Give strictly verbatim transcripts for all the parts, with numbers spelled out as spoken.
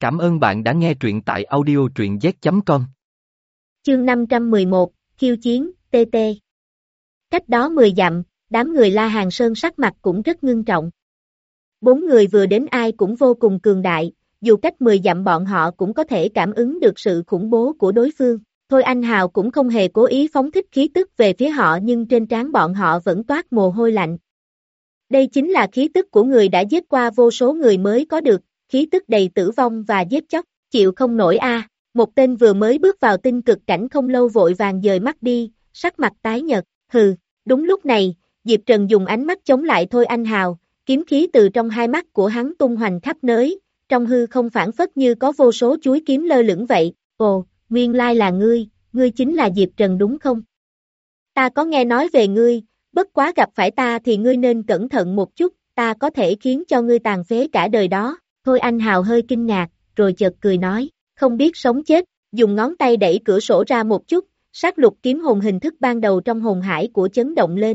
Cảm ơn bạn đã nghe truyện tại audio truyện z chấm com. Chương năm trăm mười một, khiêu chiến, tê tê. Cách đó mười dặm, đám người La Hàn Sơn sắc mặt cũng rất ngưng trọng. Bốn người vừa đến ai cũng vô cùng cường đại, dù cách mười dặm bọn họ cũng có thể cảm ứng được sự khủng bố của đối phương. Thôi Anh Hào cũng không hề cố ý phóng thích khí tức về phía họ nhưng trên trán bọn họ vẫn toát mồ hôi lạnh. Đây chính là khí tức của người đã giết qua vô số người mới có được, khí tức đầy tử vong và giết chóc, chịu không nổi a. À. Một tên vừa mới bước vào tinh cực cảnh không lâu vội vàng dời mắt đi, sắc mặt tái nhợt, hừ. Đúng lúc này, Diệp Trần dùng ánh mắt chống lại Thôi Anh Hào, kiếm khí từ trong hai mắt của hắn tung hoành khắp nơi, trong hư không phản phất như có vô số chuôi kiếm lơ lửng vậy. Ồ, nguyên lai là ngươi, ngươi chính là Diệp Trần đúng không? Ta có nghe nói về ngươi, bất quá gặp phải ta thì ngươi nên cẩn thận một chút, ta có thể khiến cho ngươi tàn phế cả đời đó. Thôi Anh Hào hơi kinh ngạc, rồi chợt cười nói, không biết sống chết, dùng ngón tay đẩy cửa sổ ra một chút, sát lục kiếm hồn hình thức ban đầu trong hồn hải của chấn động lên.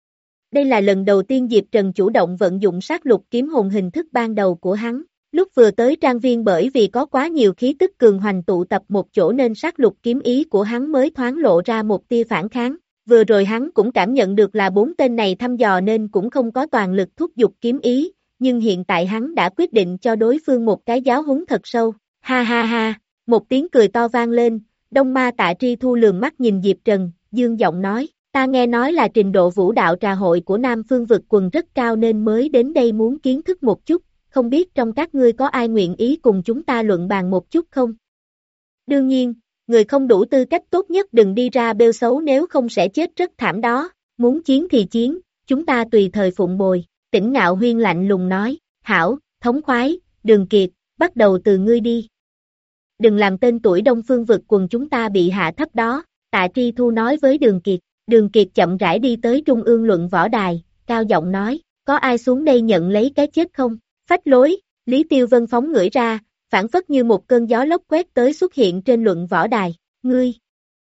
Đây là lần đầu tiên Diệp Trần chủ động vận dụng sát lục kiếm hồn hình thức ban đầu của hắn. Lúc vừa tới trang viên bởi vì có quá nhiều khí tức cường hoành tụ tập một chỗ nên sát lục kiếm ý của hắn mới thoáng lộ ra một tia phản kháng. Vừa rồi hắn cũng cảm nhận được là bốn tên này thăm dò nên cũng không có toàn lực thúc giục kiếm ý, nhưng hiện tại hắn đã quyết định cho đối phương một cái giáo huấn thật sâu. Ha ha ha, một tiếng cười to vang lên, Đông Ma Tạ Tri Thu lườm mắt nhìn Diệp Trần, dương giọng nói, ta nghe nói là trình độ vũ đạo trà hội của Nam Phương Vực Quần rất cao nên mới đến đây muốn kiến thức một chút, không biết trong các ngươi có ai nguyện ý cùng chúng ta luận bàn một chút không? Đương nhiên, người không đủ tư cách tốt nhất đừng đi ra bêu xấu nếu không sẽ chết rất thảm đó, muốn chiến thì chiến, chúng ta tùy thời phụng bồi. Tỉnh Ngạo Huyên lạnh lùng nói, hảo, thống khoái, Đường Kiệt, bắt đầu từ ngươi đi. Đừng làm tên tuổi Đông Phương Vực Quần chúng ta bị hạ thấp đó, Tạ Tri Thu nói với Đường Kiệt. Đường Kiệt chậm rãi đi tới trung ương luận võ đài, cao giọng nói, có ai xuống đây nhận lấy cái chết không? Phách lối, Lý Tiêu Vân phóng ngửi ra, phản phất như một cơn gió lốc quét tới xuất hiện trên luận võ đài, ngươi.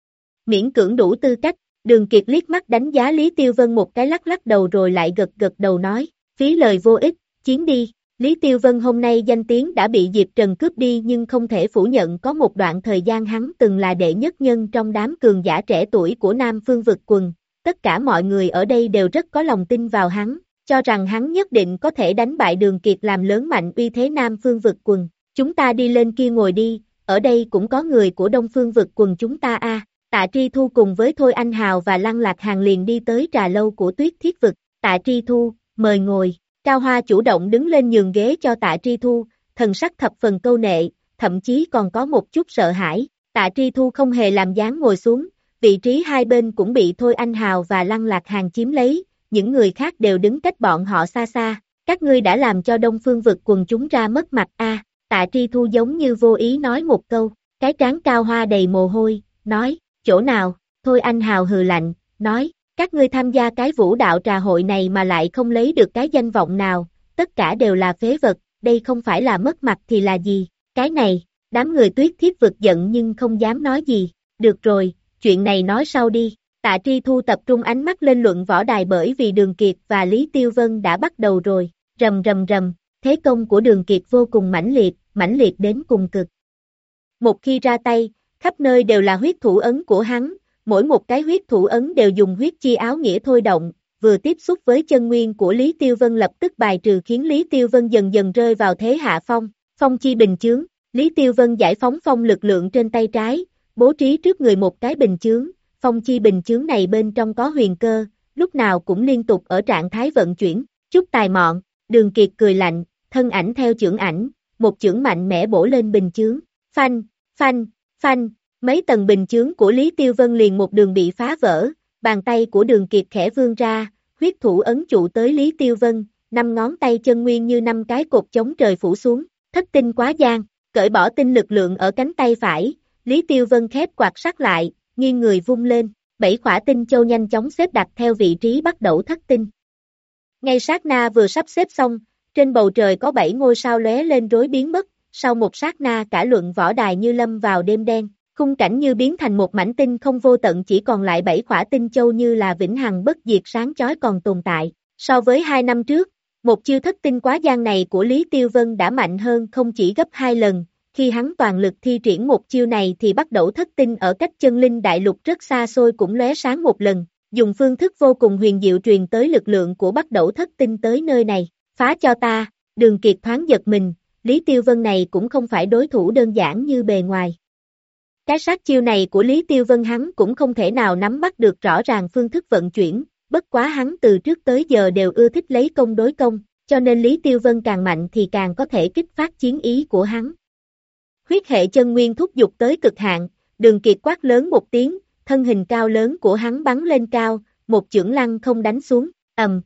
Miễn cưỡng đủ tư cách, Đường Kiệt liếc mắt đánh giá Lý Tiêu Vân một cái lắc lắc đầu rồi lại gật gật đầu nói, phí lời vô ích, chiến đi. Lý Tiêu Vân hôm nay danh tiếng đã bị Diệp Trần cướp đi nhưng không thể phủ nhận có một đoạn thời gian hắn từng là đệ nhất nhân trong đám cường giả trẻ tuổi của Nam Phương Vực Quần, tất cả mọi người ở đây đều rất có lòng tin vào hắn, cho rằng hắn nhất định có thể đánh bại Đường Kiệt làm lớn mạnh uy thế Nam Phương Vực Quần. Chúng ta đi lên kia ngồi đi, ở đây cũng có người của Đông Phương Vực Quần chúng ta a. À. Tạ Tri Thu cùng với Thôi Anh Hào và Lăng Lạc Hàn liền đi tới trà lâu của Tuyết Thiết Vực. Tạ Tri Thu, mời ngồi. Cao Hoa chủ động đứng lên nhường ghế cho Tạ Tri Thu, thần sắc thập phần câu nệ, thậm chí còn có một chút sợ hãi. Tạ Tri Thu không hề làm dáng ngồi xuống, vị trí hai bên cũng bị Thôi Anh Hào và Lăng Lạc Hàn chiếm lấy, những người khác đều đứng cách bọn họ xa xa. Các ngươi đã làm cho Đông Phương Vực Quần chúng ra mất mặt a. À. Tạ Tri Thu giống như vô ý nói một câu, cái trán Cao Hoa đầy mồ hôi, nói, chỗ nào? Thôi Anh Hào hừ lạnh, nói, các ngươi tham gia cái vũ đạo trà hội này mà lại không lấy được cái danh vọng nào, tất cả đều là phế vật, đây không phải là mất mặt thì là gì? Cái này, đám người Tuyết Thiết Vực giận nhưng không dám nói gì. Được rồi, chuyện này nói sau đi. Tạ Tri Thu tập trung ánh mắt lên luận võ đài bởi vì Đường Kiệt và Lý Tiêu Vân đã bắt đầu rồi, rầm rầm rầm, thế công của Đường Kiệt vô cùng mãnh liệt, mãnh liệt đến cùng cực. Một khi ra tay, khắp nơi đều là huyết thủ ấn của hắn, mỗi một cái huyết thủ ấn đều dùng huyết chi áo nghĩa thôi động, vừa tiếp xúc với chân nguyên của Lý Tiêu Vân lập tức bài trừ khiến Lý Tiêu Vân dần dần rơi vào thế hạ phong, phong chi bình chướng. Lý Tiêu Vân giải phóng phong lực lượng trên tay trái, bố trí trước người một cái bình chướng, phong chi bình chướng này bên trong có huyền cơ, lúc nào cũng liên tục ở trạng thái vận chuyển, chút tài mọn. Đường Kiệt cười lạnh, thân ảnh theo chưởng ảnh, một chưởng mạnh mẽ bổ lên bình chướng, phanh, phanh, phanh, mấy tầng bình chướng của Lý Tiêu Vân liền một đường bị phá vỡ, bàn tay của Đường Kiệt khẽ vươn ra, huyết thủ ấn trụ tới Lý Tiêu Vân, năm ngón tay chân nguyên như năm cái cột chống trời phủ xuống, thất tinh quá giang, cởi bỏ tinh lực lượng ở cánh tay phải, Lý Tiêu Vân khép quạt sắt lại, nghiêng người vung lên, bảy khỏa tinh châu nhanh chóng xếp đặt theo vị trí bắt đầu thất tinh. Ngay sát na vừa sắp xếp xong, trên bầu trời có bảy ngôi sao lóe lên rối biến mất, sau một sát na cả luận võ đài như lâm vào đêm đen, khung cảnh như biến thành một mảnh tinh không vô tận chỉ còn lại bảy khỏa tinh châu như là vĩnh hằng bất diệt sáng chói còn tồn tại. So với hai năm trước, một chiêu thất tinh quá giang này của Lý Tiêu Vân đã mạnh hơn không chỉ gấp hai lần, khi hắn toàn lực thi triển một chiêu này thì bắt đầu thất tinh ở cách chân linh đại lục rất xa xôi cũng lóe sáng một lần, dùng phương thức vô cùng huyền diệu truyền tới lực lượng của bắt đầu thất tinh tới nơi này, phá cho ta, Đường Kiệt thoáng giật mình, Lý Tiêu Vân này cũng không phải đối thủ đơn giản như bề ngoài. Cái sát chiêu này của Lý Tiêu Vân hắn cũng không thể nào nắm bắt được rõ ràng phương thức vận chuyển, bất quá hắn từ trước tới giờ đều ưa thích lấy công đối công, cho nên Lý Tiêu Vân càng mạnh thì càng có thể kích phát chiến ý của hắn. Huyết hệ chân nguyên thúc giục tới cực hạn, Đường Kiệt quát lớn một tiếng, thân hình cao lớn của hắn bắn lên cao, một chưởng lăng không đánh xuống, ầm,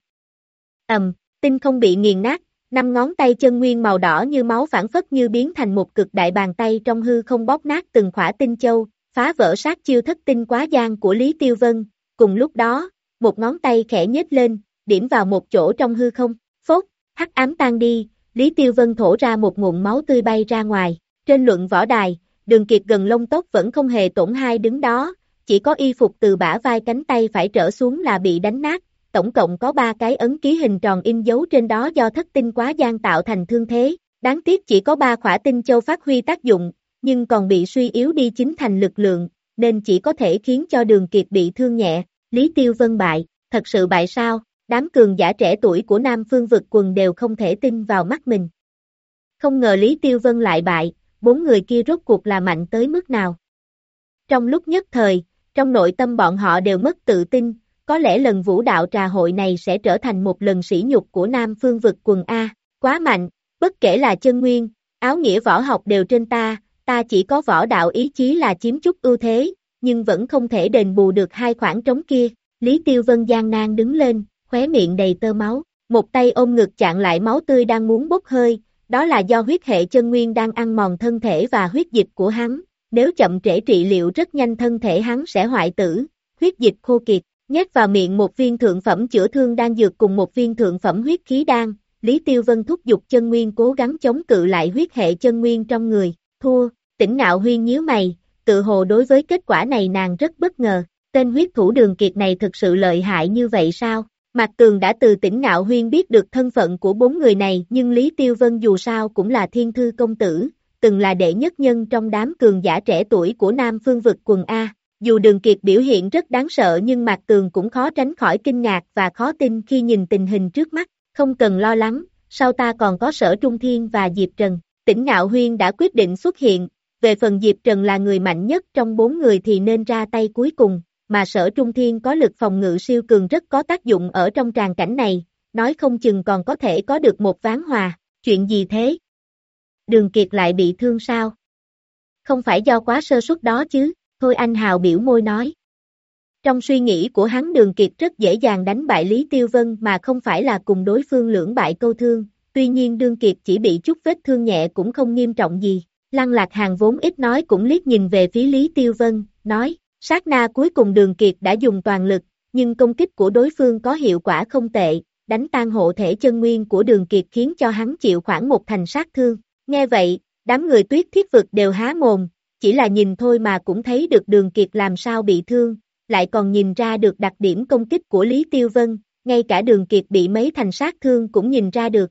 ầm, tinh không bị nghiền nát, năm ngón tay chân nguyên màu đỏ như máu phản phất như biến thành một cực đại bàn tay trong hư không bóp nát từng khỏa tinh châu, phá vỡ sát chiêu thất tinh quá gian của Lý Tiêu Vân. Cùng lúc đó, một ngón tay khẽ nhếch lên, điểm vào một chỗ trong hư không, phốt, hắc ám tan đi, Lý Tiêu Vân thổ ra một ngụm máu tươi bay ra ngoài. Trên luận võ đài, Đường Kiệt gần lông tóc vẫn không hề tổn hại đứng đó, chỉ có y phục từ bả vai cánh tay phải trở xuống là bị đánh nát, tổng cộng có ba cái ấn ký hình tròn in dấu trên đó do thất tinh quá gian tạo thành thương thế, đáng tiếc chỉ có ba khỏa tinh châu phát huy tác dụng, nhưng còn bị suy yếu đi chính thành lực lượng, nên chỉ có thể khiến cho Đường Kiệt bị thương nhẹ. Lý Tiêu Vân bại, thật sự bại sao? Đám cường giả trẻ tuổi của Nam Phương vực quần đều không thể tin vào mắt mình. Không ngờ Lý Tiêu Vân lại bại, bốn người kia rốt cuộc là mạnh tới mức nào? Trong lúc nhất thời, trong nội tâm bọn họ đều mất tự tin, có lẽ lần vũ đạo trà hội này sẽ trở thành một lần sỉ nhục của Nam Phương vực quần A, quá mạnh, bất kể là chân nguyên, áo nghĩa võ học đều trên ta, ta chỉ có võ đạo ý chí là chiếm chút ưu thế, nhưng vẫn không thể đền bù được hai khoảng trống kia. Lý Tiêu Vân gian nan đứng lên, khóe miệng đầy tơ máu, một tay ôm ngực chặn lại máu tươi đang muốn bốc hơi, đó là do huyết hệ chân nguyên đang ăn mòn thân thể và huyết dịch của hắn, nếu chậm trễ trị liệu rất nhanh thân thể hắn sẽ hoại tử, huyết dịch khô kiệt, nhét vào miệng một viên thượng phẩm chữa thương đan dược cùng một viên thượng phẩm huyết khí đan, Lý Tiêu Vân thúc giục chân nguyên cố gắng chống cự lại huyết hệ chân nguyên trong người, thua, Tỉnh Ngạo Huyên nhíu mày, tự hồ đối với kết quả này nàng rất bất ngờ, tên huyết thủ Đường Kiệt này thực sự lợi hại như vậy sao? Mạc Tường đã từ Tỉnh Ngạo Huyên biết được thân phận của bốn người này nhưng Lý Tiêu Vân dù sao cũng là thiên thư công tử, từng là đệ nhất nhân trong đám cường giả trẻ tuổi của Nam Phương vực quần A. Dù Đường Kiệt biểu hiện rất đáng sợ nhưng Mạc Tường cũng khó tránh khỏi kinh ngạc và khó tin khi nhìn tình hình trước mắt, không cần lo lắng, sau ta còn có Sở Trung Thiên và Diệp Trần. Tỉnh Ngạo Huyên đã quyết định xuất hiện, về phần Diệp Trần là người mạnh nhất trong bốn người thì nên ra tay cuối cùng, mà Sở Trung Thiên có lực phòng ngự siêu cường rất có tác dụng ở trong tràng cảnh này, nói không chừng còn có thể có được một ván hòa, chuyện gì thế? Đường Kiệt lại bị thương sao? Không phải do quá sơ suất đó chứ, thôi anh Hào biểu môi nói. Trong suy nghĩ của hắn Đường Kiệt rất dễ dàng đánh bại Lý Tiêu Vân mà không phải là cùng đối phương lưỡng bại câu thương, tuy nhiên Đường Kiệt chỉ bị chút vết thương nhẹ cũng không nghiêm trọng gì. Lăng Lạc Hàn vốn ít nói cũng liếc nhìn về phía Lý Tiêu Vân, nói, sát na cuối cùng Đường Kiệt đã dùng toàn lực, nhưng công kích của đối phương có hiệu quả không tệ, đánh tan hộ thể chân nguyên của Đường Kiệt khiến cho hắn chịu khoảng một thành sát thương. Nghe vậy, đám người Tuyết Thiết vực đều há mồm, chỉ là nhìn thôi mà cũng thấy được Đường Kiệt làm sao bị thương, lại còn nhìn ra được đặc điểm công kích của Lý Tiêu Vân, ngay cả Đường Kiệt bị mấy thành sát thương cũng nhìn ra được.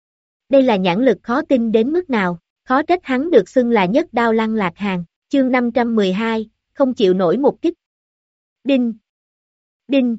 Đây là nhãn lực khó tin đến mức nào, khó trách hắn được xưng là nhất đao Lăng Lạc Hàn, chương năm trăm mười hai, không chịu nổi một kích. Đinh! Đinh!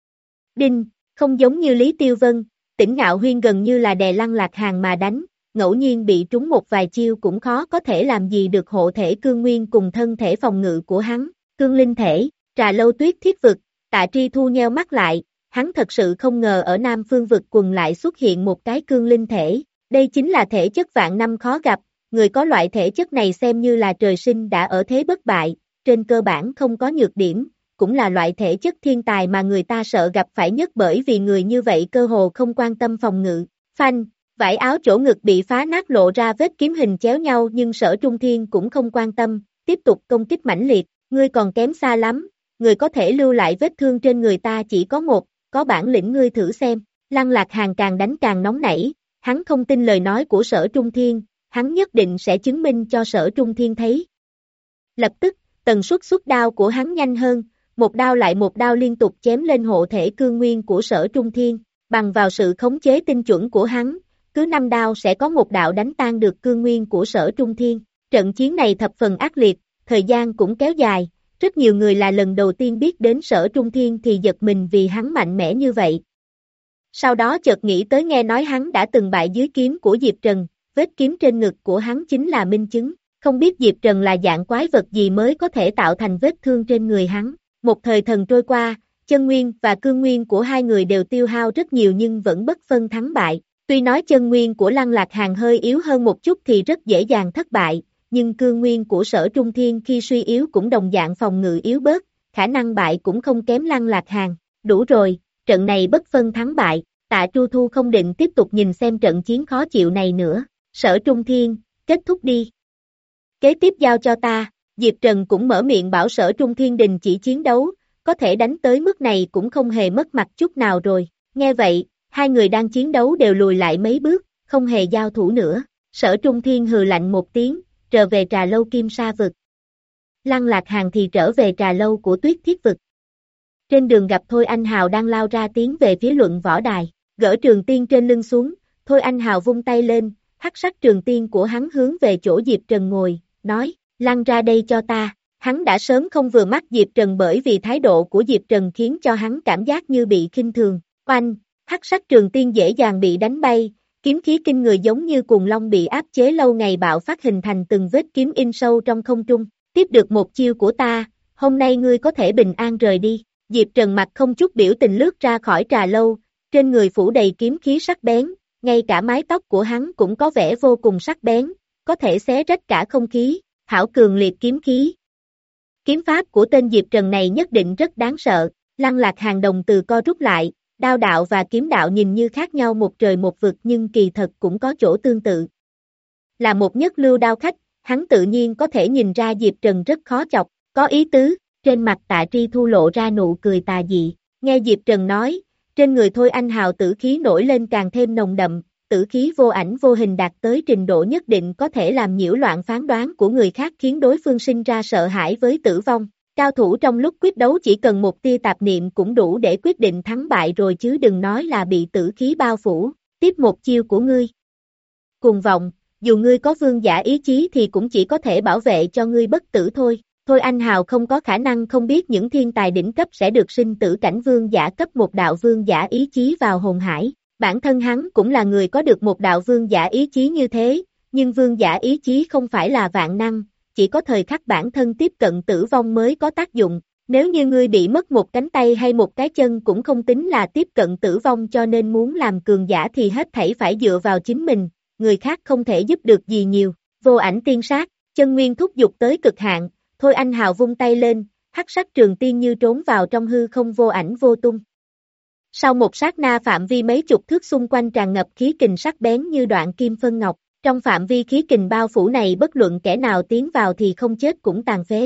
Đinh! Không giống như Lý Tiêu Vân, Tỉnh Ngạo Huyên gần như là đè Lăng Lạc Hàn mà đánh, ngẫu nhiên bị trúng một vài chiêu cũng khó có thể làm gì được hộ thể cương nguyên cùng thân thể phòng ngự của hắn, cương linh thể, Trà Lâu Tuyết Thiết vực, Tạ Tri Thu nheo mắt lại, hắn thật sự không ngờ ở Nam Phương vực quần lại xuất hiện một cái cương linh thể, đây chính là thể chất vạn năm khó gặp, người có loại thể chất này xem như là trời sinh đã ở thế bất bại, trên cơ bản không có nhược điểm, cũng là loại thể chất thiên tài mà người ta sợ gặp phải nhất bởi vì người như vậy cơ hồ không quan tâm phòng ngự. Phanh, vải áo chỗ ngực bị phá nát lộ ra vết kiếm hình chéo nhau nhưng Sở Trung Thiên cũng không quan tâm, tiếp tục công kích mãnh liệt, ngươi còn kém xa lắm, người có thể lưu lại vết thương trên người ta chỉ có một, có bản lĩnh ngươi thử xem. Lăng Lạc Hàn càng đánh càng nóng nảy, hắn không tin lời nói của Sở Trung Thiên, hắn nhất định sẽ chứng minh cho Sở Trung Thiên thấy. Lập tức, tần suất xuất đao của hắn nhanh hơn, một đao lại một đao liên tục chém lên hộ thể cương nguyên của Sở Trung Thiên, bằng vào sự khống chế tinh chuẩn của hắn, cứ năm đao sẽ có một đạo đánh tan được cương nguyên của Sở Trung Thiên. Trận chiến này thập phần ác liệt, thời gian cũng kéo dài, rất nhiều người là lần đầu tiên biết đến Sở Trung Thiên thì giật mình vì hắn mạnh mẽ như vậy. Sau đó chợt nghĩ tới nghe nói hắn đã từng bại dưới kiếm của Diệp Trần, vết kiếm trên ngực của hắn chính là minh chứng, không biết Diệp Trần là dạng quái vật gì mới có thể tạo thành vết thương trên người hắn. Một thời thần trôi qua, chân nguyên và cương nguyên của hai người đều tiêu hao rất nhiều nhưng vẫn bất phân thắng bại. Tuy nói chân nguyên của Lăng Lạc Hàn hơi yếu hơn một chút thì rất dễ dàng thất bại, nhưng cương nguyên của Sở Trung Thiên khi suy yếu cũng đồng dạng phòng ngự yếu bớt, khả năng bại cũng không kém Lăng Lạc Hàn. Đủ rồi, trận này bất phân thắng bại, Tạ Tru Thu không định tiếp tục nhìn xem trận chiến khó chịu này nữa. Sở Trung Thiên, kết thúc đi. Kế tiếp giao cho ta. Diệp Trần cũng mở miệng bảo Sở Trung Thiên đình chỉ chiến đấu, có thể đánh tới mức này cũng không hề mất mặt chút nào rồi. Nghe vậy, hai người đang chiến đấu đều lùi lại mấy bước, không hề giao thủ nữa. Sở Trung Thiên hừ lạnh một tiếng, trở về trà lâu Kim Sa vực. Lăng Lạc Hàn thì trở về trà lâu của Tuyết Thiết vực. Trên đường gặp Thôi Anh Hào đang lao ra tiến về phía luận võ đài, gỡ trường tiên trên lưng xuống, Thôi Anh Hào vung tay lên, hắc sắc trường tiên của hắn hướng về chỗ Diệp Trần ngồi, nói, lăn ra đây cho ta. Hắn đã sớm không vừa mắt Diệp Trần bởi vì thái độ của Diệp Trần khiến cho hắn cảm giác như bị khinh thường. Oanh, hắc sắc trường tiên dễ dàng bị đánh bay, kiếm khí kinh người giống như cuồng long bị áp chế lâu ngày bạo phát hình thành từng vết kiếm in sâu trong không trung. Tiếp được một chiêu của ta, hôm nay ngươi có thể bình an rời đi. Diệp Trần mặt không chút biểu tình lướt ra khỏi trà lâu, trên người phủ đầy kiếm khí sắc bén, ngay cả mái tóc của hắn cũng có vẻ vô cùng sắc bén, có thể xé rách cả không khí, hảo cường liệt kiếm khí. Kiếm pháp của tên Diệp Trần này nhất định rất đáng sợ. Lăng Lạc Hàn đồng từ co rút lại, đao đạo và kiếm đạo nhìn như khác nhau một trời một vực nhưng kỳ thật cũng có chỗ tương tự. Là một nhất lưu đao khách, hắn tự nhiên có thể nhìn ra Diệp Trần rất khó chọc, có ý tứ, trên mặt Tạ Tri Thu lộ ra nụ cười tà dị. Nghe Diệp Trần nói, trên người Thôi Anh Hào tử khí nổi lên càng thêm nồng đậm, tử khí vô ảnh vô hình đạt tới trình độ nhất định có thể làm nhiễu loạn phán đoán của người khác khiến đối phương sinh ra sợ hãi với tử vong. Cao thủ trong lúc quyết đấu chỉ cần một tia tạp niệm cũng đủ để quyết định thắng bại rồi chứ đừng nói là bị tử khí bao phủ. Tiếp một chiêu của ngươi. Cuồng vọng, dù ngươi có vương giả ý chí thì cũng chỉ có thể bảo vệ cho ngươi bất tử thôi. Thôi Anh Hào không có khả năng không biết những thiên tài đỉnh cấp sẽ được sinh tử cảnh vương giả cấp một đạo vương giả ý chí vào hồn hải. Bản thân hắn cũng là người có được một đạo vương giả ý chí như thế, nhưng vương giả ý chí không phải là vạn năng, chỉ có thời khắc bản thân tiếp cận tử vong mới có tác dụng. Nếu như ngươi bị mất một cánh tay hay một cái chân cũng không tính là tiếp cận tử vong cho nên muốn làm cường giả thì hết thảy phải dựa vào chính mình, người khác không thể giúp được gì nhiều. Vô ảnh tiên sát, chân nguyên thúc giục tới cực hạn, Thôi Anh Hào vung tay lên, hắc sắc trường tiên như trốn vào trong hư không vô ảnh vô tung. Sau một sát na phạm vi mấy chục thước xung quanh tràn ngập khí kình sắc bén như đoạn kim phân ngọc, trong phạm vi khí kình bao phủ này bất luận kẻ nào tiến vào thì không chết cũng tàn phế.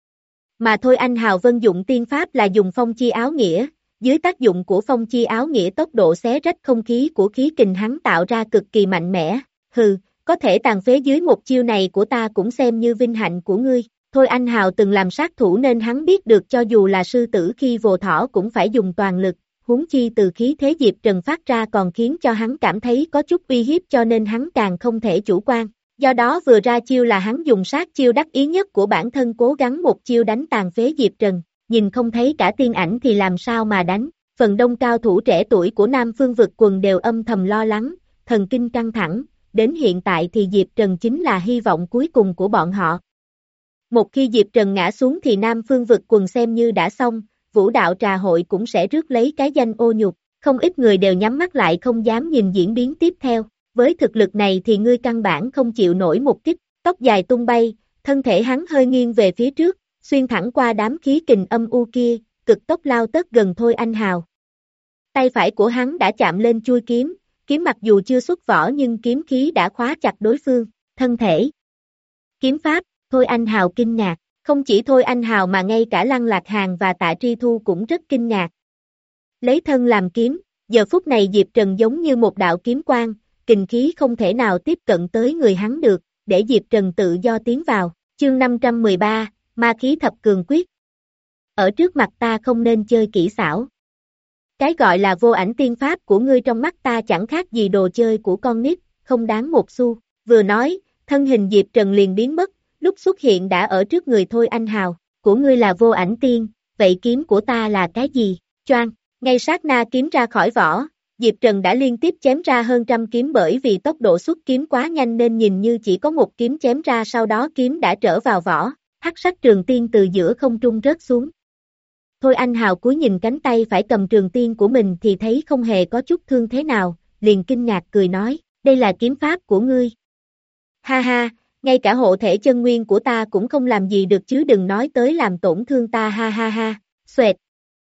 Mà Thôi Anh Hào vân dụng tiên pháp là dùng phong chi áo nghĩa, dưới tác dụng của phong chi áo nghĩa tốc độ xé rách không khí của khí kình hắn tạo ra cực kỳ mạnh mẽ, hừ, có thể tàn phế dưới một chiêu này của ta cũng xem như vinh hạnh của ngươi. Thôi Anh Hào từng làm sát thủ nên hắn biết được cho dù là sư tử khi vồ thỏ cũng phải dùng toàn lực, huống chi từ khí thế Diệp Trần phát ra còn khiến cho hắn cảm thấy có chút uy hiếp cho nên hắn càng không thể chủ quan. Do đó vừa ra chiêu là hắn dùng sát chiêu đắc ý nhất của bản thân cố gắng một chiêu đánh tàn phế Diệp Trần, nhìn không thấy cả tiên ảnh thì làm sao mà đánh. Phần đông cao thủ trẻ tuổi của Nam Phương vực quần đều âm thầm lo lắng, thần kinh căng thẳng, đến hiện tại thì Diệp Trần chính là hy vọng cuối cùng của bọn họ. Một khi Diệp Trần ngã xuống thì Nam Phương vực quần xem như đã xong, Vũ đạo trà hội cũng sẽ rước lấy cái danh ô nhục, không ít người đều nhắm mắt lại không dám nhìn diễn biến tiếp theo. Với thực lực này thì ngươi căn bản không chịu nổi một kích, tóc dài tung bay, thân thể hắn hơi nghiêng về phía trước, xuyên thẳng qua đám khí kình âm u kia, cực tốc lao tất gần Thôi Anh Hào. Tay phải của hắn đã chạm lên chuôi kiếm, kiếm mặc dù chưa xuất vỏ nhưng kiếm khí đã khóa chặt đối phương, thân thể. Kiếm pháp, Thôi Anh Hào kinh ngạc, không chỉ Thôi Anh Hào mà ngay cả Lăng Lạc Hàn và Tạ Tri Thu cũng rất kinh ngạc. Lấy thân làm kiếm, giờ phút này Diệp Trần giống như một đạo kiếm quang, kình khí không thể nào tiếp cận tới người hắn được, để Diệp Trần tự do tiến vào. Chương năm trăm mười ba, Ma khí thập cường quyết. Ở trước mặt ta không nên chơi kỹ xảo. Cái gọi là vô ảnh tiên pháp của ngươi trong mắt ta chẳng khác gì đồ chơi của con nít, không đáng một xu. Vừa nói, thân hình Diệp Trần liền biến mất, lúc xuất hiện đã ở trước người Thôi Anh Hào, của ngươi là vô ảnh tiên, vậy kiếm của ta là cái gì? Choang, ngay sát na kiếm ra khỏi vỏ, Diệp Trần đã liên tiếp chém ra hơn trăm kiếm bởi vì tốc độ xuất kiếm quá nhanh nên nhìn như chỉ có một kiếm chém ra sau đó kiếm đã trở vào vỏ, hắc sắc trường tiên từ giữa không trung rớt xuống. Thôi Anh Hào cúi nhìn cánh tay phải cầm trường tiên của mình thì thấy không hề có chút thương thế nào, liền kinh ngạc cười nói, đây là kiếm pháp của ngươi. Ha ha, ngay cả hộ thể chân nguyên của ta cũng không làm gì được chứ đừng nói tới làm tổn thương ta ha ha ha, xoẹt,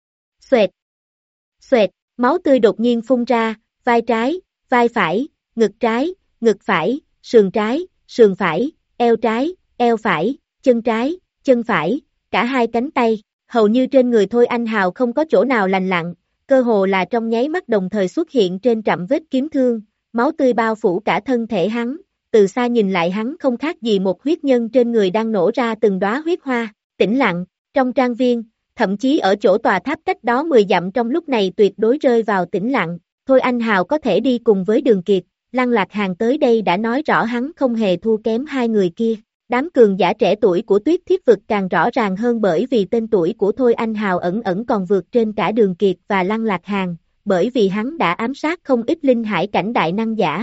xoẹt, xoẹt, máu tươi đột nhiên phun ra, vai trái, vai phải, ngực trái, ngực phải, sườn trái, sườn phải, eo trái, eo phải, chân trái, chân phải, cả hai cánh tay, hầu như trên người Thôi Anh Hào không có chỗ nào lành lặn, cơ hồ là trong nháy mắt đồng thời xuất hiện trên trạm vết kiếm thương, máu tươi bao phủ cả thân thể hắn, từ xa nhìn lại hắn không khác gì một huyết nhân trên người đang nổ ra từng đóa huyết hoa, tĩnh lặng, trong trang viên, thậm chí ở chỗ tòa tháp cách đó mười dặm trong lúc này tuyệt đối rơi vào tĩnh lặng, Thôi Anh Hào có thể đi cùng với Đường Kiệt, Lăng Lạc Hàng tới đây đã nói rõ hắn không hề thua kém hai người kia. Đám cường giả trẻ tuổi của Tuyết Thiết Vực càng rõ ràng hơn bởi vì tên tuổi của Thôi Anh Hào ẩn ẩn còn vượt trên cả Đường Kiệt và Lăng Lạc Hàng, bởi vì hắn đã ám sát không ít linh hải cảnh đại năng giả.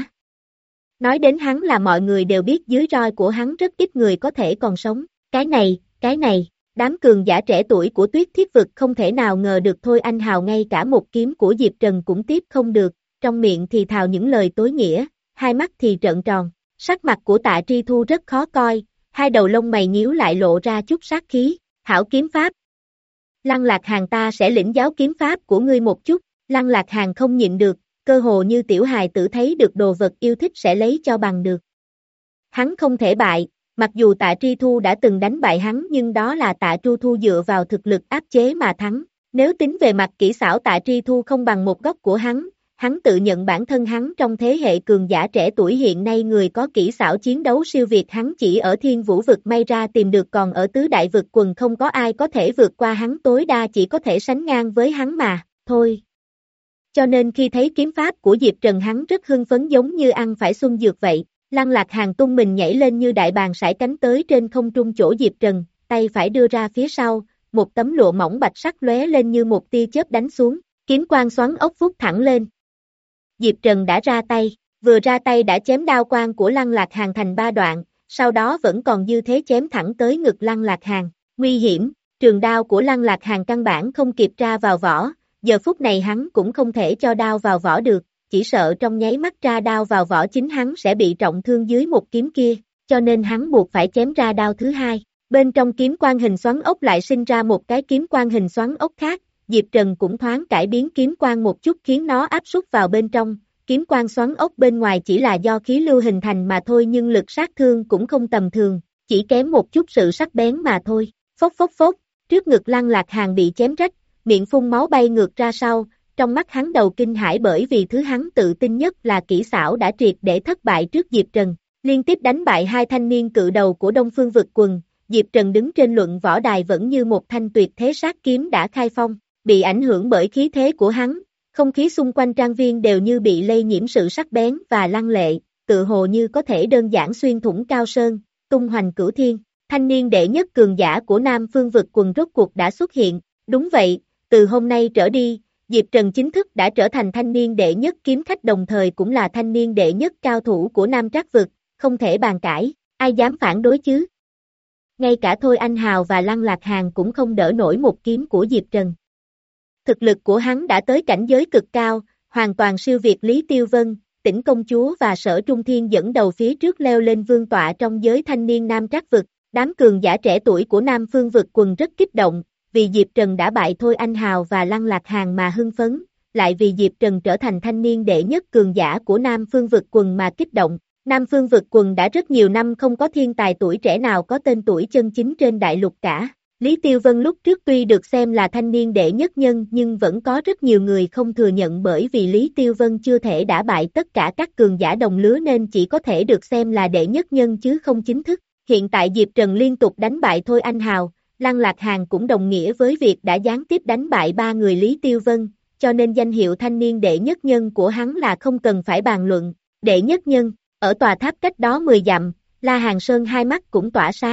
Nói đến hắn là mọi người đều biết dưới roi của hắn rất ít người có thể còn sống, cái này, cái này, đám cường giả trẻ tuổi của Tuyết Thiết Vực không thể nào ngờ được Thôi Anh Hào ngay cả một kiếm của Diệp Trần cũng tiếp không được, trong miệng thì thào những lời tối nghĩa, hai mắt thì trợn tròn, sắc mặt của Tạ Tri Thu rất khó coi. Hai đầu lông mày nhíu lại lộ ra chút sát khí, hảo kiếm pháp. Lăng Lạc Hàng ta sẽ lĩnh giáo kiếm pháp của ngươi một chút, Lăng Lạc Hàng không nhịn được, cơ hồ như tiểu hài tử thấy được đồ vật yêu thích sẽ lấy cho bằng được. Hắn không thể bại, mặc dù Tạ Tri Thu đã từng đánh bại hắn nhưng đó là Tạ Tri Thu dựa vào thực lực áp chế mà thắng, nếu tính về mặt kỹ xảo Tạ Tri Thu không bằng một góc của hắn. Hắn tự nhận bản thân hắn trong thế hệ cường giả trẻ tuổi hiện nay người có kỹ xảo chiến đấu siêu việt hắn chỉ ở thiên vũ vực may ra tìm được còn ở tứ đại vực quần không có ai có thể vượt qua hắn tối đa chỉ có thể sánh ngang với hắn mà, thôi. Cho nên khi thấy kiếm pháp của Diệp Trần hắn rất hưng phấn giống như ăn phải xuân dược vậy, Lăng Lạc Hàng tung mình nhảy lên như đại bàng sải cánh tới trên không trung chỗ Diệp Trần, tay phải đưa ra phía sau, một tấm lụa mỏng bạch sắc lóe lên như một tia chớp đánh xuống, kiếm quang xoắn ốc vút thẳng lên. Diệp Trần đã ra tay, vừa ra tay đã chém đao quang của Lăng Lạc Hàng thành ba đoạn, sau đó vẫn còn dư thế chém thẳng tới ngực Lăng Lạc Hàng. Nguy hiểm, trường đao của Lăng Lạc Hàng căn bản không kịp ra vào vỏ, giờ phút này hắn cũng không thể cho đao vào vỏ được, chỉ sợ trong nháy mắt ra đao vào vỏ chính hắn sẽ bị trọng thương dưới một kiếm kia, cho nên hắn buộc phải chém ra đao thứ hai. Bên trong kiếm quang hình xoắn ốc lại sinh ra một cái kiếm quang hình xoắn ốc khác. Diệp Trần cũng thoáng cải biến kiếm quang một chút khiến nó áp súc vào bên trong, kiếm quang xoắn ốc bên ngoài chỉ là do khí lưu hình thành mà thôi nhưng lực sát thương cũng không tầm thường, chỉ kém một chút sự sắc bén mà thôi, phốc phốc phốc, trước ngực Lăng Lạc Hàng bị chém rách, miệng phun máu bay ngược ra sau, trong mắt hắn đầu kinh hãi bởi vì thứ hắn tự tin nhất là kỹ xảo đã triệt để thất bại trước Diệp Trần, liên tiếp đánh bại hai thanh niên cự đầu của Đông Phương Vực Quần, Diệp Trần đứng trên luận võ đài vẫn như một thanh tuyệt thế sát kiếm đã khai phong. Bị ảnh hưởng bởi khí thế của hắn, không khí xung quanh trang viên đều như bị lây nhiễm sự sắc bén và lăng lệ, tự hồ như có thể đơn giản xuyên thủng cao sơn, tung hoành cửu thiên. Thanh niên đệ nhất cường giả của Nam Phương Vực Quần rốt cuộc đã xuất hiện, đúng vậy, từ hôm nay trở đi, Diệp Trần chính thức đã trở thành thanh niên đệ nhất kiếm khách đồng thời cũng là thanh niên đệ nhất cao thủ của Nam Trác Vực, không thể bàn cãi, ai dám phản đối chứ. Ngay cả Thôi Anh Hào và Lăng Lạc Hàng cũng không đỡ nổi một kiếm của Diệp Trần. Thực lực của hắn đã tới cảnh giới cực cao, hoàn toàn siêu việt Lý Tiêu Vân, Tĩnh Công Chúa và Sở Trung Thiên dẫn đầu phía trước leo lên vương tọa trong giới thanh niên Nam Trác Vực. Đám cường giả trẻ tuổi của Nam Phương Vực Quần rất kích động, vì Diệp Trần đã bại Thôi Anh Hào và Lăng Lạc Hàng mà hưng phấn, lại vì Diệp Trần trở thành thanh niên đệ nhất cường giả của Nam Phương Vực Quần mà kích động. Nam Phương Vực Quần đã rất nhiều năm không có thiên tài tuổi trẻ nào có tên tuổi chân chính trên đại lục cả. Lý Tiêu Vân lúc trước tuy được xem là thanh niên đệ nhất nhân nhưng vẫn có rất nhiều người không thừa nhận bởi vì Lý Tiêu Vân chưa thể đả bại tất cả các cường giả đồng lứa nên chỉ có thể được xem là đệ nhất nhân chứ không chính thức. Hiện tại Diệp Trần liên tục đánh bại Thôi Anh Hào, Lăng Lạc Hàng cũng đồng nghĩa với việc đã gián tiếp đánh bại ba người Lý Tiêu Vân, cho nên danh hiệu thanh niên đệ nhất nhân của hắn là không cần phải bàn luận. Đệ nhất nhân, ở tòa tháp cách đó mười dặm, La Hàng Sơn hai mắt cũng tỏa sáng,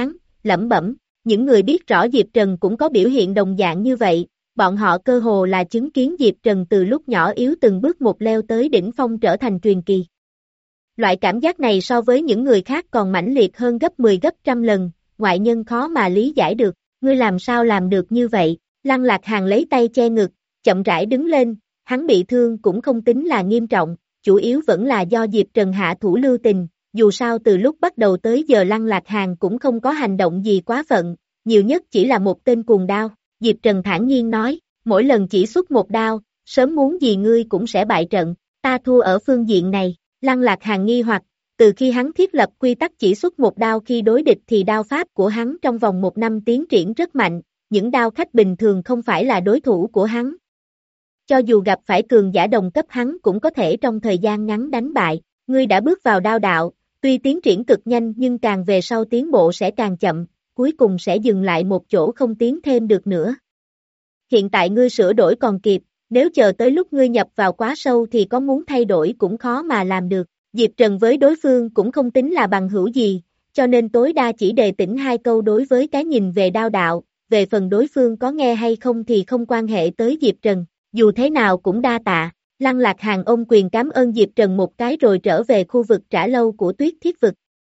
lẩm bẩm, những người biết rõ Diệp Trần cũng có biểu hiện đồng dạng như vậy, bọn họ cơ hồ là chứng kiến Diệp Trần từ lúc nhỏ yếu từng bước một leo tới đỉnh phong trở thành truyền kỳ. Loại cảm giác này so với những người khác còn mãnh liệt hơn gấp mười gấp trăm lần, ngoại nhân khó mà lý giải được, ngươi làm sao làm được như vậy, Lăng Lạc Hàn lấy tay che ngực, chậm rãi đứng lên, hắn bị thương cũng không tính là nghiêm trọng, chủ yếu vẫn là do Diệp Trần hạ thủ lưu tình, dù sao từ lúc bắt đầu tới giờ Lăng Lạc Hàn cũng không có hành động gì quá phận, nhiều nhất chỉ là một tên cuồng đao, Diệp Trần thản nhiên nói, mỗi lần chỉ xuất một đao, sớm muốn gì ngươi cũng sẽ bại trận, ta thua ở phương diện này, Lăng Lạc Hàn nghi hoặc, từ khi hắn thiết lập quy tắc chỉ xuất một đao khi đối địch thì đao pháp của hắn trong vòng một năm tiến triển rất mạnh, những đao khách bình thường không phải là đối thủ của hắn. Cho dù gặp phải cường giả đồng cấp hắn cũng có thể trong thời gian ngắn đánh bại, ngươi đã bước vào đao đạo, tuy tiến triển cực nhanh nhưng càng về sau tiến bộ sẽ càng chậm, cuối cùng sẽ dừng lại một chỗ không tiến thêm được nữa. Hiện tại ngươi sửa đổi còn kịp, nếu chờ tới lúc ngươi nhập vào quá sâu thì có muốn thay đổi cũng khó mà làm được. Diệp Trần với đối phương cũng không tính là bằng hữu gì, cho nên tối đa chỉ đề tỉnh hai câu đối với cái nhìn về đao đạo, về phần đối phương có nghe hay không thì không quan hệ tới Diệp Trần, dù thế nào cũng đa tạ. Lăng Lạc Hàn ôm quyền cảm ơn Diệp Trần một cái rồi trở về khu vực trả lâu của Tuyết Thiết Vực.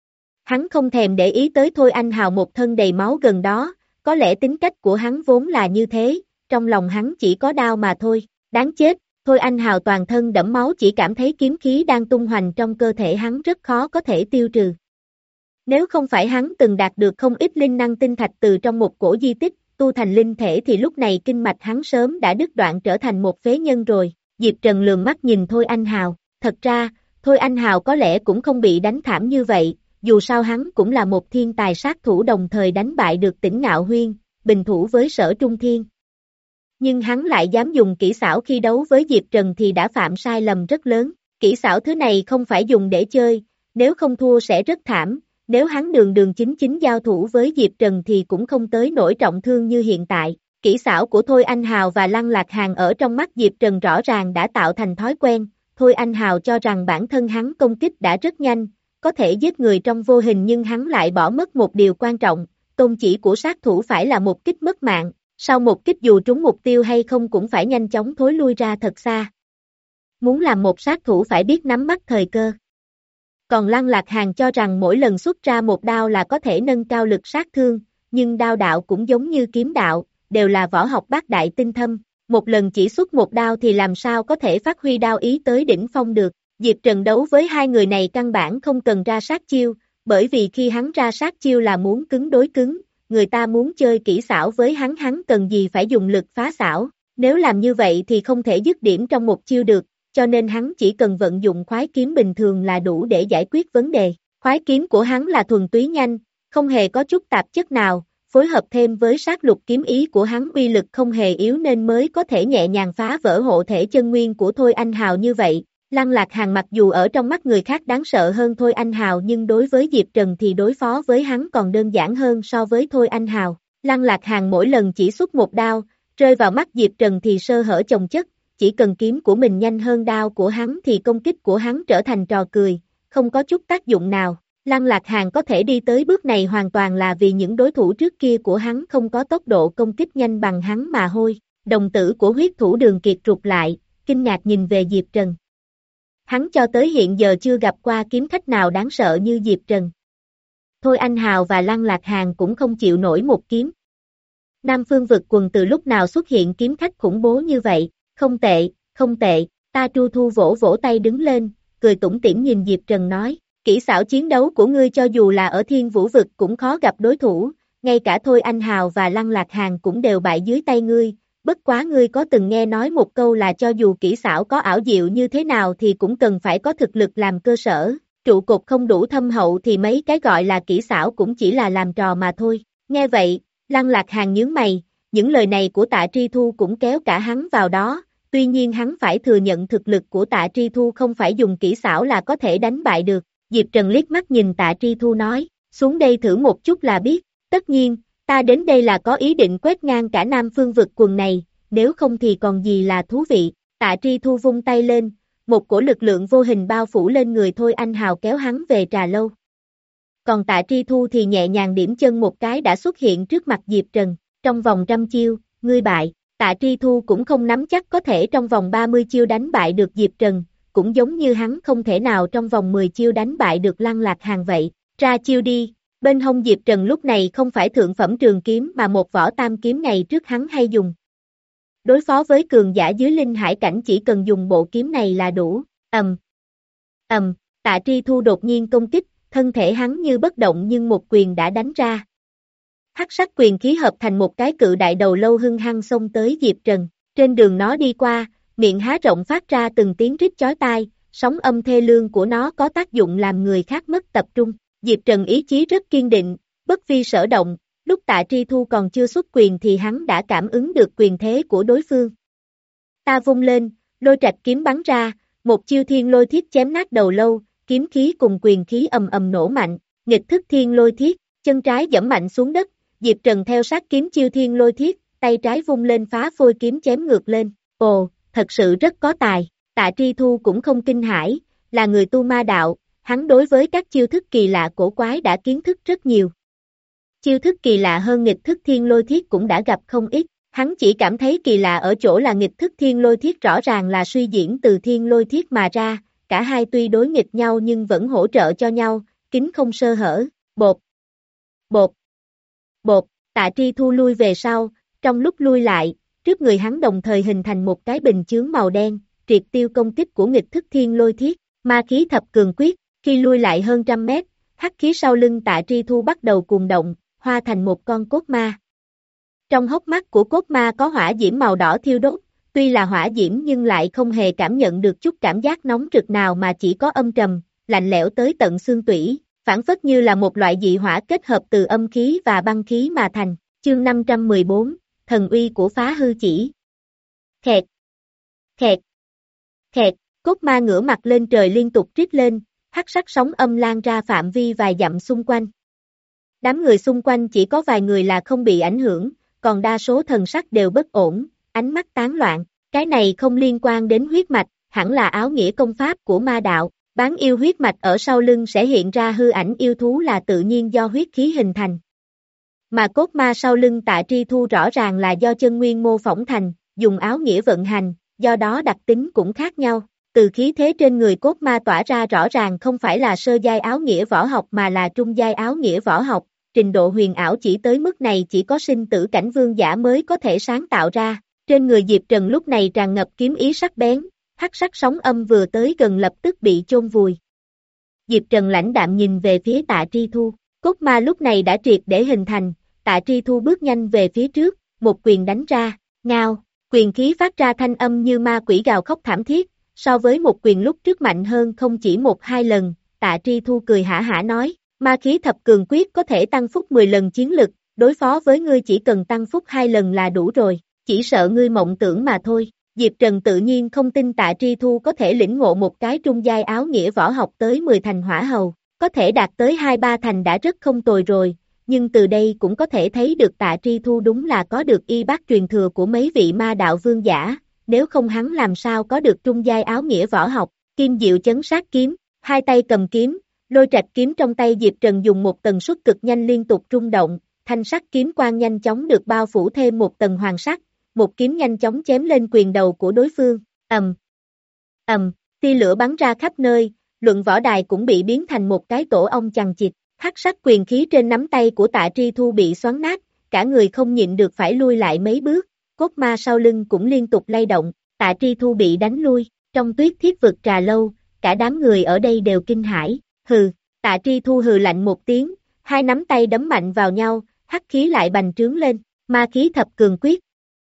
Hắn không thèm để ý tới Thôi Anh Hào một thân đầy máu gần đó, có lẽ tính cách của hắn vốn là như thế, trong lòng hắn chỉ có đao mà thôi, đáng chết, Thôi Anh Hào toàn thân đẫm máu chỉ cảm thấy kiếm khí đang tung hoành trong cơ thể hắn rất khó có thể tiêu trừ. Nếu không phải hắn từng đạt được không ít linh năng tinh thạch từ trong một cổ di tích, tu thành linh thể thì lúc này kinh mạch hắn sớm đã đứt đoạn trở thành một phế nhân rồi. Diệp Trần lườm mắt nhìn Thôi Anh Hào, thật ra, Thôi Anh Hào có lẽ cũng không bị đánh thảm như vậy, dù sao hắn cũng là một thiên tài sát thủ đồng thời đánh bại được Tỉnh Ngạo Huyên, bình thủ với Sở Trung Thiên. Nhưng hắn lại dám dùng kỹ xảo khi đấu với Diệp Trần thì đã phạm sai lầm rất lớn, kỹ xảo thứ này không phải dùng để chơi, nếu không thua sẽ rất thảm, nếu hắn đường đường chính chính giao thủ với Diệp Trần thì cũng không tới nỗi trọng thương như hiện tại. Kỹ xảo của Thôi Anh Hào và Lăng Lạc Hàn ở trong mắt Diệp Trần rõ ràng đã tạo thành thói quen, Thôi Anh Hào cho rằng bản thân hắn công kích đã rất nhanh, có thể giết người trong vô hình nhưng hắn lại bỏ mất một điều quan trọng, tôn chỉ của sát thủ phải là một kích mất mạng, sau một kích dù trúng mục tiêu hay không cũng phải nhanh chóng thối lui ra thật xa. Muốn làm một sát thủ phải biết nắm bắt thời cơ. Còn Lăng Lạc Hàn cho rằng mỗi lần xuất ra một đao là có thể nâng cao lực sát thương, nhưng đao đạo cũng giống như kiếm đạo, đều là võ học bát đại tinh thâm, một lần chỉ xuất một đao thì làm sao có thể phát huy đao ý tới đỉnh phong được. Diệp Trần đấu với hai người này căn bản không cần ra sát chiêu, bởi vì khi hắn ra sát chiêu là muốn cứng đối cứng, người ta muốn chơi kỹ xảo với hắn hắn cần gì phải dùng lực phá xảo, nếu làm như vậy thì không thể dứt điểm trong một chiêu được, cho nên hắn chỉ cần vận dụng khoái kiếm bình thường là đủ để giải quyết vấn đề. Khoái kiếm của hắn là thuần túy nhanh, không hề có chút tạp chất nào, phối hợp thêm với sát lục kiếm ý của hắn uy lực không hề yếu nên mới có thể nhẹ nhàng phá vỡ hộ thể chân nguyên của Thôi Anh Hào như vậy. Lăng Lạc Hàn mặc dù ở trong mắt người khác đáng sợ hơn Thôi Anh Hào nhưng đối với Diệp Trần thì đối phó với hắn còn đơn giản hơn so với Thôi Anh Hào. Lăng Lạc Hàn mỗi lần chỉ xuất một đao, rơi vào mắt Diệp Trần thì sơ hở chồng chất, chỉ cần kiếm của mình nhanh hơn đao của hắn thì công kích của hắn trở thành trò cười, không có chút tác dụng nào. Lăng Lạc Hàn có thể đi tới bước này hoàn toàn là vì những đối thủ trước kia của hắn không có tốc độ công kích nhanh bằng hắn mà thôi. Đồng tử của huyết thủ Đường Kiệt rụt lại, kinh ngạc nhìn về Diệp Trần. Hắn cho tới hiện giờ chưa gặp qua kiếm khách nào đáng sợ như Diệp Trần. Thôi Anh Hào và Lăng Lạc Hàn cũng không chịu nổi một kiếm. Nam Phương Vực Quần từ lúc nào xuất hiện kiếm khách khủng bố như vậy, không tệ, không tệ, ta Tru Thu vỗ vỗ tay đứng lên, cười tủm tỉm nhìn Diệp Trần nói. Kỹ xảo chiến đấu của ngươi cho dù là ở Thiên Vũ Vực cũng khó gặp đối thủ, ngay cả Thôi Anh Hào và Lăng Lạc Hàn cũng đều bại dưới tay ngươi, bất quá ngươi có từng nghe nói một câu là cho dù kỹ xảo có ảo diệu như thế nào thì cũng cần phải có thực lực làm cơ sở, trụ cột không đủ thâm hậu thì mấy cái gọi là kỹ xảo cũng chỉ là làm trò mà thôi. Nghe vậy, Lăng Lạc Hàn nhướng mày, những lời này của Tạ Tri Thu cũng kéo cả hắn vào đó, tuy nhiên hắn phải thừa nhận thực lực của Tạ Tri Thu không phải dùng kỹ xảo là có thể đánh bại được. Diệp Trần liếc mắt nhìn Tạ Tri Thu nói, xuống đây thử một chút là biết, tất nhiên, ta đến đây là có ý định quét ngang cả Nam Phương Vực Quần này, nếu không thì còn gì là thú vị. Tạ Tri Thu vung tay lên, một cổ lực lượng vô hình bao phủ lên người Thôi Anh Hào kéo hắn về trà lâu. còn Tạ Tri Thu thì nhẹ nhàng điểm chân một cái đã xuất hiện trước mặt Diệp Trần, trong vòng trăm chiêu, ngươi bại. Tạ Tri Thu cũng không nắm chắc có thể trong vòng ba mươi chiêu đánh bại được Diệp Trần, cũng giống như hắn không thể nào trong vòng mười chiêu đánh bại được Lăng Lạc Hàn vậy. Ra chiêu đi, bên hông Diệp Trần lúc này không phải thượng phẩm trường kiếm mà một vỏ tam kiếm ngày trước hắn hay dùng. Đối phó với cường giả dưới linh hải cảnh chỉ cần dùng bộ kiếm này là đủ, ầm, ầm, Tạ Tri Thu đột nhiên công kích, thân thể hắn như bất động nhưng một quyền đã đánh ra. Hắc sắc quyền khí hợp thành một cái cự đại đầu lâu hung hăng xông tới Diệp Trần, trên đường nó đi qua, miệng há rộng phát ra từng tiếng rít chói tai, sóng âm thê lương của nó có tác dụng làm người khác mất tập trung. Diệp Trần ý chí rất kiên định, bất vi sở động, lúc Tạ Tri Thu còn chưa xuất quyền thì hắn đã cảm ứng được quyền thế của đối phương. Ta vung lên, lôi trạch kiếm bắn ra, một chiêu thiên lôi thiết chém nát đầu lâu, kiếm khí cùng quyền khí ầm ầm nổ mạnh, nghịch thức thiên lôi thiết, chân trái giẫm mạnh xuống đất, Diệp Trần theo sát kiếm chiêu thiên lôi thiết, tay trái vung lên phá phôi kiếm chém ngược lên, ồ, thật sự rất có tài. Tạ Tri Thu cũng không kinh hãi, là người tu ma đạo, hắn đối với các chiêu thức kỳ lạ cổ quái đã kiến thức rất nhiều. Chiêu thức kỳ lạ hơn nghịch thức thiên lôi thiết cũng đã gặp không ít, hắn chỉ cảm thấy kỳ lạ ở chỗ là nghịch thức thiên lôi thiết rõ ràng là suy diễn từ thiên lôi thiết mà ra, cả hai tuy đối nghịch nhau nhưng vẫn hỗ trợ cho nhau, kín không sơ hở, bột, bột, bột, Tạ Tri Thu lui về sau, trong lúc lui lại, trước người hắn đồng thời hình thành một cái bình chướng màu đen, triệt tiêu công kích của nghịch thức thiên lôi thiết, ma khí thập cường quyết, khi lui lại hơn trăm mét, hắc khí sau lưng Tạ Tri Thu bắt đầu cuồng động, hóa thành một con cốt ma. Trong hốc mắt của cốt ma có hỏa diễm màu đỏ thiêu đốt, tuy là hỏa diễm nhưng lại không hề cảm nhận được chút cảm giác nóng rực nào mà chỉ có âm trầm, lạnh lẽo tới tận xương tủy, phản phất như là một loại dị hỏa kết hợp từ âm khí và băng khí mà thành. Chương năm trăm mười bốn, thần uy của phá hư chỉ. Khẹt, khẹt, khẹt, cốt ma ngửa mặt lên trời liên tục rít lên, hắc sắc sóng âm lan ra phạm vi vài dặm xung quanh. Đám người xung quanh chỉ có vài người là không bị ảnh hưởng, còn đa số thần sắc đều bất ổn, ánh mắt tán loạn, cái này không liên quan đến huyết mạch, hẳn là áo nghĩa công pháp của ma đạo, bán yêu huyết mạch ở sau lưng sẽ hiện ra hư ảnh yêu thú là tự nhiên do huyết khí hình thành. Mà cốt ma sau lưng Tạ Tri Thu rõ ràng là do chân nguyên mô phỏng thành, dùng áo nghĩa vận hành, do đó đặc tính cũng khác nhau. Từ khí thế trên người cốt ma tỏa ra rõ ràng không phải là sơ giai áo nghĩa võ học mà là trung giai áo nghĩa võ học, trình độ huyền ảo chỉ tới mức này chỉ có sinh tử cảnh vương giả mới có thể sáng tạo ra. Trên người Diệp Trần lúc này tràn ngập kiếm ý sắc bén, hắc sắc sóng âm vừa tới gần lập tức bị chôn vùi. Diệp Trần lãnh đạm nhìn về phía Tạ Tri Thu, cốt ma lúc này đã triệt để hình thành, Tạ Tri Thu bước nhanh về phía trước, một quyền đánh ra, ngao, quyền khí phát ra thanh âm như ma quỷ gào khóc thảm thiết, so với một quyền lúc trước mạnh hơn không chỉ một hai lần, Tạ Tri Thu cười hả hả nói, ma khí thập cường quyết có thể tăng phúc mười lần chiến lực, đối phó với ngươi chỉ cần tăng phúc hai lần là đủ rồi, chỉ sợ ngươi mộng tưởng mà thôi. Diệp Trần tự nhiên không tin Tạ Tri Thu có thể lĩnh ngộ một cái trung giai áo nghĩa võ học tới mười thành hỏa hầu, có thể đạt tới hai ba thành đã rất không tồi rồi, nhưng từ đây cũng có thể thấy được Tạ Tri Thu đúng là có được y bác truyền thừa của mấy vị ma đạo vương giả, nếu không hắn làm sao có được trung giai áo nghĩa võ học. Kim diệu chấn sát kiếm, hai tay cầm kiếm, lôi trạch kiếm trong tay Diệp Trần dùng một tần suất cực nhanh liên tục rung động, thanh sắc kiếm quang nhanh chóng được bao phủ thêm một tầng hoàng sắc, một kiếm nhanh chóng chém lên quyền đầu của đối phương, ầm, ầm, tia lửa bắn ra khắp nơi, luận võ đài cũng bị biến thành một cái tổ ong chằng chịt, hắc sắc quyền khí trên nắm tay của Tạ Tri Thu bị xoắn nát, cả người không nhịn được phải lui lại mấy bước, cốt ma sau lưng cũng liên tục lay động, Tạ Tri Thu bị đánh lui, trong tuyết thiết vực trà lâu, cả đám người ở đây đều kinh hãi, hừ, Tạ Tri Thu hừ lạnh một tiếng, hai nắm tay đấm mạnh vào nhau, hắc khí lại bành trướng lên, ma khí thập cường quyết.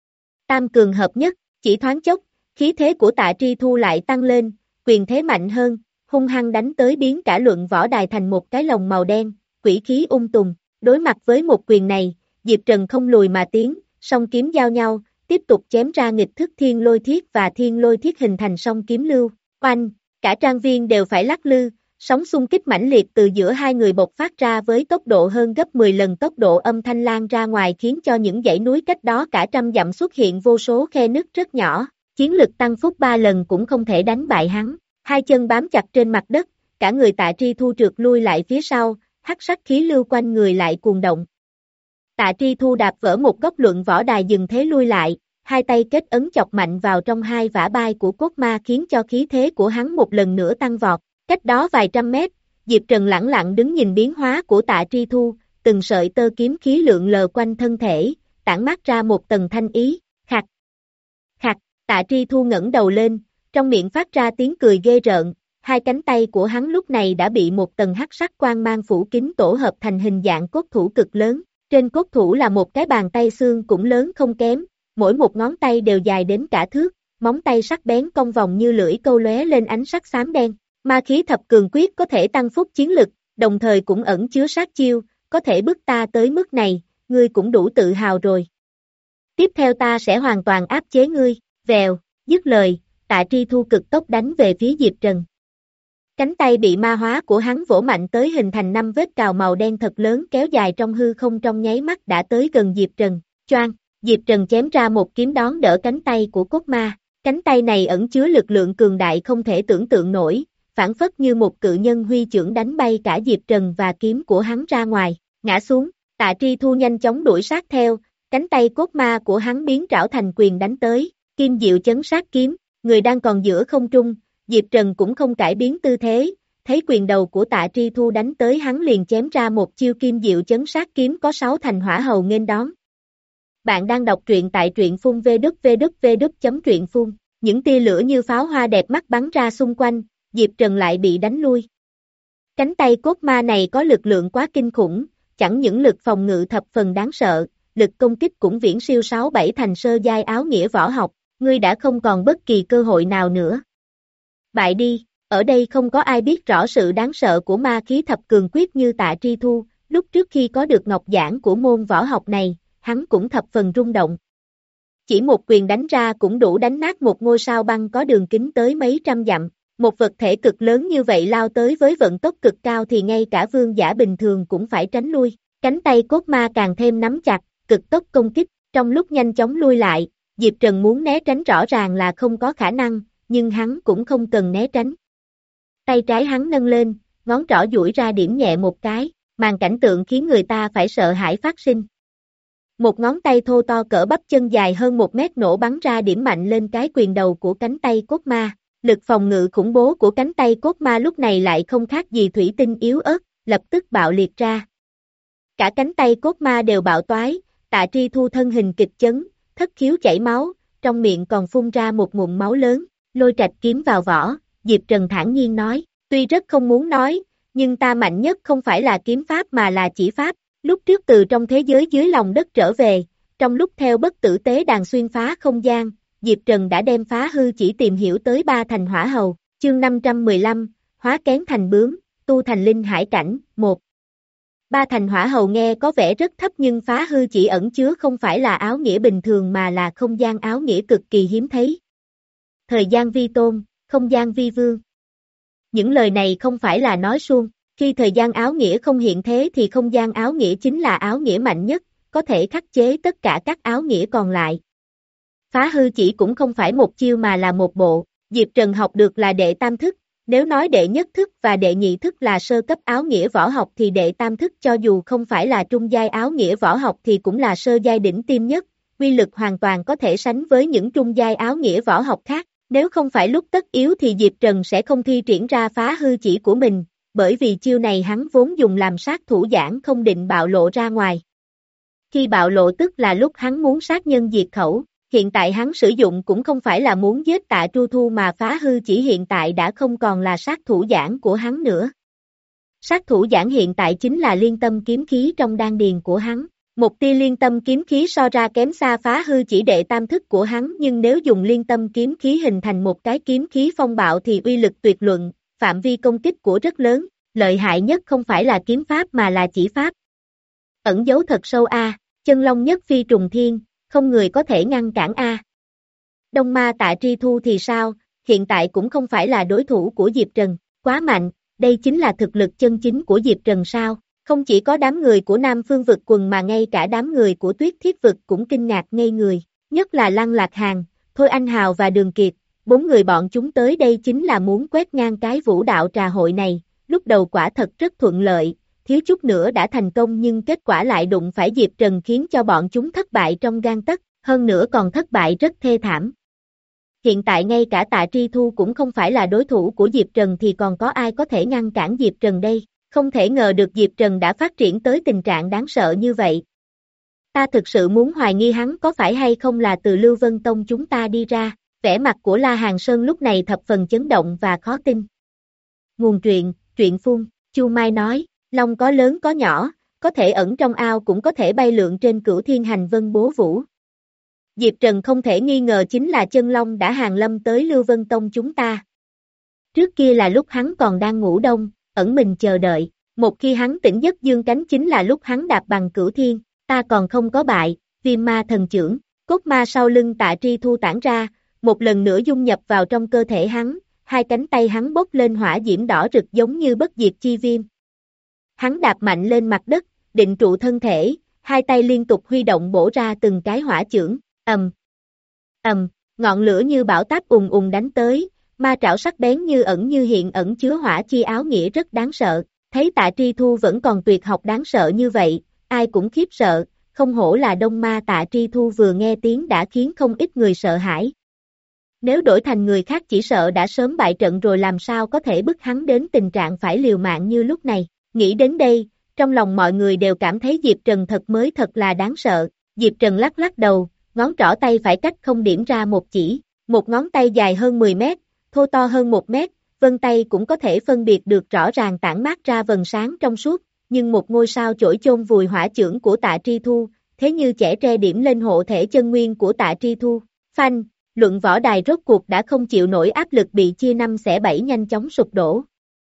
Tam cường hợp nhất, chỉ thoáng chốc, khí thế của Tạ Tri Thu lại tăng lên, quyền thế mạnh hơn, hung hăng đánh tới biến cả luận võ đài thành một cái lồng màu đen, quỷ khí ung tùng, đối mặt với một quyền này, Diệp Trần không lùi mà tiến, song kiếm giao nhau, tiếp tục chém ra nghịch thức thiên lôi thiết và thiên lôi thiết hình thành song kiếm lưu, oanh, cả trang viên đều phải lắc lư, sóng xung kích mãnh liệt từ giữa hai người bộc phát ra với tốc độ hơn gấp mười lần tốc độ âm thanh lan ra ngoài khiến cho những dãy núi cách đó cả trăm dặm xuất hiện vô số khe nứt rất nhỏ, chiến lực tăng phúc ba lần cũng không thể đánh bại hắn, hai chân bám chặt trên mặt đất, cả người Tạ Tri Thu trượt lui lại phía sau, hắc sắc khí lưu quanh người lại cuồng động. Tạ Tri Thu đạp vỡ một góc luận võ đài dừng thế lui lại, hai tay kết ấn chọc mạnh vào trong hai vả vai của cốt ma khiến cho khí thế của hắn một lần nữa tăng vọt. Cách đó vài trăm mét, Diệp Trần lẳng lặng đứng nhìn biến hóa của Tạ Tri Thu, từng sợi tơ kiếm khí lượn lờ quanh thân thể, tản mát ra một tầng thanh ý, khạc. Khạc, Tạ Tri Thu ngẩng đầu lên, trong miệng phát ra tiếng cười ghê rợn, hai cánh tay của hắn lúc này đã bị một tầng hắc sắc quang mang phủ kín tổ hợp thành hình dạng cốt thủ cực lớn, trên cốt thủ là một cái bàn tay xương cũng lớn không kém, mỗi một ngón tay đều dài đến cả thước, móng tay sắc bén cong vòng như lưỡi câu lóe lên ánh sắc xám đen. Ma khí thập cường quyết có thể tăng phúc chiến lực, đồng thời cũng ẩn chứa sát chiêu, có thể bức ta tới mức này, ngươi cũng đủ tự hào rồi. Tiếp theo ta sẽ hoàn toàn áp chế ngươi, vèo, dứt lời, Tạ Tri Thu cực tốc đánh về phía Diệp Trần. Cánh tay bị ma hóa của hắn vỗ mạnh tới hình thành năm vết cào màu đen thật lớn kéo dài trong hư không trong nháy mắt đã tới gần Diệp Trần, choang, Diệp Trần chém ra một kiếm đón đỡ cánh tay của cốt ma, cánh tay này ẩn chứa lực lượng cường đại không thể tưởng tượng nổi, phản phất như một cự nhân huy chưởng đánh bay cả Diệp Trần và kiếm của hắn ra ngoài, ngã xuống, Tạ Tri Thu nhanh chóng đuổi sát theo, cánh tay cốt ma của hắn biến trảo thành quyền đánh tới, kim diệu chấn sát kiếm, người đang còn giữa không trung, Diệp Trần cũng không cải biến tư thế, thấy quyền đầu của Tạ Tri Thu đánh tới hắn liền chém ra một chiêu kim diệu chấn sát kiếm có sáu thành hỏa hầu nghênh đón. Bạn đang đọc truyện tại truyện phun vê kép vê kép vê kép chấm truyện phun, những tia lửa như pháo hoa đẹp mắt bắn ra xung quanh, Diệp Trần lại bị đánh lui. Cánh tay cốt ma này có lực lượng quá kinh khủng, chẳng những lực phòng ngự thập phần đáng sợ, lực công kích cũng viễn siêu sáu bảy thành sơ giai áo nghĩa võ học, ngươi đã không còn bất kỳ cơ hội nào nữa. Bại đi, ở đây không có ai biết rõ sự đáng sợ của ma khí thập cường quyết như Tạ Tri Thu, lúc trước khi có được ngọc giảng của môn võ học này, hắn cũng thập phần rung động. Chỉ một quyền đánh ra cũng đủ đánh nát một ngôi sao băng có đường kính tới mấy trăm dặm. Một vật thể cực lớn như vậy lao tới với vận tốc cực cao thì ngay cả vương giả bình thường cũng phải tránh lui. Cánh tay cốt ma càng thêm nắm chặt, cực tốc công kích, trong lúc nhanh chóng lui lại, Diệp Trần muốn né tránh rõ ràng là không có khả năng, nhưng hắn cũng không cần né tránh. Tay trái hắn nâng lên, ngón trỏ duỗi ra điểm nhẹ một cái, màn cảnh tượng khiến người ta phải sợ hãi phát sinh. Một ngón tay thô to cỡ bắp chân dài hơn một mét nổ bắn ra điểm mạnh lên cái quyền đầu của cánh tay cốt ma. Lực phòng ngự khủng bố của cánh tay cốt ma lúc này lại không khác gì thủy tinh yếu ớt, lập tức bạo liệt ra. Cả cánh tay cốt ma đều bạo toái, Tạ Tri Thu thân hình kịch chấn, thất khiếu chảy máu, trong miệng còn phun ra một ngụm máu lớn, lôi trạch kiếm vào vỏ, Diệp Trần thản nhiên nói, tuy rất không muốn nói, nhưng ta mạnh nhất không phải là kiếm pháp mà là chỉ pháp, lúc trước từ trong thế giới dưới lòng đất trở về, trong lúc theo bất tử tế đàn xuyên phá không gian, Diệp Trần đã đem phá hư chỉ tìm hiểu tới ba thành hỏa hầu, chương năm trăm mười lăm, hóa kén thành bướm, tu thành linh hải cảnh, một. Ba thành hỏa hầu nghe có vẻ rất thấp nhưng phá hư chỉ ẩn chứa không phải là áo nghĩa bình thường mà là không gian áo nghĩa cực kỳ hiếm thấy. Thời gian vi tôn, không gian vi vương. Những lời này không phải là nói suông, khi thời gian áo nghĩa không hiện thế thì không gian áo nghĩa chính là áo nghĩa mạnh nhất, có thể khắc chế tất cả các áo nghĩa còn lại. Phá hư chỉ cũng không phải một chiêu mà là một bộ, Diệp Trần học được là đệ tam thức, nếu nói đệ nhất thức và đệ nhị thức là sơ cấp áo nghĩa võ học thì đệ tam thức cho dù không phải là trung giai áo nghĩa võ học thì cũng là sơ giai đỉnh tiêm nhất, uy lực hoàn toàn có thể sánh với những trung giai áo nghĩa võ học khác, nếu không phải lúc tất yếu thì Diệp Trần sẽ không thi triển ra phá hư chỉ của mình, bởi vì chiêu này hắn vốn dùng làm sát thủ giảng không định bạo lộ ra ngoài. Khi bạo lộ tức là lúc hắn muốn sát nhân diệt khẩu. Hiện tại hắn sử dụng cũng không phải là muốn giết Tạ Tri Thu mà phá hư chỉ hiện tại đã không còn là sát thủ giảng của hắn nữa. Sát thủ giảng hiện tại chính là liên tâm kiếm khí trong đan điền của hắn. Một tia liên tâm kiếm khí so ra kém xa phá hư chỉ đệ tam thức của hắn nhưng nếu dùng liên tâm kiếm khí hình thành một cái kiếm khí phong bạo thì uy lực tuyệt luận, phạm vi công kích của rất lớn, lợi hại nhất không phải là kiếm pháp mà là chỉ pháp. Ẩn dấu thật sâu a, chân long nhất phi trùng thiên. Không người có thể ngăn cản a. Đông ma Tạ Tri Thu thì sao, hiện tại cũng không phải là đối thủ của Diệp Trần, quá mạnh, đây chính là thực lực chân chính của Diệp Trần sao, không chỉ có đám người của Nam Phương vực quần mà ngay cả đám người của Tuyết Thiết vực cũng kinh ngạc ngây người, nhất là Lăng Lạc Hàn, Thôi Anh Hào và Đường Kiệt, bốn người bọn chúng tới đây chính là muốn quét ngang cái vũ đạo trà hội này, lúc đầu quả thật rất thuận lợi, thiếu chút nữa đã thành công nhưng kết quả lại đụng phải Diệp Trần khiến cho bọn chúng thất bại trong gang tấc, hơn nữa còn thất bại rất thê thảm. Hiện tại ngay cả Tạ Tri Thu cũng không phải là đối thủ của Diệp Trần thì còn có ai có thể ngăn cản Diệp Trần đây, không thể ngờ được Diệp Trần đã phát triển tới tình trạng đáng sợ như vậy. Ta thực sự muốn hoài nghi hắn có phải hay không là từ Lưu Vân Tông chúng ta đi ra, vẻ mặt của La Hàn Sơn lúc này thập phần chấn động và khó tin. Nguồn truyện, truyện phun, Chu Mai nói, long có lớn có nhỏ, có thể ẩn trong ao cũng có thể bay lượn trên cửu thiên hành vân bố vũ. Diệp Trần không thể nghi ngờ chính là chân long đã hàng lâm tới Lưu Vân Tông chúng ta. Trước kia là lúc hắn còn đang ngủ đông, ẩn mình chờ đợi, một khi hắn tỉnh giấc dương cánh chính là lúc hắn đạp bằng cửu thiên, ta còn không có bại, viêm ma thần chưởng, cốt ma sau lưng Tạ Tri Thu tản ra, một lần nữa dung nhập vào trong cơ thể hắn, hai cánh tay hắn bốc lên hỏa diễm đỏ rực giống như bất diệt chi viêm. Hắn đạp mạnh lên mặt đất, định trụ thân thể, hai tay liên tục huy động bổ ra từng cái hỏa chưởng, ầm, ầm, ngọn lửa như bão táp ùng ùng đánh tới, ma trảo sắc bén như ẩn như hiện ẩn chứa hỏa chi áo nghĩa rất đáng sợ, thấy Tạ Tri Thu vẫn còn tuyệt học đáng sợ như vậy, ai cũng khiếp sợ, không hổ là đông ma. Tạ Tri Thu vừa nghe tiếng đã khiến không ít người sợ hãi. Nếu đổi thành người khác chỉ sợ đã sớm bại trận rồi làm sao có thể bức hắn đến tình trạng phải liều mạng như lúc này. Nghĩ đến đây, trong lòng mọi người đều cảm thấy Diệp Trần thật mới thật là đáng sợ. Diệp Trần lắc lắc đầu, ngón trỏ tay phải cách không điểm ra một chỉ, một ngón tay dài hơn mười mét, thô to hơn một mét, vân tay cũng có thể phân biệt được rõ ràng tản mát ra vầng sáng trong suốt, nhưng một ngôi sao chổi chôn vùi hỏa chưởng của Tạ Tri Thu, thế như chẻ tre điểm lên hộ thể chân nguyên của Tạ Tri Thu. Phanh, luận võ đài rốt cuộc đã không chịu nổi áp lực bị chia năm xẻ bảy nhanh chóng sụp đổ.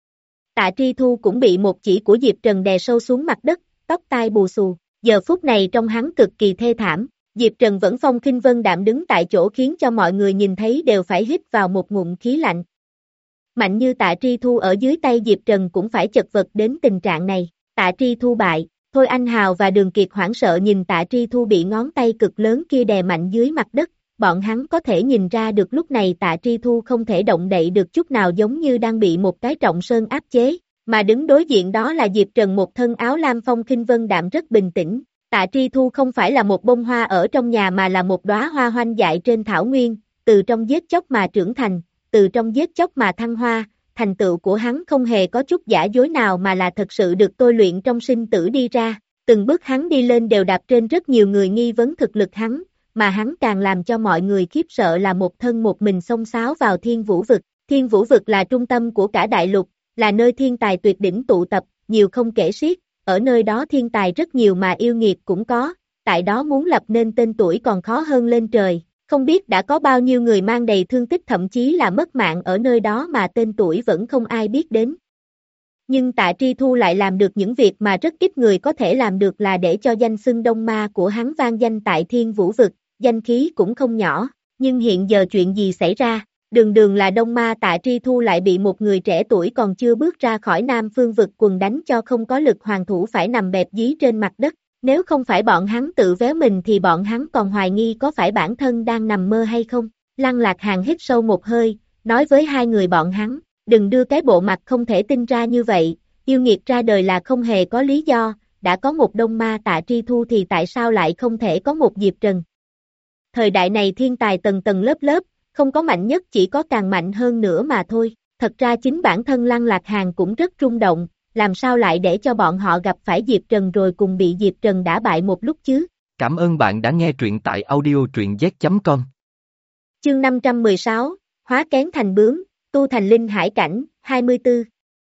Tạ Tri Thu cũng bị một chỉ của Diệp Trần đè sâu xuống mặt đất, tóc tai bù xù, giờ phút này trong hắn cực kỳ thê thảm, Diệp Trần vẫn phong khinh vân đạm đứng tại chỗ khiến cho mọi người nhìn thấy đều phải hít vào một ngụm khí lạnh. Mạnh như Tạ Tri Thu ở dưới tay Diệp Trần cũng phải chật vật đến tình trạng này, Tạ Tri Thu bại, Thôi Anh Hào và Đường Kiệt hoảng sợ nhìn Tạ Tri Thu bị ngón tay cực lớn kia đè mạnh dưới mặt đất, bọn hắn có thể nhìn ra được lúc này Tạ Tri Thu không thể động đậy được chút nào giống như đang bị một cái trọng sơn áp chế, mà đứng đối diện đó là Diệp Trần một thân áo lam phong khinh vân đạm rất bình tĩnh. Tạ Tri Thu không phải là một bông hoa ở trong nhà mà là một đóa hoa hoanh dại trên thảo nguyên, từ trong giết chóc mà trưởng thành, từ trong giết chóc mà thăng hoa, thành tựu của hắn không hề có chút giả dối nào mà là thật sự được tôi luyện trong sinh tử đi ra, từng bước hắn đi lên đều đạp trên rất nhiều người nghi vấn thực lực hắn, mà hắn càng làm cho mọi người khiếp sợ là một thân một mình xông xáo vào Thiên Vũ Vực. Thiên Vũ Vực là trung tâm của cả đại lục, là nơi thiên tài tuyệt đỉnh tụ tập, nhiều không kể xiết, ở nơi đó thiên tài rất nhiều mà yêu nghiệt cũng có, tại đó muốn lập nên tên tuổi còn khó hơn lên trời, không biết đã có bao nhiêu người mang đầy thương tích thậm chí là mất mạng ở nơi đó mà tên tuổi vẫn không ai biết đến. Nhưng Tạ Tri Thu lại làm được những việc mà rất ít người có thể làm được là để cho danh xưng đông ma của hắn vang danh tại Thiên Vũ Vực, danh khí cũng không nhỏ, nhưng hiện giờ chuyện gì xảy ra, đường đường là đông ma Tạ Tri Thu lại bị một người trẻ tuổi còn chưa bước ra khỏi Nam Phương Vực quần đánh cho không có lực hoàn thủ phải nằm bẹp dí trên mặt đất, nếu không phải bọn hắn tự véo mình thì bọn hắn còn hoài nghi có phải bản thân đang nằm mơ hay không. Lăng Lạc Hàn hít sâu một hơi, nói với hai người bọn hắn, đừng đưa cái bộ mặt không thể tin ra như vậy, yêu nghiệt ra đời là không hề có lý do, đã có một đông ma Tạ Tri Thu thì tại sao lại không thể có một Diệp Trần. Thời đại này thiên tài tầng tầng lớp lớp, không có mạnh nhất chỉ có càng mạnh hơn nữa mà thôi, thật ra chính bản thân Lăng Lạc Hàn cũng rất rung động, làm sao lại để cho bọn họ gặp phải Diệp Trần rồi cùng bị Diệp Trần đả bại một lúc chứ. Cảm ơn bạn đã nghe truyện tại audio truyện z chấm com. Chương năm trăm mười sáu, Hóa Kén Thành Bướm, tu thành linh hải cảnh, hai mươi tư.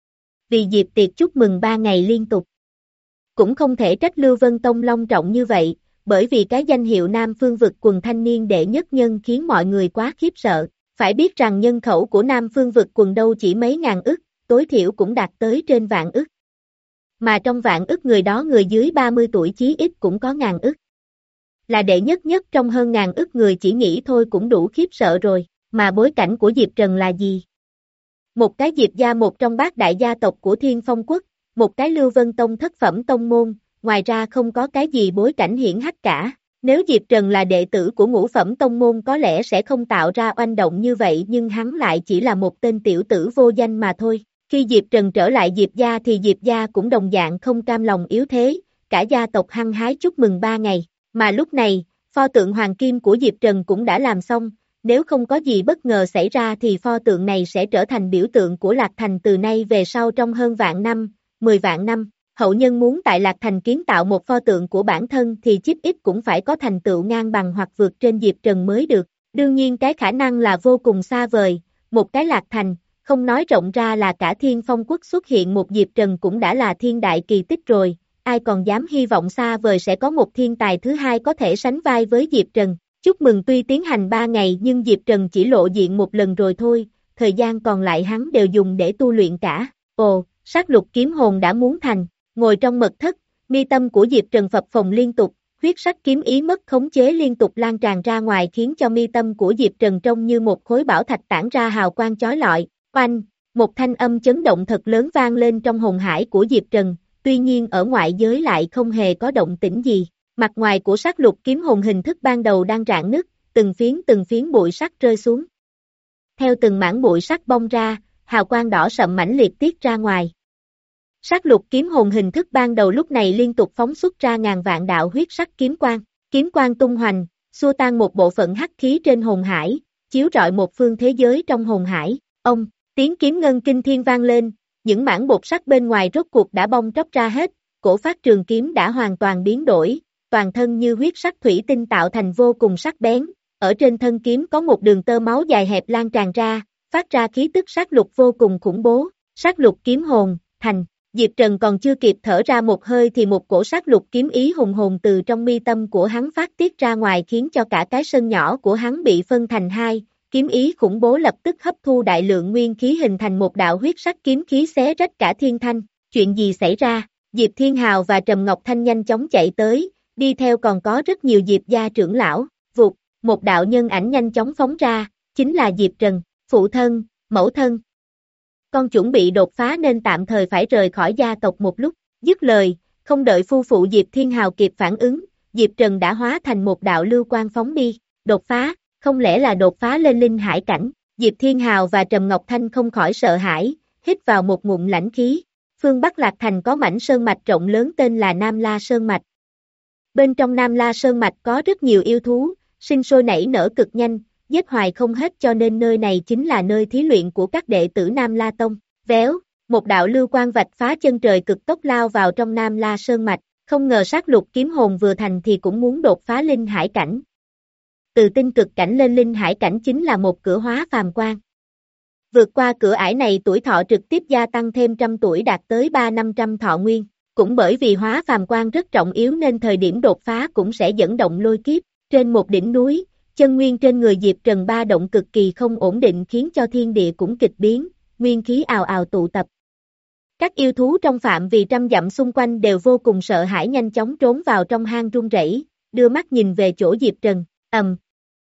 Vì Diệp tiệc chúc mừng ba ngày liên tục. Cũng không thể trách Lưu Vân Tông long trọng như vậy, bởi vì cái danh hiệu Nam Phương Vực quần thanh niên đệ nhất nhân khiến mọi người quá khiếp sợ. Phải biết rằng nhân khẩu của Nam Phương Vực quần đâu chỉ mấy ngàn ức, tối thiểu cũng đạt tới trên vạn ức. Mà trong vạn ức người đó người dưới ba mươi tuổi chí ít cũng có ngàn ức. Là đệ nhất nhất trong hơn ngàn ức người chỉ nghĩ thôi cũng đủ khiếp sợ rồi, mà bối cảnh của Diệp Trần là gì? Một cái Diệp gia một trong bát đại gia tộc của Thiên Phong Quốc, một cái Lưu Vân Tông thất phẩm tông môn, ngoài ra không có cái gì bối cảnh hiển hách cả. Nếu Diệp Trần là đệ tử của ngũ phẩm tông môn có lẽ sẽ không tạo ra oanh động như vậy nhưng hắn lại chỉ là một tên tiểu tử vô danh mà thôi. Khi Diệp Trần trở lại Diệp gia thì Diệp gia cũng đồng dạng không cam lòng yếu thế, cả gia tộc hăng hái chúc mừng ba ngày, mà lúc này, pho tượng hoàng kim của Diệp Trần cũng đã làm xong, nếu không có gì bất ngờ xảy ra thì pho tượng này sẽ trở thành biểu tượng của Lạc Thành từ nay về sau trong hơn vạn năm, mười vạn năm. Hậu nhân muốn tại Lạc Thành kiến tạo một pho tượng của bản thân thì chí ít cũng phải có thành tựu ngang bằng hoặc vượt trên Diệp Trần mới được. Đương nhiên cái khả năng là vô cùng xa vời, một cái Lạc Thành, không nói rộng ra là cả Thiên Phong Quốc xuất hiện một Diệp Trần cũng đã là thiên đại kỳ tích rồi, ai còn dám hy vọng xa vời sẽ có một thiên tài thứ hai có thể sánh vai với Diệp Trần. Chúc mừng tuy tiến hành ba ngày nhưng Diệp Trần chỉ lộ diện một lần rồi thôi, thời gian còn lại hắn đều dùng để tu luyện cả. Ồ, sát lục kiếm hồn đã muốn thành, ngồi trong mật thất, mi tâm của Diệp Trần phập phồng liên tục, huyết sắc kiếm ý mất khống chế liên tục lan tràn ra ngoài khiến cho mi tâm của Diệp Trần trông như một khối bảo thạch tản ra hào quang chói lọi. Oanh, một thanh âm chấn động thật lớn vang lên trong hồn hải của Diệp Trần, tuy nhiên ở ngoại giới lại không hề có động tĩnh gì. Mặt ngoài của sát lục kiếm hồn hình thức ban đầu đang rạn nứt, từng phiến từng phiến bụi sắt rơi xuống. Theo từng mảng bụi sắt bong ra, hào quang đỏ sậm mãnh liệt tiết ra ngoài. Sát lục kiếm hồn hình thức ban đầu lúc này liên tục phóng xuất ra ngàn vạn đạo huyết sắc kiếm quang, kiếm quang tung hoành, xua tan một bộ phận hắc khí trên hồn hải, chiếu rọi một phương thế giới trong hồn hải. Ông, tiếng kiếm ngân kinh thiên vang lên, những mảng bột sắt bên ngoài rốt cuộc đã bong tróc ra hết, cổ phát trường kiếm đã hoàn toàn biến đổi, toàn thân như huyết sắc thủy tinh tạo thành vô cùng sắc bén, ở trên thân kiếm có một đường tơ máu dài hẹp lan tràn ra, phát ra khí tức sát lục vô cùng khủng bố, sát lục kiếm hồn, thành. Diệp Trần còn chưa kịp thở ra một hơi thì một cổ sát lục kiếm ý hùng hồn từ trong mi tâm của hắn phát tiết ra ngoài khiến cho cả cái sân nhỏ của hắn bị phân thành hai, kiếm ý khủng bố lập tức hấp thu đại lượng nguyên khí hình thành một đạo huyết sắc kiếm khí xé rách cả thiên thanh. Chuyện gì xảy ra? Diệp Thiên Hào và Trầm Ngọc Thanh nhanh chóng chạy tới, đi theo còn có rất nhiều Diệp gia trưởng lão, vụt, một đạo nhân ảnh nhanh chóng phóng ra, chính là Diệp Trần, phụ thân, mẫu thân. Con chuẩn bị đột phá nên tạm thời phải rời khỏi gia tộc một lúc, dứt lời, không đợi phu phụ Diệp Thiên Hào kịp phản ứng, Diệp Trần đã hóa thành một đạo lưu quang phóng đi, đột phá, không lẽ là đột phá lên linh hải cảnh, Diệp Thiên Hào và Trầm Ngọc Thanh không khỏi sợ hãi, hít vào một ngụm lãnh khí, phương Bắc Lạc Thành có mảnh sơn mạch rộng lớn tên là Nam La Sơn Mạch. Bên trong Nam La Sơn Mạch có rất nhiều yêu thú, sinh sôi nảy nở cực nhanh, giết hoài không hết cho nên nơi này chính là nơi thí luyện của các đệ tử Nam La Tông. Véo, một đạo lưu quang vạch phá chân trời cực tốc lao vào trong Nam La Sơn Mạch, không ngờ sát lục kiếm hồn vừa thành thì cũng muốn đột phá linh hải cảnh. Từ tinh cực cảnh lên linh hải cảnh chính là một cửa hóa phàm quan. Vượt qua cửa ải này tuổi thọ trực tiếp gia tăng thêm trăm tuổi đạt tới ba năm trăm thọ nguyên, cũng bởi vì hóa phàm quan rất trọng yếu nên thời điểm đột phá cũng sẽ dẫn động lôi kiếp, trên một đỉnh núi. Chân nguyên trên người Diệp Trần ba động cực kỳ không ổn định khiến cho thiên địa cũng kịch biến, nguyên khí ào ào tụ tập. Các yêu thú trong phạm vi trăm dặm xung quanh đều vô cùng sợ hãi nhanh chóng trốn vào trong hang rung rẩy, đưa mắt nhìn về chỗ Diệp Trần, ầm,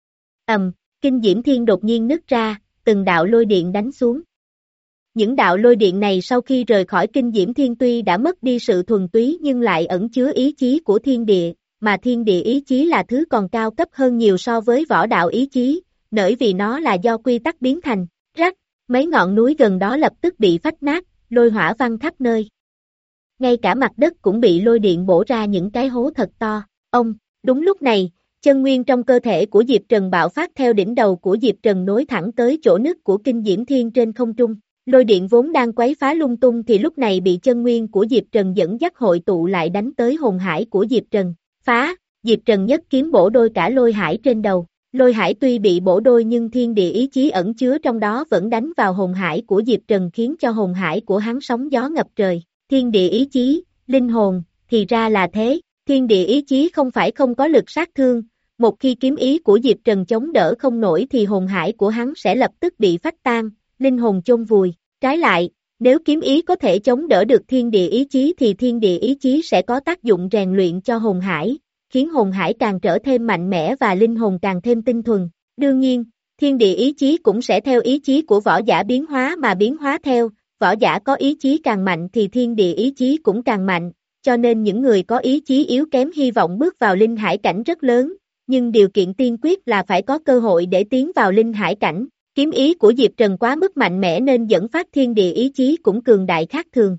ầm, kinh diễm thiên đột nhiên nứt ra, từng đạo lôi điện đánh xuống. Những đạo lôi điện này sau khi rời khỏi kinh diễm thiên tuy đã mất đi sự thuần túy nhưng lại ẩn chứa ý chí của thiên địa. Mà thiên địa ý chí là thứ còn cao cấp hơn nhiều so với võ đạo ý chí, bởi vì nó là do quy tắc biến thành, rắc, mấy ngọn núi gần đó lập tức bị phách nát, lôi hỏa văng khắp nơi. Ngay cả mặt đất cũng bị lôi điện bổ ra những cái hố thật to, ông, đúng lúc này, chân nguyên trong cơ thể của Diệp Trần bạo phát theo đỉnh đầu của Diệp Trần nối thẳng tới chỗ nứt của kinh diễm thiên trên không trung. Lôi điện vốn đang quấy phá lung tung thì lúc này bị chân nguyên của Diệp Trần dẫn dắt hội tụ lại đánh tới hồn hải của Diệp Trần. Phá, Diệp Trần nhất kiếm bổ đôi cả lôi hải trên đầu, lôi hải tuy bị bổ đôi nhưng thiên địa ý chí ẩn chứa trong đó vẫn đánh vào hồn hải của Diệp Trần khiến cho hồn hải của hắn sóng gió ngập trời, thiên địa ý chí, linh hồn, thì ra là thế, thiên địa ý chí không phải không có lực sát thương, một khi kiếm ý của Diệp Trần chống đỡ không nổi thì hồn hải của hắn sẽ lập tức bị phách tan, linh hồn chôn vùi, trái lại, nếu kiếm ý có thể chống đỡ được thiên địa ý chí thì thiên địa ý chí sẽ có tác dụng rèn luyện cho hồn hải, khiến hồn hải càng trở thêm mạnh mẽ và linh hồn càng thêm tinh thuần. Đương nhiên, thiên địa ý chí cũng sẽ theo ý chí của võ giả biến hóa mà biến hóa theo, võ giả có ý chí càng mạnh thì thiên địa ý chí cũng càng mạnh, cho nên những người có ý chí yếu kém hy vọng bước vào linh hải cảnh rất lớn, nhưng điều kiện tiên quyết là phải có cơ hội để tiến vào linh hải cảnh. Kiếm ý của Diệp Trần quá mức mạnh mẽ nên dẫn phát thiên địa ý chí cũng cường đại khác thường.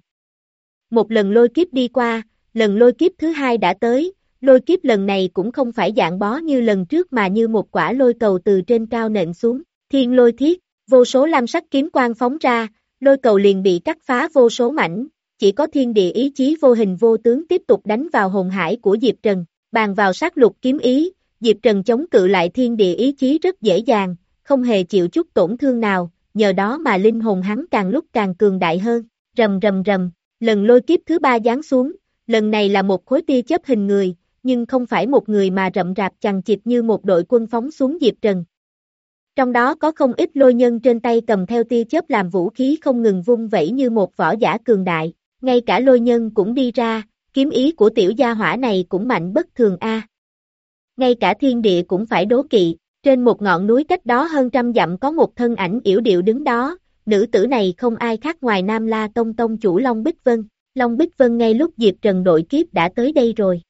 Một lần lôi kiếp đi qua, lần lôi kiếp thứ hai đã tới, lôi kiếp lần này cũng không phải dạng bó như lần trước mà như một quả lôi cầu từ trên cao nện xuống, thiên lôi thiết, vô số lam sắc kiếm quang phóng ra, lôi cầu liền bị cắt phá vô số mảnh, chỉ có thiên địa ý chí vô hình vô tướng tiếp tục đánh vào hồn hải của Diệp Trần, bàn vào sát lục kiếm ý, Diệp Trần chống cự lại thiên địa ý chí rất dễ dàng, không hề chịu chút tổn thương nào, nhờ đó mà linh hồn hắn càng lúc càng cường đại hơn, rầm rầm rầm, lần lôi kiếp thứ ba giáng xuống, lần này là một khối tia chớp hình người, nhưng không phải một người mà rậm rạp chằng chịt như một đội quân phóng xuống Diệp Trần. Trong đó có không ít lôi nhân trên tay cầm theo tia chớp làm vũ khí không ngừng vung vẩy như một võ giả cường đại, ngay cả lôi nhân cũng đi ra, kiếm ý của tiểu gia hỏa này cũng mạnh bất thường a. Ngay cả thiên địa cũng phải đố kỵ, trên một ngọn núi cách đó hơn trăm dặm có một thân ảnh yểu điệu đứng đó, nữ tử này không ai khác ngoài Nam La Tông tông chủ Long Bích Vân, Long Bích Vân ngay lúc Diệp Trần đội kiếp đã tới đây rồi.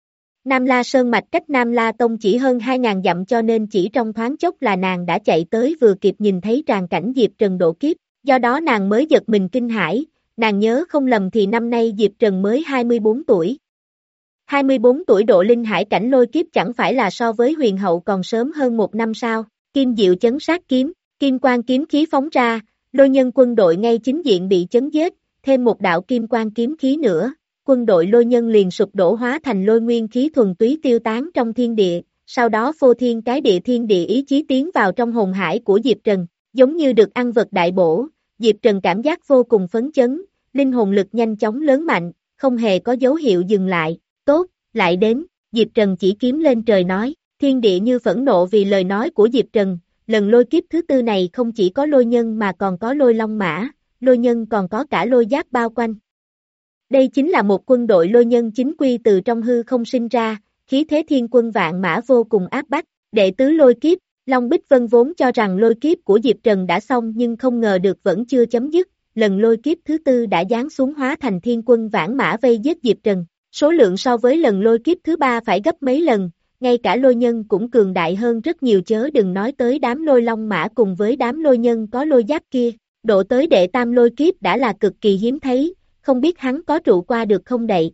Nam La Sơn mạch cách Nam La Tông chỉ hơn hai ngàn dặm cho nên chỉ trong thoáng chốc là nàng đã chạy tới vừa kịp nhìn thấy tràng cảnh Diệp Trần độ kiếp, do đó nàng mới giật mình kinh hãi, nàng nhớ không lầm thì năm nay Diệp Trần mới hai mươi bốn tuổi. hai mươi bốn tuổi độ linh hải cảnh lôi kiếp chẳng phải là so với huyền hậu còn sớm hơn một năm sao, kim diệu chấn sát kiếm, kim quang kiếm khí phóng ra, lôi nhân quân đội ngay chính diện bị chấn giết, thêm một đạo kim quang kiếm khí nữa. Quân đội lôi nhân liền sụp đổ hóa thành lôi nguyên khí thuần túy tiêu tán trong thiên địa, sau đó phô thiên cái địa thiên địa ý chí tiến vào trong hồn hải của Diệp Trần, giống như được ăn vật đại bổ, Diệp Trần cảm giác vô cùng phấn chấn, linh hồn lực nhanh chóng lớn mạnh, không hề có dấu hiệu dừng lại, tốt, lại đến, Diệp Trần chỉ kiếm lên trời nói, thiên địa như phẫn nộ vì lời nói của Diệp Trần, lần lôi kiếp thứ tư này không chỉ có lôi nhân mà còn có lôi long mã, lôi nhân còn có cả lôi giáp bao quanh. Đây chính là một quân đội lôi nhân chính quy từ trong hư không sinh ra, khí thế thiên quân vạn mã vô cùng áp bách, đệ tứ lôi kiếp, Long Bích Vân vốn cho rằng lôi kiếp của Diệp Trần đã xong nhưng không ngờ được vẫn chưa chấm dứt, lần lôi kiếp thứ tư đã giáng xuống hóa thành thiên quân vạn mã vây giết Diệp Trần, số lượng so với lần lôi kiếp thứ ba phải gấp mấy lần, ngay cả lôi nhân cũng cường đại hơn rất nhiều chớ đừng nói tới đám lôi long mã cùng với đám lôi nhân có lôi giáp kia, độ tới đệ tam lôi kiếp đã là cực kỳ hiếm thấy. Không biết hắn có trụ qua được không đậy.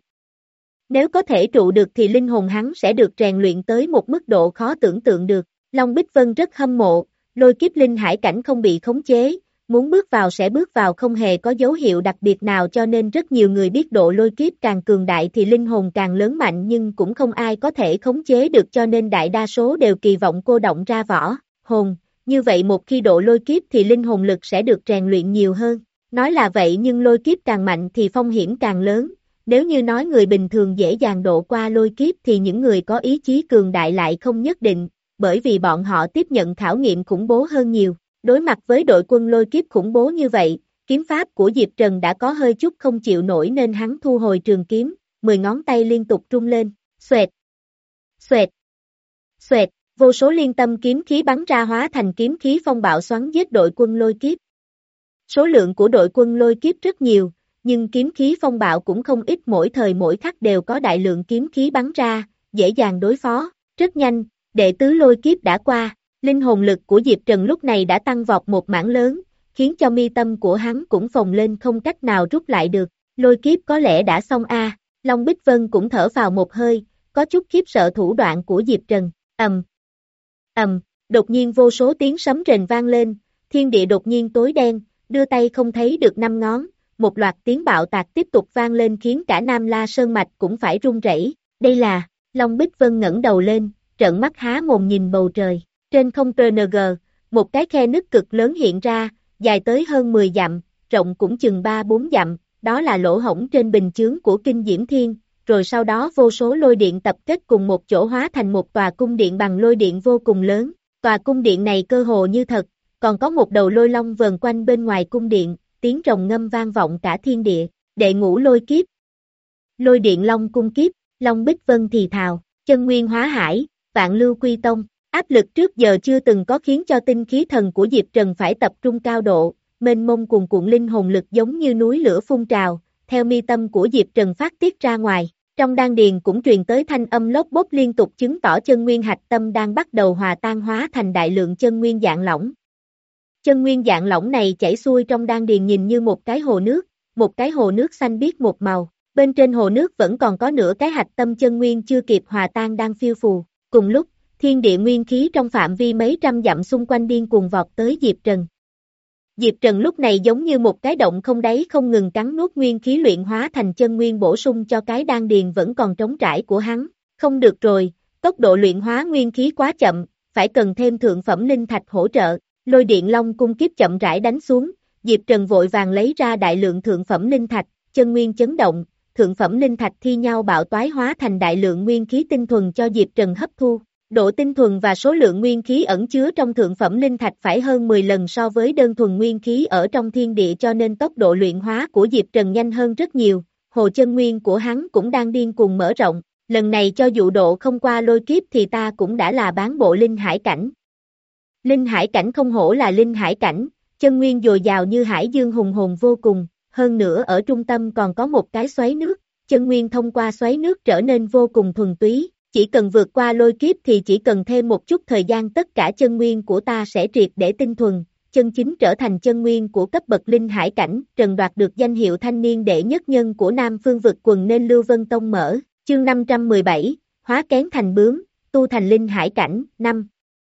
Nếu có thể trụ được thì linh hồn hắn sẽ được rèn luyện tới một mức độ khó tưởng tượng được. Long Bích Vân rất hâm mộ, lôi kiếp linh hải cảnh không bị khống chế, muốn bước vào sẽ bước vào không hề có dấu hiệu đặc biệt nào cho nên rất nhiều người biết độ lôi kiếp càng cường đại thì linh hồn càng lớn mạnh nhưng cũng không ai có thể khống chế được cho nên đại đa số đều kỳ vọng cô động ra võ, hồn, như vậy một khi độ lôi kiếp thì linh hồn lực sẽ được rèn luyện nhiều hơn. Nói là vậy nhưng lôi kiếp càng mạnh thì phong hiểm càng lớn, nếu như nói người bình thường dễ dàng độ qua lôi kiếp thì những người có ý chí cường đại lại không nhất định, bởi vì bọn họ tiếp nhận khảo nghiệm khủng bố hơn nhiều. Đối mặt với đội quân lôi kiếp khủng bố như vậy, kiếm pháp của Diệp Trần đã có hơi chút không chịu nổi nên hắn thu hồi trường kiếm, mười ngón tay liên tục rung lên, xoẹt, xoẹt, xoẹt, vô số liên tâm kiếm khí bắn ra hóa thành kiếm khí phong bạo xoắn giết đội quân lôi kiếp. Số lượng của đội quân lôi kiếp rất nhiều, nhưng kiếm khí phong bạo cũng không ít mỗi thời mỗi khắc đều có đại lượng kiếm khí bắn ra, dễ dàng đối phó, rất nhanh, đệ tứ lôi kiếp đã qua, linh hồn lực của Diệp Trần lúc này đã tăng vọt một mảng lớn, khiến cho mi tâm của hắn cũng phồng lên không cách nào rút lại được, lôi kiếp có lẽ đã xong a. Long Bích Vân cũng thở vào một hơi, có chút khiếp sợ thủ đoạn của Diệp Trần, ầm, ầm, đột nhiên vô số tiếng sấm rền vang lên, thiên địa đột nhiên tối đen, đưa tay không thấy được năm ngón, một loạt tiếng bạo tạc tiếp tục vang lên khiến cả Nam La Sơn mạch cũng phải rung rẩy. Đây là, Long Bích Vân ngẩng đầu lên, trợn mắt há mồm nhìn bầu trời, trên không tê en giê, một cái khe nứt cực lớn hiện ra, dài tới hơn mười dặm, rộng cũng chừng ba bốn dặm, đó là lỗ hổng trên bình chướng của Kinh Diễm Thiên, rồi sau đó vô số lôi điện tập kết cùng một chỗ hóa thành một tòa cung điện bằng lôi điện vô cùng lớn, tòa cung điện này cơ hồ như thật, còn có một đầu lôi long vờn quanh bên ngoài cung điện, tiếng rồng ngâm vang vọng cả thiên địa, đệ ngũ lôi kiếp. Lôi điện long cung kiếp, Long Bích Vân thì thào, chân nguyên hóa hải, vạn lưu quy tông, áp lực trước giờ chưa từng có khiến cho tinh khí thần của Diệp Trần phải tập trung cao độ, mênh mông cuồn cuộn linh hồn lực giống như núi lửa phun trào, theo mi tâm của Diệp Trần phát tiết ra ngoài, trong đan điền cũng truyền tới thanh âm lốp bốp liên tục chứng tỏ chân nguyên hạch tâm đang bắt đầu hòa tan hóa thành đại lượng chân nguyên dạng lỏng. Chân nguyên dạng lỏng này chảy xuôi trong đan điền nhìn như một cái hồ nước, một cái hồ nước xanh biếc một màu. Bên trên hồ nước vẫn còn có nửa cái hạch tâm chân nguyên chưa kịp hòa tan đang phiêu phù. Cùng lúc, thiên địa nguyên khí trong phạm vi mấy trăm dặm xung quanh điên cuồng vọt tới Diệp Trần. Diệp Trần lúc này giống như một cái động không đáy không ngừng cắn nuốt nguyên khí luyện hóa thành chân nguyên bổ sung cho cái đan điền vẫn còn trống trải của hắn. Không được rồi, tốc độ luyện hóa nguyên khí quá chậm, phải cần thêm thượng phẩm linh thạch hỗ trợ. Lôi điện long cung kiếp chậm rãi đánh xuống, Diệp Trần vội vàng lấy ra đại lượng thượng phẩm linh thạch, chân nguyên chấn động, thượng phẩm linh thạch thi nhau bạo toái hóa thành đại lượng nguyên khí tinh thuần cho Diệp Trần hấp thu. Độ tinh thuần và số lượng nguyên khí ẩn chứa trong thượng phẩm linh thạch phải hơn mười lần so với đơn thuần nguyên khí ở trong thiên địa cho nên tốc độ luyện hóa của Diệp Trần nhanh hơn rất nhiều, hồ chân nguyên của hắn cũng đang điên cuồng mở rộng, lần này cho dù độ không qua lôi kiếp thì ta cũng đã là bán bộ linh hải cảnh. Linh hải cảnh không hổ là linh hải cảnh, chân nguyên dồi dào như hải dương hùng hồn vô cùng, hơn nữa ở trung tâm còn có một cái xoáy nước, chân nguyên thông qua xoáy nước trở nên vô cùng thuần túy. Chỉ cần vượt qua lôi kiếp thì chỉ cần thêm một chút thời gian tất cả chân nguyên của ta sẽ triệt để tinh thuần, chân chính trở thành chân nguyên của cấp bậc linh hải cảnh, Trần đoạt được danh hiệu thanh niên đệ nhất nhân của Nam Phương vực quần nên Lưu Vân Tông mở, chương năm trăm mười bảy, hóa kén thành bướm, tu thành linh hải cảnh, năm.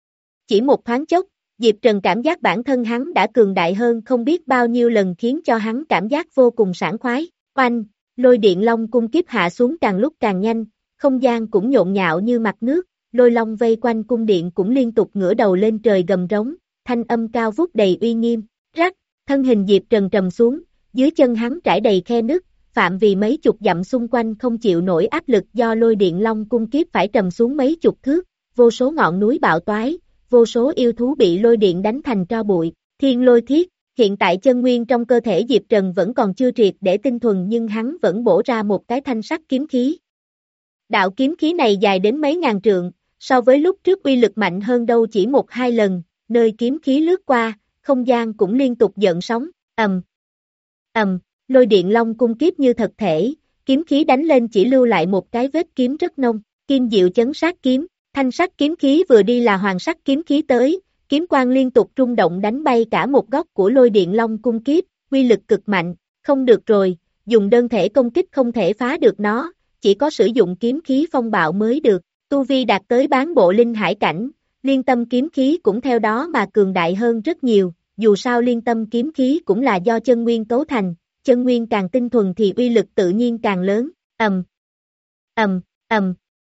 Chỉ một thoáng chốc, Diệp Trần cảm giác bản thân hắn đã cường đại hơn không biết bao nhiêu lần khiến cho hắn cảm giác vô cùng sảng khoái, oanh, lôi điện long cung kiếp hạ xuống càng lúc càng nhanh. Không gian cũng nhộn nhạo như mặt nước, lôi long vây quanh cung điện cũng liên tục ngửa đầu lên trời gầm rống, thanh âm cao vút đầy uy nghiêm, rắc, thân hình Diệp Trần trầm xuống, dưới chân hắn trải đầy khe nứt, phạm vi mấy chục dặm xung quanh không chịu nổi áp lực do lôi điện long cung kiếp phải trầm xuống mấy chục thước, vô số ngọn núi bạo toái, vô số yêu thú bị lôi điện đánh thành tro bụi, thiên lôi thiết, hiện tại chân nguyên trong cơ thể Diệp Trần vẫn còn chưa triệt để tinh thuần nhưng hắn vẫn bổ ra một cái thanh sắc kiếm khí. Đạo kiếm khí này dài đến mấy ngàn trượng, so với lúc trước uy lực mạnh hơn đâu chỉ một hai lần, nơi kiếm khí lướt qua, không gian cũng liên tục gợn sóng, ầm, ầm, lôi điện long cung kiếp như thật thể, kiếm khí đánh lên chỉ lưu lại một cái vết kiếm rất nông, kim diệu chấn sát kiếm, thanh sắc kiếm khí vừa đi là hoàng sắc kiếm khí tới, kiếm quang liên tục rung động đánh bay cả một góc của lôi điện long cung kiếp, uy lực cực mạnh, không được rồi, dùng đơn thể công kích không thể phá được nó. Chỉ có sử dụng kiếm khí phong bạo mới được, tu vi đạt tới bán bộ linh hải cảnh, liên tâm kiếm khí cũng theo đó mà cường đại hơn rất nhiều, dù sao liên tâm kiếm khí cũng là do chân nguyên cấu thành, chân nguyên càng tinh thuần thì uy lực tự nhiên càng lớn, ầm, ầm, ầm,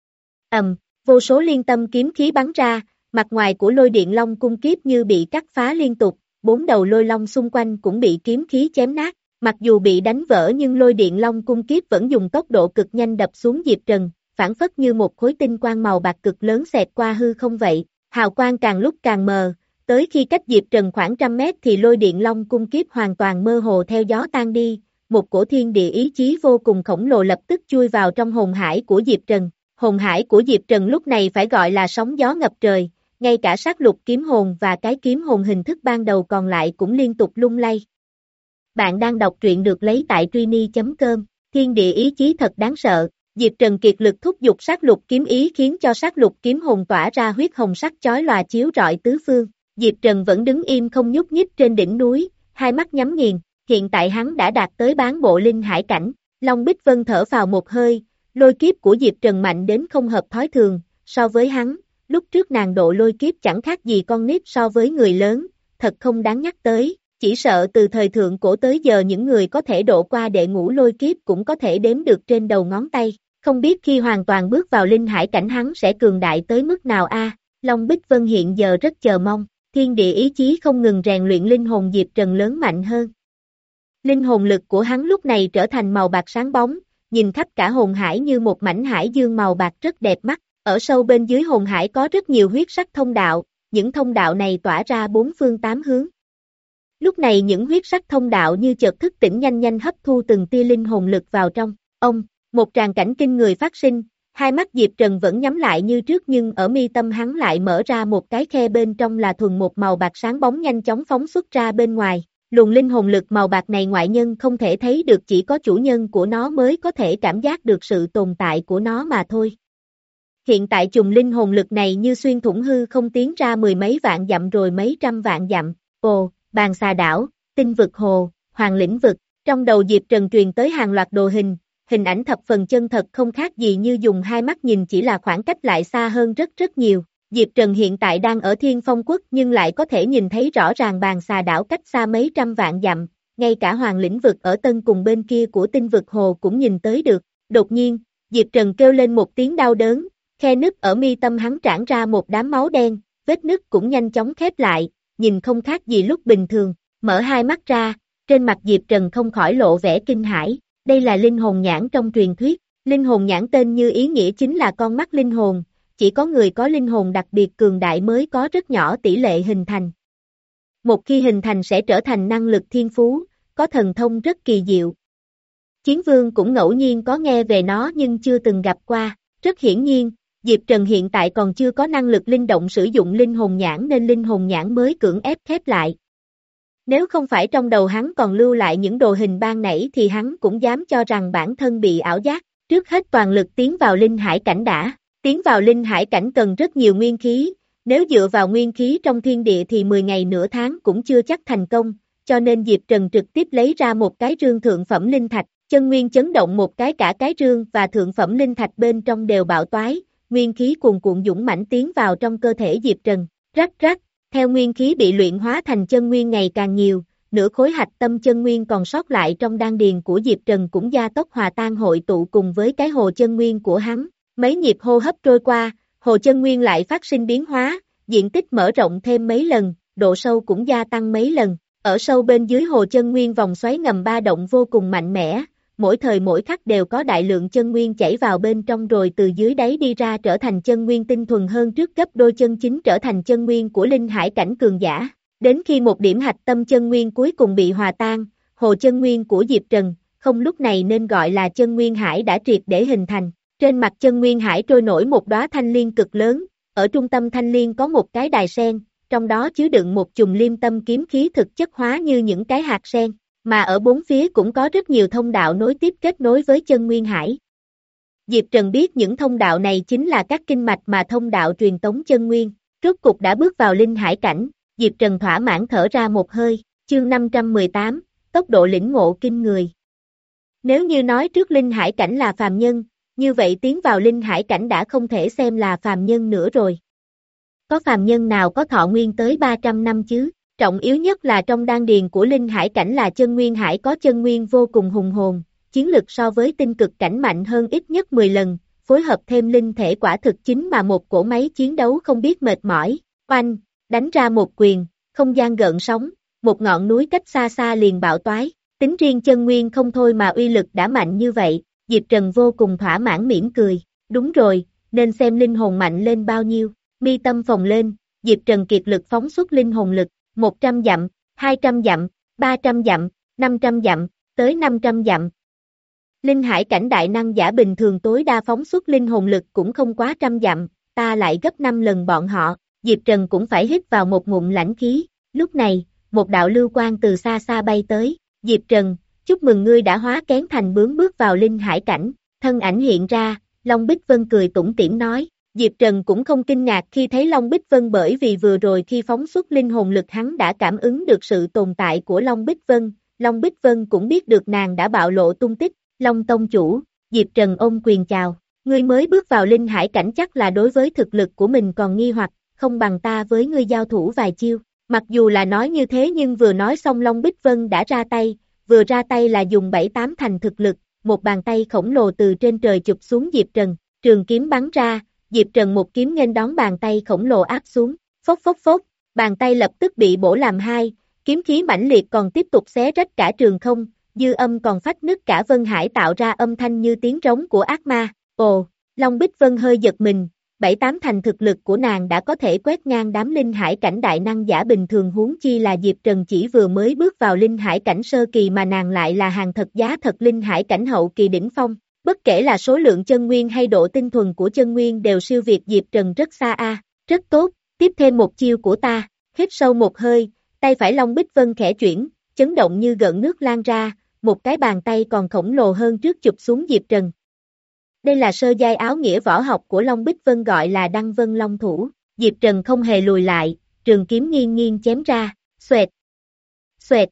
ầm, vô số liên tâm kiếm khí bắn ra, mặt ngoài của lôi điện long cung kiếp như bị cắt phá liên tục, bốn đầu lôi long xung quanh cũng bị kiếm khí chém nát. Mặc dù bị đánh vỡ nhưng lôi điện long cung kiếp vẫn dùng tốc độ cực nhanh đập xuống Diệp Trần, phản phất như một khối tinh quang màu bạc cực lớn xẹt qua hư không vậy, hào quang càng lúc càng mờ, tới khi cách Diệp Trần khoảng trăm mét thì lôi điện long cung kiếp hoàn toàn mơ hồ theo gió tan đi, một cổ thiên địa ý chí vô cùng khổng lồ lập tức chui vào trong hồn hải của Diệp Trần, hồn hải của Diệp Trần lúc này phải gọi là sóng gió ngập trời, ngay cả sát lục kiếm hồn và cái kiếm hồn hình thức ban đầu còn lại cũng liên tục lung lay. Bạn đang đọc truyện được lấy tại truy chấm com, thiên địa ý chí thật đáng sợ, Diệp Trần kiệt lực thúc giục sát lục kiếm ý khiến cho sát lục kiếm hồn tỏa ra huyết hồng sắc chói lòa chiếu rọi tứ phương, Diệp Trần vẫn đứng im không nhúc nhích trên đỉnh núi, hai mắt nhắm nghiền, hiện tại hắn đã đạt tới bán bộ linh hải cảnh, Long Bích Vân thở phào một hơi, lôi kiếp của Diệp Trần mạnh đến không hợp thói thường, so với hắn, lúc trước nàng độ lôi kiếp chẳng khác gì con nít so với người lớn, thật không đáng nhắc tới. Chỉ sợ từ thời thượng cổ tới giờ những người có thể độ qua đệ ngũ lôi kiếp cũng có thể đếm được trên đầu ngón tay, không biết khi hoàn toàn bước vào linh hải cảnh hắn sẽ cường đại tới mức nào a. Long Bích Vân hiện giờ rất chờ mong, thiên địa ý chí không ngừng rèn luyện linh hồn Diệp Trần lớn mạnh hơn. Linh hồn lực của hắn lúc này trở thành màu bạc sáng bóng, nhìn khắp cả hồn hải như một mảnh hải dương màu bạc rất đẹp mắt, ở sâu bên dưới hồn hải có rất nhiều huyết sắc thông đạo, những thông đạo này tỏa ra bốn phương tám hướng. Lúc này những huyết sắc thông đạo như chợt thức tỉnh nhanh nhanh hấp thu từng tia linh hồn lực vào trong, ông, một tràng cảnh kinh người phát sinh, hai mắt Diệp Trần vẫn nhắm lại như trước nhưng ở mi tâm hắn lại mở ra một cái khe bên trong là thuần một màu bạc sáng bóng nhanh chóng phóng xuất ra bên ngoài, luồng linh hồn lực màu bạc này ngoại nhân không thể thấy được chỉ có chủ nhân của nó mới có thể cảm giác được sự tồn tại của nó mà thôi. Hiện tại chùm linh hồn lực này như xuyên thủng hư không tiến ra mười mấy vạn dặm rồi mấy trăm vạn dặm. ồ, bàn xà đảo, tinh vực hồ, hoàng lĩnh vực, trong đầu Diệp Trần truyền tới hàng loạt đồ hình, hình ảnh thập phần chân thật không khác gì như dùng hai mắt nhìn, chỉ là khoảng cách lại xa hơn rất rất nhiều. Diệp Trần hiện tại đang ở Thiên Phong Quốc nhưng lại có thể nhìn thấy rõ ràng bàn xà đảo cách xa mấy trăm vạn dặm, ngay cả hoàng lĩnh vực ở tân cùng bên kia của tinh vực hồ cũng nhìn tới được. Đột nhiên, Diệp Trần kêu lên một tiếng đau đớn, khe nứt ở mi tâm hắn tràn ra một đám máu đen, vết nứt cũng nhanh chóng khép lại, nhìn không khác gì lúc bình thường. Mở hai mắt ra, trên mặt Diệp Trần không khỏi lộ vẻ kinh hãi, đây là linh hồn nhãn trong truyền thuyết. Linh hồn nhãn tên như ý nghĩa chính là con mắt linh hồn, chỉ có người có linh hồn đặc biệt cường đại mới có rất nhỏ tỷ lệ hình thành. Một khi hình thành sẽ trở thành năng lực thiên phú, có thần thông rất kỳ diệu. Chiến Vương cũng ngẫu nhiên có nghe về nó nhưng chưa từng gặp qua. Rất hiển nhiên, Diệp Trần hiện tại còn chưa có năng lực linh động sử dụng linh hồn nhãn nên linh hồn nhãn mới cưỡng ép khép lại. Nếu không phải trong đầu hắn còn lưu lại những đồ hình ban nãy thì hắn cũng dám cho rằng bản thân bị ảo giác. Trước hết toàn lực tiến vào linh hải cảnh đã. Tiến vào linh hải cảnh cần rất nhiều nguyên khí, nếu dựa vào nguyên khí trong thiên địa thì mười ngày nửa tháng cũng chưa chắc thành công, cho nên Diệp Trần trực tiếp lấy ra một cái rương thượng phẩm linh thạch, chân nguyên chấn động một cái, cả cái rương và thượng phẩm linh thạch bên trong đều bạo toái, nguyên khí cuồn cuộn dũng mãnh tiến vào trong cơ thể Diệp Trần, rắc rắc, theo nguyên khí bị luyện hóa thành chân nguyên ngày càng nhiều, nửa khối hạch tâm chân nguyên còn sót lại trong đan điền của Diệp Trần cũng gia tốc hòa tan hội tụ cùng với cái hồ chân nguyên của hắn. Mấy nhịp hô hấp trôi qua, hồ chân nguyên lại phát sinh biến hóa, diện tích mở rộng thêm mấy lần, độ sâu cũng gia tăng mấy lần. Ở sâu bên dưới hồ chân nguyên vòng xoáy ngầm ba động vô cùng mạnh mẽ, mỗi thời mỗi khắc đều có đại lượng chân nguyên chảy vào bên trong rồi từ dưới đáy đi ra trở thành chân nguyên tinh thuần hơn trước gấp đôi, chân chính trở thành chân nguyên của linh hải cảnh cường giả. Đến khi một điểm hạch tâm chân nguyên cuối cùng bị hòa tan, hồ chân nguyên của Diệp Trần, không lúc này nên gọi là chân nguyên hải đã triệt để hình thành. Trên mặt chân nguyên hải trôi nổi một đóa thanh liên cực lớn, ở trung tâm thanh liên có một cái đài sen, trong đó chứa đựng một chùm liêm tâm kiếm khí thực chất hóa như những cái hạt sen, mà ở bốn phía cũng có rất nhiều thông đạo nối tiếp kết nối với chân nguyên hải. Diệp Trần biết những thông đạo này chính là các kinh mạch mà thông đạo truyền tống chân nguyên, rốt cục đã bước vào linh hải cảnh, Diệp Trần thỏa mãn thở ra một hơi, chương năm trăm mười tám, tốc độ lĩnh ngộ kinh người. Nếu như nói trước linh hải cảnh là phàm nhân, như vậy tiến vào linh hải cảnh đã không thể xem là phàm nhân nữa rồi. Có phàm nhân nào có thọ nguyên tới ba trăm năm chứ? Trọng yếu nhất là trong đan điền của linh hải cảnh là chân nguyên hải có chân nguyên vô cùng hùng hồn, chiến lực so với tinh cực cảnh mạnh hơn ít nhất mười lần, phối hợp thêm linh thể quả thực chính mà một cỗ máy chiến đấu không biết mệt mỏi. Oanh, đánh ra một quyền, không gian gợn sóng, một ngọn núi cách xa xa liền bạo toái, tính riêng chân nguyên không thôi mà uy lực đã mạnh như vậy. Diệp Trần vô cùng thỏa mãn mỉm cười, đúng rồi, nên xem linh hồn mạnh lên bao nhiêu, mi tâm phồng lên, Diệp Trần kiệt lực phóng xuất linh hồn lực, một trăm dặm, hai trăm dặm, ba trăm dặm, năm trăm dặm, tới năm trăm dặm. Linh hải cảnh đại năng giả bình thường tối đa phóng xuất linh hồn lực cũng không quá trăm dặm, ta lại gấp năm lần bọn họ, Diệp Trần cũng phải hít vào một ngụm lãnh khí, lúc này, một đạo lưu quang từ xa xa bay tới, Diệp Trần, chúc mừng ngươi đã hóa kén thành bướm bước vào linh hải cảnh, thân ảnh hiện ra, Long Bích Vân cười tủm tỉm nói, Diệp Trần cũng không kinh ngạc khi thấy Long Bích Vân bởi vì vừa rồi khi phóng xuất linh hồn lực hắn đã cảm ứng được sự tồn tại của Long Bích Vân, Long Bích Vân cũng biết được nàng đã bạo lộ tung tích, Long Tông Chủ, Diệp Trần ôm quyền chào, ngươi mới bước vào linh hải cảnh chắc là đối với thực lực của mình còn nghi hoặc, không bằng ta với ngươi giao thủ vài chiêu, mặc dù là nói như thế nhưng vừa nói xong Long Bích Vân đã ra tay. Vừa ra tay là dùng bảy tám thành thực lực, một bàn tay khổng lồ từ trên trời chụp xuống Diệp Trần, trường kiếm bắn ra, Diệp Trần một kiếm nghênh đón bàn tay khổng lồ áp xuống, phốc phốc phốc, bàn tay lập tức bị bổ làm hai, kiếm khí mãnh liệt còn tiếp tục xé rách cả trường không, dư âm còn phách nứt cả Vân Hải tạo ra âm thanh như tiếng trống của ác ma, ồ, Long Bích Vân hơi giật mình. Bảy tám thành thực lực của nàng đã có thể quét ngang đám linh hải cảnh đại năng giả bình thường, huống chi là Diệp Trần chỉ vừa mới bước vào linh hải cảnh sơ kỳ mà nàng lại là hàng thật giá thật linh hải cảnh hậu kỳ đỉnh phong, bất kể là số lượng chân nguyên hay độ tinh thuần của chân nguyên đều siêu việt Diệp Trần rất xa a, rất tốt, tiếp thêm một chiêu của ta, hít sâu một hơi, tay phải Long Bích Vân khẽ chuyển, chấn động như gợn nước lan ra, một cái bàn tay còn khổng lồ hơn trước chụp xuống Diệp Trần. Đây là sơ giai áo nghĩa võ học của Long Bích Vân gọi là Đăng Vân Long Thủ, Diệp Trần không hề lùi lại, trường kiếm nghiêng nghiêng chém ra, xoẹt, Xoẹt.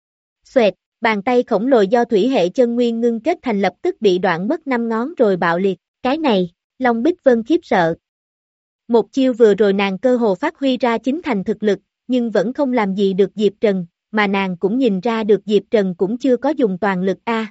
Xoẹt, bàn tay khổng lồ do thủy hệ chân nguyên ngưng kết thành lập tức bị đoạn mất năm ngón rồi bạo liệt. Cái này, Long Bích Vân khiếp sợ. Một chiêu vừa rồi nàng cơ hồ phát huy ra chính thành thực lực, nhưng vẫn không làm gì được Diệp Trần, mà nàng cũng nhìn ra được Diệp Trần cũng chưa có dùng toàn lực a.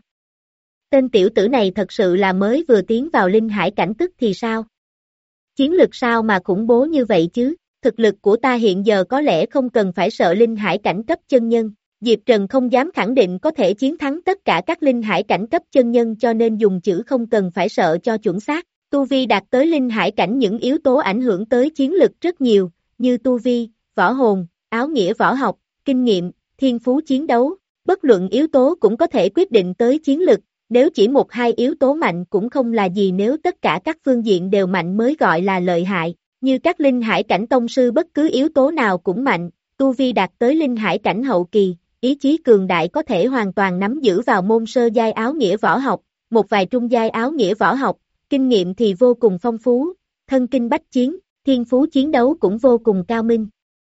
Tên tiểu tử này thật sự là mới vừa tiến vào linh hải cảnh tức thì sao? Chiến lực sao mà khủng bố như vậy chứ? Thực lực của ta hiện giờ có lẽ không cần phải sợ linh hải cảnh cấp chân nhân. Diệp Trần không dám khẳng định có thể chiến thắng tất cả các linh hải cảnh cấp chân nhân cho nên dùng chữ không cần phải sợ cho chuẩn xác. Tu vi đạt tới linh hải cảnh những yếu tố ảnh hưởng tới chiến lực rất nhiều, như tu vi, võ hồn, áo nghĩa võ học, kinh nghiệm, thiên phú chiến đấu. Bất luận yếu tố cũng có thể quyết định tới chiến lực, nếu chỉ một hai yếu tố mạnh cũng không là gì nếu tất cả các phương diện đều mạnh mới gọi là lợi hại. Như các linh hải cảnh tông sư bất cứ yếu tố nào cũng mạnh, tu vi đạt tới linh hải cảnh hậu kỳ, ý chí cường đại có thể hoàn toàn nắm giữ vào môn sơ giai áo nghĩa võ học, một vài trung giai áo nghĩa võ học, kinh nghiệm thì vô cùng phong phú, thân kinh bách chiến, thiên phú chiến đấu cũng vô cùng cao minh.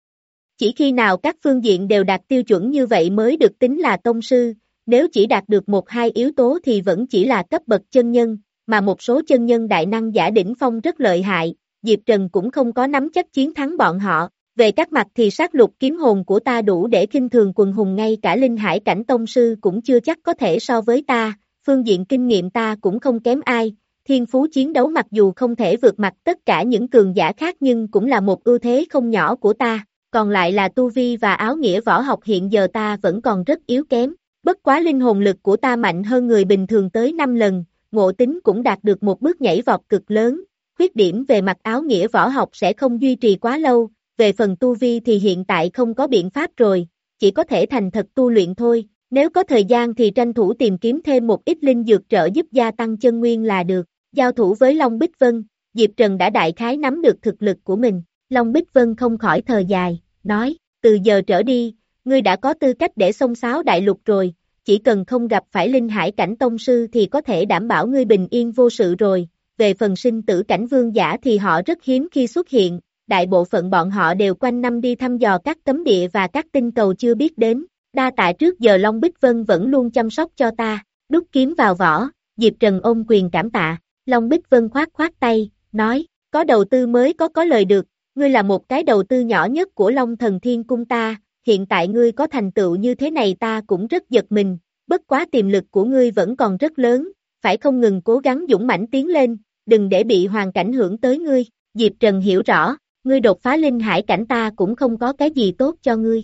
Chỉ khi nào các phương diện đều đạt tiêu chuẩn như vậy mới được tính là tông sư, nếu chỉ đạt được một hai yếu tố thì vẫn chỉ là cấp bậc chân nhân, mà một số chân nhân đại năng giả đỉnh phong rất lợi hại, Diệp Trần cũng không có nắm chắc chiến thắng bọn họ. Về các mặt thì sát lục kiếm hồn của ta đủ để khinh thường quần hùng, ngay cả linh hải cảnh tông sư cũng chưa chắc có thể so với ta, phương diện kinh nghiệm ta cũng không kém ai, thiên phú chiến đấu mặc dù không thể vượt mặt tất cả những cường giả khác nhưng cũng là một ưu thế không nhỏ của ta, còn lại là tu vi và áo nghĩa võ học hiện giờ ta vẫn còn rất yếu kém, bất quá linh hồn lực của ta mạnh hơn người bình thường tới năm lần, ngộ tính cũng đạt được một bước nhảy vọt cực lớn, khuyết điểm về mặt áo nghĩa võ học sẽ không duy trì quá lâu. Về phần tu vi thì hiện tại không có biện pháp rồi, chỉ có thể thành thật tu luyện thôi, nếu có thời gian thì tranh thủ tìm kiếm thêm một ít linh dược trợ giúp gia tăng chân nguyên là được. Giao thủ với Long Bích Vân, Diệp Trần đã đại khái nắm được thực lực của mình, Long Bích Vân không khỏi thở dài, nói, từ giờ trở đi, ngươi đã có tư cách để xông xáo đại lục rồi, chỉ cần không gặp phải linh hải cảnh tông sư thì có thể đảm bảo ngươi bình yên vô sự rồi, về phần sinh tử cảnh vương giả thì họ rất hiếm khi xuất hiện. Đại bộ phận bọn họ đều quanh năm đi thăm dò các cấm địa và các tinh cầu chưa biết đến, đa tạ trước giờ Long Bích Vân vẫn luôn chăm sóc cho ta, đúc kiếm vào vỏ, Diệp Trần ôm quyền cảm tạ, Long Bích Vân khoát khoát tay, nói, có đầu tư mới có có lời được, ngươi là một cái đầu tư nhỏ nhất của Long Thần Thiên Cung ta, hiện tại ngươi có thành tựu như thế này ta cũng rất giật mình, bất quá tiềm lực của ngươi vẫn còn rất lớn, phải không ngừng cố gắng dũng mãnh tiến lên, đừng để bị hoàn cảnh hưởng tới ngươi, Diệp Trần hiểu rõ. Ngươi đột phá linh hải cảnh ta cũng không có cái gì tốt cho ngươi.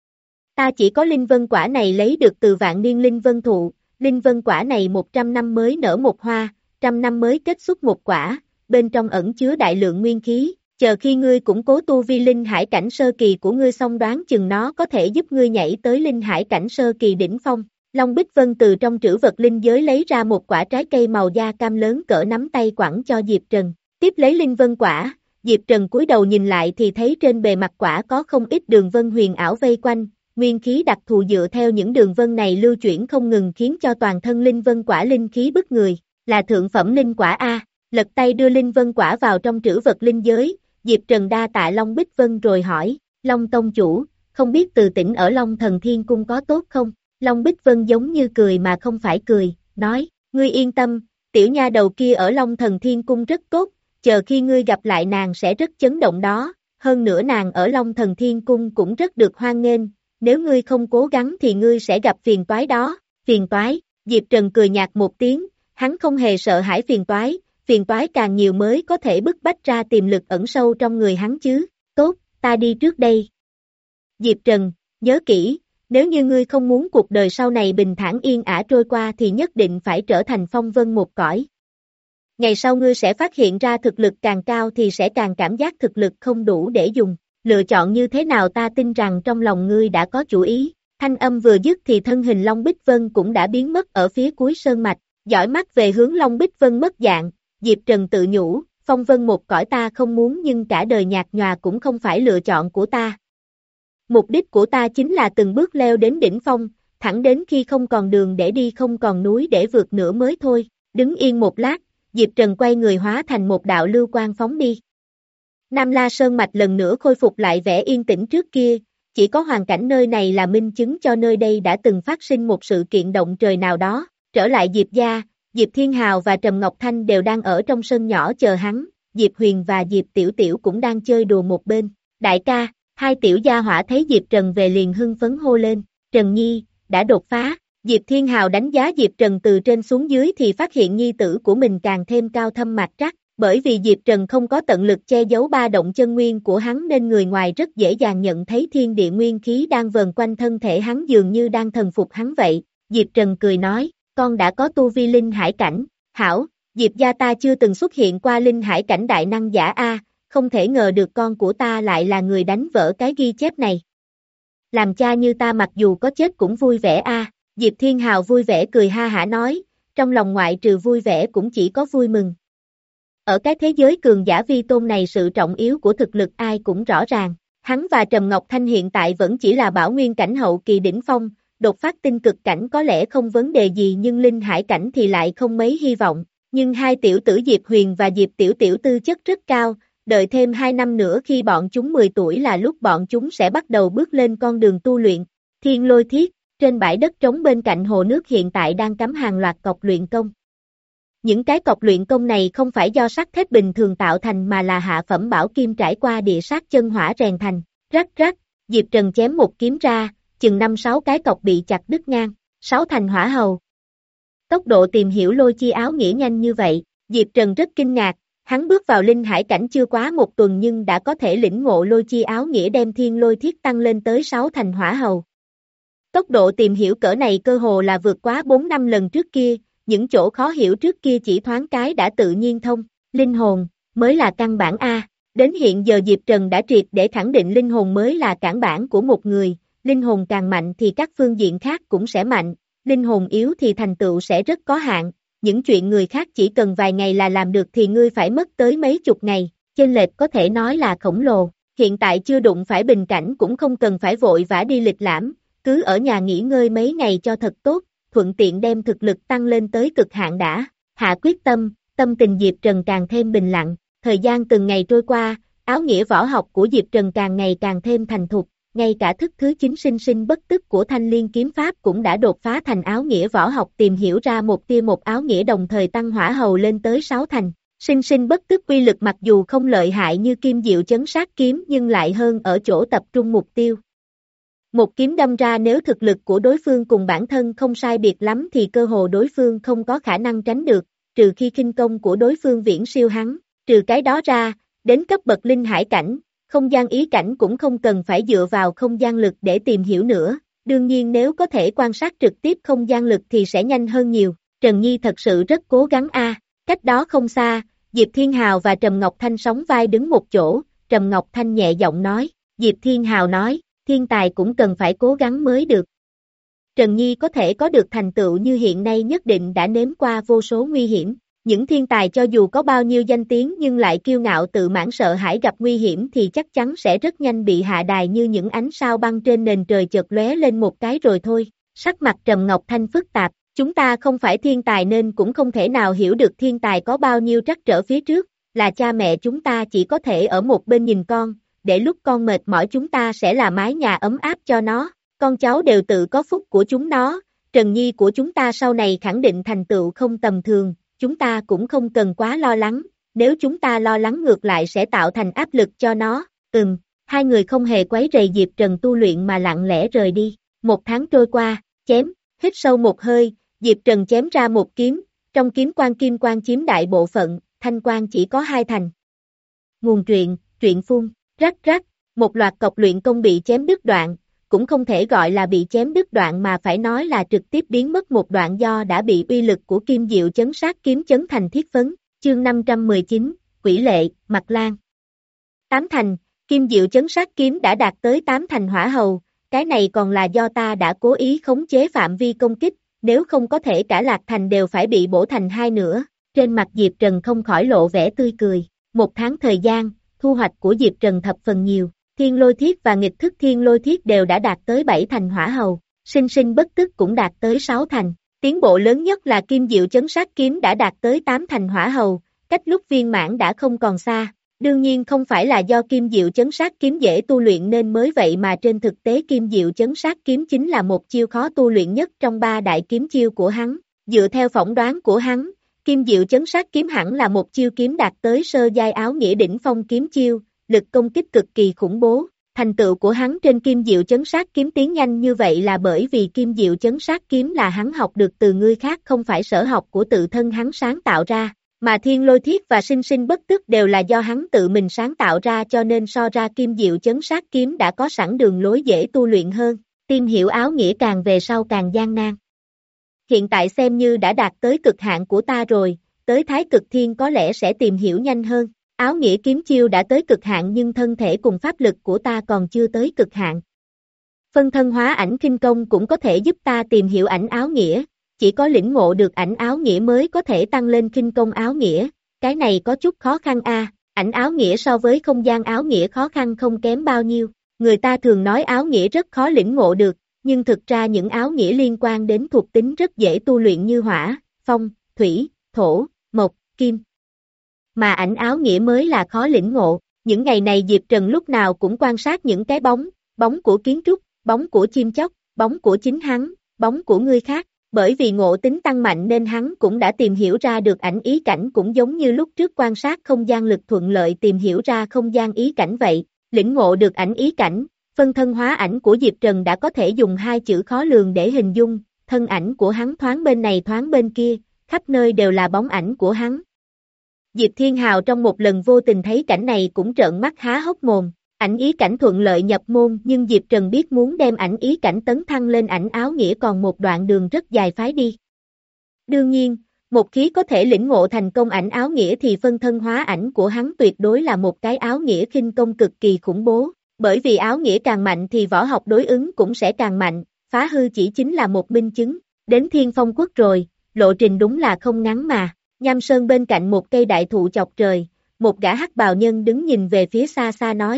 Ta chỉ có linh vân quả này lấy được từ vạn niên linh vân thụ, linh vân quả này một trăm năm mới nở một hoa, trăm năm mới kết xuất một quả, bên trong ẩn chứa đại lượng nguyên khí, chờ khi ngươi củng cố tu vi linh hải cảnh sơ kỳ của ngươi xong đoán chừng nó có thể giúp ngươi nhảy tới linh hải cảnh sơ kỳ đỉnh phong. Long Bích Vân từ trong trữ vật linh giới lấy ra một quả trái cây màu da cam lớn cỡ nắm tay quẳng cho Diệp Trần, tiếp lấy linh vân quả. Diệp Trần cúi đầu nhìn lại thì thấy trên bề mặt quả có không ít đường vân huyền ảo vây quanh, nguyên khí đặc thù dựa theo những đường vân này lưu chuyển không ngừng khiến cho toàn thân linh vân quả linh khí bức người, là thượng phẩm linh quả A, lật tay đưa linh vân quả vào trong trữ vật linh giới, Diệp Trần đa tạ Long Bích Vân rồi hỏi, Long Tông Chủ, không biết từ tỉnh ở Long Thần Thiên Cung có tốt không? Long Bích Vân giống như cười mà không phải cười, nói, ngươi yên tâm, tiểu nha đầu kia ở Long Thần Thiên Cung rất tốt, chờ khi ngươi gặp lại nàng sẽ rất chấn động đó, hơn nữa nàng ở Long Thần Thiên Cung cũng rất được hoan nghênh, nếu ngươi không cố gắng thì ngươi sẽ gặp phiền toái đó, phiền toái, Diệp Trần cười nhạt một tiếng, hắn không hề sợ hãi phiền toái, phiền toái càng nhiều mới có thể bức bách ra tiềm lực ẩn sâu trong người hắn chứ, tốt, ta đi trước đây. Diệp Trần, nhớ kỹ, nếu như ngươi không muốn cuộc đời sau này bình thản yên ả trôi qua thì nhất định phải trở thành phong vân một cõi. Ngày sau ngươi sẽ phát hiện ra thực lực càng cao thì sẽ càng cảm giác thực lực không đủ để dùng, lựa chọn như thế nào ta tin rằng trong lòng ngươi đã có chủ ý, thanh âm vừa dứt thì thân hình Long Bích Vân cũng đã biến mất ở phía cuối sơn mạch, dõi mắt về hướng Long Bích Vân mất dạng, Diệp Trần tự nhủ, phong vân một cõi ta không muốn nhưng cả đời nhạt nhòa cũng không phải lựa chọn của ta. Mục đích của ta chính là từng bước leo đến đỉnh phong, thẳng đến khi không còn đường để đi không còn núi để vượt nữa mới thôi, đứng yên một lát, Diệp Trần quay người hóa thành một đạo lưu quang phóng đi. Nam La Sơn Mạch lần nữa khôi phục lại vẻ yên tĩnh trước kia, chỉ có hoàn cảnh nơi này là minh chứng cho nơi đây đã từng phát sinh một sự kiện động trời nào đó. Trở lại Diệp gia, Diệp Thiên Hào và Trầm Ngọc Thanh đều đang ở trong sân nhỏ chờ hắn, Diệp Huyền và Diệp Tiểu Tiểu cũng đang chơi đùa một bên. Đại ca, hai tiểu gia hỏa thấy Diệp Trần về liền hưng phấn hô lên, Trần Nhi, đã đột phá. Diệp Thiên Hào đánh giá Diệp Trần từ trên xuống dưới thì phát hiện nhi tử của mình càng thêm cao thâm mạch trắc, bởi vì Diệp Trần không có tận lực che giấu ba động chân nguyên của hắn nên người ngoài rất dễ dàng nhận thấy thiên địa nguyên khí đang vờn quanh thân thể hắn dường như đang thần phục hắn vậy. Diệp Trần cười nói, con đã có tu vi linh hải cảnh, hảo, Diệp gia ta chưa từng xuất hiện qua linh hải cảnh đại năng giả a, không thể ngờ được con của ta lại là người đánh vỡ cái ghi chép này. Làm cha như ta mặc dù có chết cũng vui vẻ a. Diệp Thiên Hào vui vẻ cười ha hả nói, trong lòng ngoại trừ vui vẻ cũng chỉ có vui mừng. Ở cái thế giới cường giả vi tôn này sự trọng yếu của thực lực ai cũng rõ ràng, hắn và Trầm Ngọc Thanh hiện tại vẫn chỉ là bảo nguyên cảnh hậu kỳ đỉnh phong, đột phát tinh cực cảnh có lẽ không vấn đề gì nhưng linh hải cảnh thì lại không mấy hy vọng, nhưng hai tiểu tử Diệp Huyền và Diệp Tiểu Tiểu tư chất rất cao, đợi thêm hai năm nữa khi bọn chúng mười tuổi là lúc bọn chúng sẽ bắt đầu bước lên con đường tu luyện. Thiên Lôi Thiết, trên bãi đất trống bên cạnh hồ nước hiện tại đang cắm hàng loạt cọc luyện công. Những cái cọc luyện công này không phải do sắt thép bình thường tạo thành mà là hạ phẩm bảo kim trải qua địa sát chân hỏa rèn thành. Rắc rắc, Diệp Trần chém một kiếm ra, chừng năm sáu cái cọc bị chặt đứt ngang, sáu thành hỏa hầu. Tốc độ tìm hiểu lôi chi áo nghĩa nhanh như vậy, Diệp Trần rất kinh ngạc, hắn bước vào linh hải cảnh chưa quá một tuần nhưng đã có thể lĩnh ngộ lôi chi áo nghĩa đem thiên lôi thiết tăng lên tới sáu thành hỏa hầu. Tốc độ tìm hiểu cỡ này cơ hồ là vượt quá bốn năm lần trước kia, những chỗ khó hiểu trước kia chỉ thoáng cái đã tự nhiên thông, linh hồn, mới là căn bản A. Đến hiện giờ Diệp Trần đã triệt để khẳng định linh hồn mới là cản bản của một người, linh hồn càng mạnh thì các phương diện khác cũng sẽ mạnh, linh hồn yếu thì thành tựu sẽ rất có hạn, những chuyện người khác chỉ cần vài ngày là làm được thì ngươi phải mất tới mấy chục ngày, chênh lệch có thể nói là khổng lồ, hiện tại chưa đụng phải bình cảnh cũng không cần phải vội vã đi lịch lãm, cứ ở nhà nghỉ ngơi mấy ngày cho thật tốt, thuận tiện đem thực lực tăng lên tới cực hạn đã, hạ quyết tâm, tâm tình Diệp Trần càng thêm bình lặng, thời gian từng ngày trôi qua, áo nghĩa võ học của Diệp Trần càng ngày càng thêm thành thục, ngay cả thức thứ chín sinh sinh bất tức của thanh liên kiếm pháp cũng đã đột phá thành áo nghĩa võ học tìm hiểu ra một tia một áo nghĩa đồng thời tăng hỏa hầu lên tới sáu thành. Sinh sinh bất tức quy lực mặc dù không lợi hại như kim diệu chấn sát kiếm nhưng lại hơn ở chỗ tập trung mục tiêu. Một kiếm đâm ra nếu thực lực của đối phương cùng bản thân không sai biệt lắm thì cơ hồ đối phương không có khả năng tránh được, trừ khi khinh công của đối phương viễn siêu hắn, trừ cái đó ra, đến cấp bậc linh hải cảnh, không gian ý cảnh cũng không cần phải dựa vào không gian lực để tìm hiểu nữa, đương nhiên nếu có thể quan sát trực tiếp không gian lực thì sẽ nhanh hơn nhiều, Trần Nhi thật sự rất cố gắng a. Cách đó không xa, Diệp Thiên Hào và Trầm Ngọc Thanh sóng vai đứng một chỗ, Trầm Ngọc Thanh nhẹ giọng nói, Diệp Thiên Hào nói, thiên tài cũng cần phải cố gắng mới được. Trần Nhi có thể có được thành tựu như hiện nay nhất định đã nếm qua vô số nguy hiểm, những thiên tài cho dù có bao nhiêu danh tiếng nhưng lại kiêu ngạo tự mãn sợ hãi gặp nguy hiểm thì chắc chắn sẽ rất nhanh bị hạ đài như những ánh sao băng trên nền trời chợt lóe lên một cái rồi thôi. Sắc mặt Trầm Ngọc Thanh phức tạp, chúng ta không phải thiên tài nên cũng không thể nào hiểu được thiên tài có bao nhiêu trắc trở phía trước, là cha mẹ chúng ta chỉ có thể ở một bên nhìn con, để lúc con mệt mỏi chúng ta sẽ là mái nhà ấm áp cho nó, con cháu đều tự có phúc của chúng nó, Trần Nhi của chúng ta sau này khẳng định thành tựu không tầm thường, chúng ta cũng không cần quá lo lắng, nếu chúng ta lo lắng ngược lại sẽ tạo thành áp lực cho nó, ừm, hai người không hề quấy rầy Diệp Trần tu luyện mà lặng lẽ rời đi, một tháng trôi qua, chém, hít sâu một hơi, Diệp Trần chém ra một kiếm, trong kiếm quang kim quang chiếm đại bộ phận, thanh quang chỉ có hai thành. Nguồn truyện, truyện phun. Rắc rắc, một loạt cọc luyện công bị chém đứt đoạn, cũng không thể gọi là bị chém đứt đoạn mà phải nói là trực tiếp biến mất một đoạn do đã bị uy lực của kim diệu chấn sát kiếm chấn thành thiết phấn, chương năm trăm mười chín, Quỷ Lệ, Mặt Lan. Tám thành, kim diệu chấn sát kiếm đã đạt tới tám thành hỏa hầu, cái này còn là do ta đã cố ý khống chế phạm vi công kích, nếu không có thể cả lạc thành đều phải bị bổ thành hai nửa, trên mặt Diệp Trần không khỏi lộ vẻ tươi cười, một tháng thời gian, thu hoạch của Diệp Trần thập phần nhiều, thiên lôi thiết và nghịch thức thiên lôi thiết đều đã đạt tới bảy thành hỏa hầu, sinh sinh bất tức cũng đạt tới sáu thành, tiến bộ lớn nhất là kim diệu chấn sát kiếm đã đạt tới tám thành hỏa hầu, cách lúc viên mãn đã không còn xa, Đương nhiên không phải là do kim diệu chấn sát kiếm dễ tu luyện nên mới vậy mà trên thực tế kim diệu chấn sát kiếm chính là một chiêu khó tu luyện nhất trong ba đại kiếm chiêu của hắn. Dựa theo phỏng đoán của hắn, kim diệu chấn sát kiếm hẳn là một chiêu kiếm đạt tới sơ giai áo nghĩa đỉnh phong kiếm chiêu, lực công kích cực kỳ khủng bố. Thành tựu của hắn trên kim diệu chấn sát kiếm tiến nhanh như vậy là bởi vì kim diệu chấn sát kiếm là hắn học được từ người khác không phải sở học của tự thân hắn sáng tạo ra. Mà thiên lôi thiết và sinh sinh bất tức đều là do hắn tự mình sáng tạo ra cho nên so ra kim diệu chấn sát kiếm đã có sẵn đường lối dễ tu luyện hơn, tìm hiểu áo nghĩa càng về sau càng gian nan. Hiện tại xem như đã đạt tới cực hạn của ta rồi, tới thái cực thiên có lẽ sẽ tìm hiểu nhanh hơn, áo nghĩa kiếm chiêu đã tới cực hạn nhưng thân thể cùng pháp lực của ta còn chưa tới cực hạn. Phân thân hóa ảnh kinh công cũng có thể giúp ta tìm hiểu ảnh áo nghĩa. Chỉ có lĩnh ngộ được ảnh áo nghĩa mới có thể tăng lên khinh công áo nghĩa, cái này có chút khó khăn a. À. Ảnh áo nghĩa so với không gian áo nghĩa khó khăn không kém bao nhiêu, người ta thường nói áo nghĩa rất khó lĩnh ngộ được, nhưng thực ra những áo nghĩa liên quan đến thuộc tính rất dễ tu luyện như hỏa, phong, thủy, thổ, mộc, kim. Mà ảnh áo nghĩa mới là khó lĩnh ngộ, những ngày này Diệp Trần lúc nào cũng quan sát những cái bóng, bóng của kiến trúc, bóng của chim chóc, bóng của chính hắn, bóng của người khác. Bởi vì ngộ tính tăng mạnh nên hắn cũng đã tìm hiểu ra được ảnh ý cảnh cũng giống như lúc trước quan sát không gian lực thuận lợi tìm hiểu ra không gian ý cảnh vậy, lĩnh ngộ được ảnh ý cảnh, phân thân hóa ảnh của Diệp Trần đã có thể dùng hai chữ khó lường để hình dung, thân ảnh của hắn thoáng bên này thoáng bên kia, khắp nơi đều là bóng ảnh của hắn. Diệp Thiên Hào trong một lần vô tình thấy cảnh này cũng trợn mắt há hốc mồm. Ảnh ý cảnh thuận lợi nhập môn nhưng Diệp Trần biết muốn đem ảnh ý cảnh tấn thăng lên ảnh áo nghĩa còn một đoạn đường rất dài phái đi. Đương nhiên, một khi có thể lĩnh ngộ thành công ảnh áo nghĩa thì phân thân hóa ảnh của hắn tuyệt đối là một cái áo nghĩa khinh công cực kỳ khủng bố, bởi vì áo nghĩa càng mạnh thì võ học đối ứng cũng sẽ càng mạnh, phá hư chỉ chính là một minh chứng, đến Thiên Phong Quốc rồi, lộ trình đúng là không ngắn mà, Nham Sơn bên cạnh một cây đại thụ chọc trời, một gã hắc bào nhân đứng nhìn về phía xa xa nói.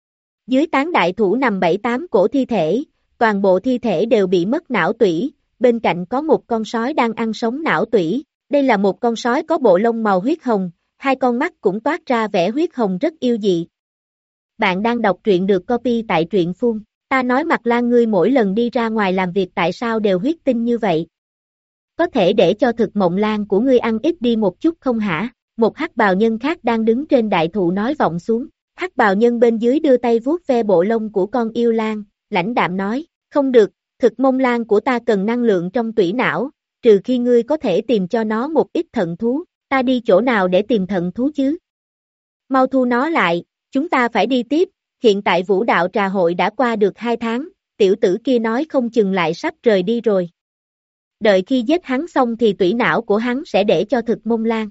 Dưới tán đại thụ nằm bảy tám cổ thi thể, toàn bộ thi thể đều bị mất não tủy, bên cạnh có một con sói đang ăn sống não tủy, đây là một con sói có bộ lông màu huyết hồng, hai con mắt cũng toát ra vẻ huyết hồng rất yêu dị. Bạn đang đọc truyện được copy tại truyện phun, ta nói Mặt Lan ngươi mỗi lần đi ra ngoài làm việc tại sao đều huyết tinh như vậy? Có thể để cho thực mộng lan của ngươi ăn ít đi một chút không hả? Một hắc bào nhân khác đang đứng trên đại thụ nói vọng xuống. Hắc bào nhân bên dưới đưa tay vuốt ve bộ lông của con yêu lan, lãnh đạm nói, không được, thực mông lan của ta cần năng lượng trong tủy não, trừ khi ngươi có thể tìm cho nó một ít thận thú, ta đi chỗ nào để tìm thận thú chứ? Mau thu nó lại, chúng ta phải đi tiếp, hiện tại vũ đạo trà hội đã qua được hai tháng, tiểu tử kia nói không chừng lại sắp rời đi rồi. Đợi khi giết hắn xong thì tủy não của hắn sẽ để cho thực mông lan.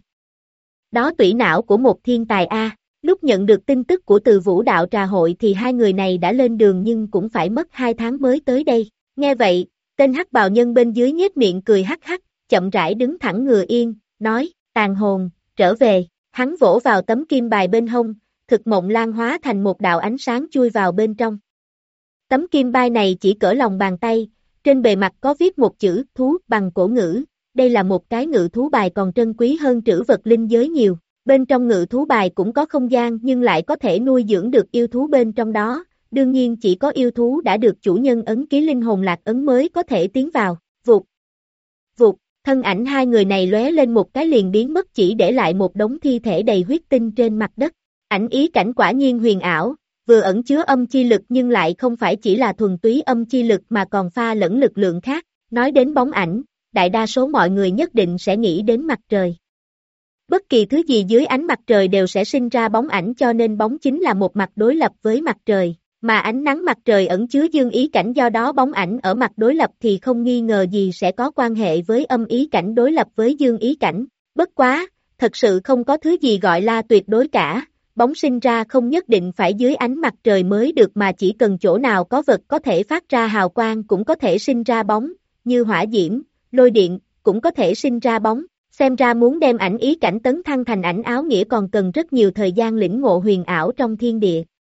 Đó tủy não của một thiên tài A. Lúc nhận được tin tức của từ vũ đạo trà hội thì hai người này đã lên đường nhưng cũng phải mất hai tháng mới tới đây. Nghe vậy, tên hắc bào nhân bên dưới nhếch miệng cười hắc hắc, chậm rãi đứng thẳng ngựa yên, nói, tàn hồn, trở về, hắn vỗ vào tấm kim bài bên hông, thực mộng lan hóa thành một đạo ánh sáng chui vào bên trong. Tấm kim bài này chỉ cỡ lòng bàn tay, trên bề mặt có viết một chữ thú bằng cổ ngữ, đây là một cái ngự thú bài còn trân quý hơn trữ vật linh giới nhiều. Bên trong ngự thú bài cũng có không gian nhưng lại có thể nuôi dưỡng được yêu thú bên trong đó, đương nhiên chỉ có yêu thú đã được chủ nhân ấn ký linh hồn lạc ấn mới có thể tiến vào, vụt, vụt, thân ảnh hai người này lóe lên một cái liền biến mất chỉ để lại một đống thi thể đầy huyết tinh trên mặt đất, ảnh ý cảnh quả nhiên huyền ảo, vừa ẩn chứa âm chi lực nhưng lại không phải chỉ là thuần túy âm chi lực mà còn pha lẫn lực lượng khác, nói đến bóng ảnh, đại đa số mọi người nhất định sẽ nghĩ đến mặt trời. Bất kỳ thứ gì dưới ánh mặt trời đều sẽ sinh ra bóng ảnh cho nên bóng chính là một mặt đối lập với mặt trời, mà ánh nắng mặt trời ẩn chứa dương ý cảnh do đó bóng ảnh ở mặt đối lập thì không nghi ngờ gì sẽ có quan hệ với âm ý cảnh đối lập với dương ý cảnh. Bất quá, thật sự không có thứ gì gọi là tuyệt đối cả, bóng sinh ra không nhất định phải dưới ánh mặt trời mới được mà chỉ cần chỗ nào có vật có thể phát ra hào quang cũng có thể sinh ra bóng, như hỏa diễm, lôi điện, cũng có thể sinh ra bóng. Xem ra muốn đem ảnh ý cảnh tấn thăng thành ảnh áo nghĩa còn cần rất nhiều thời gian lĩnh ngộ huyền ảo trong thiên địa.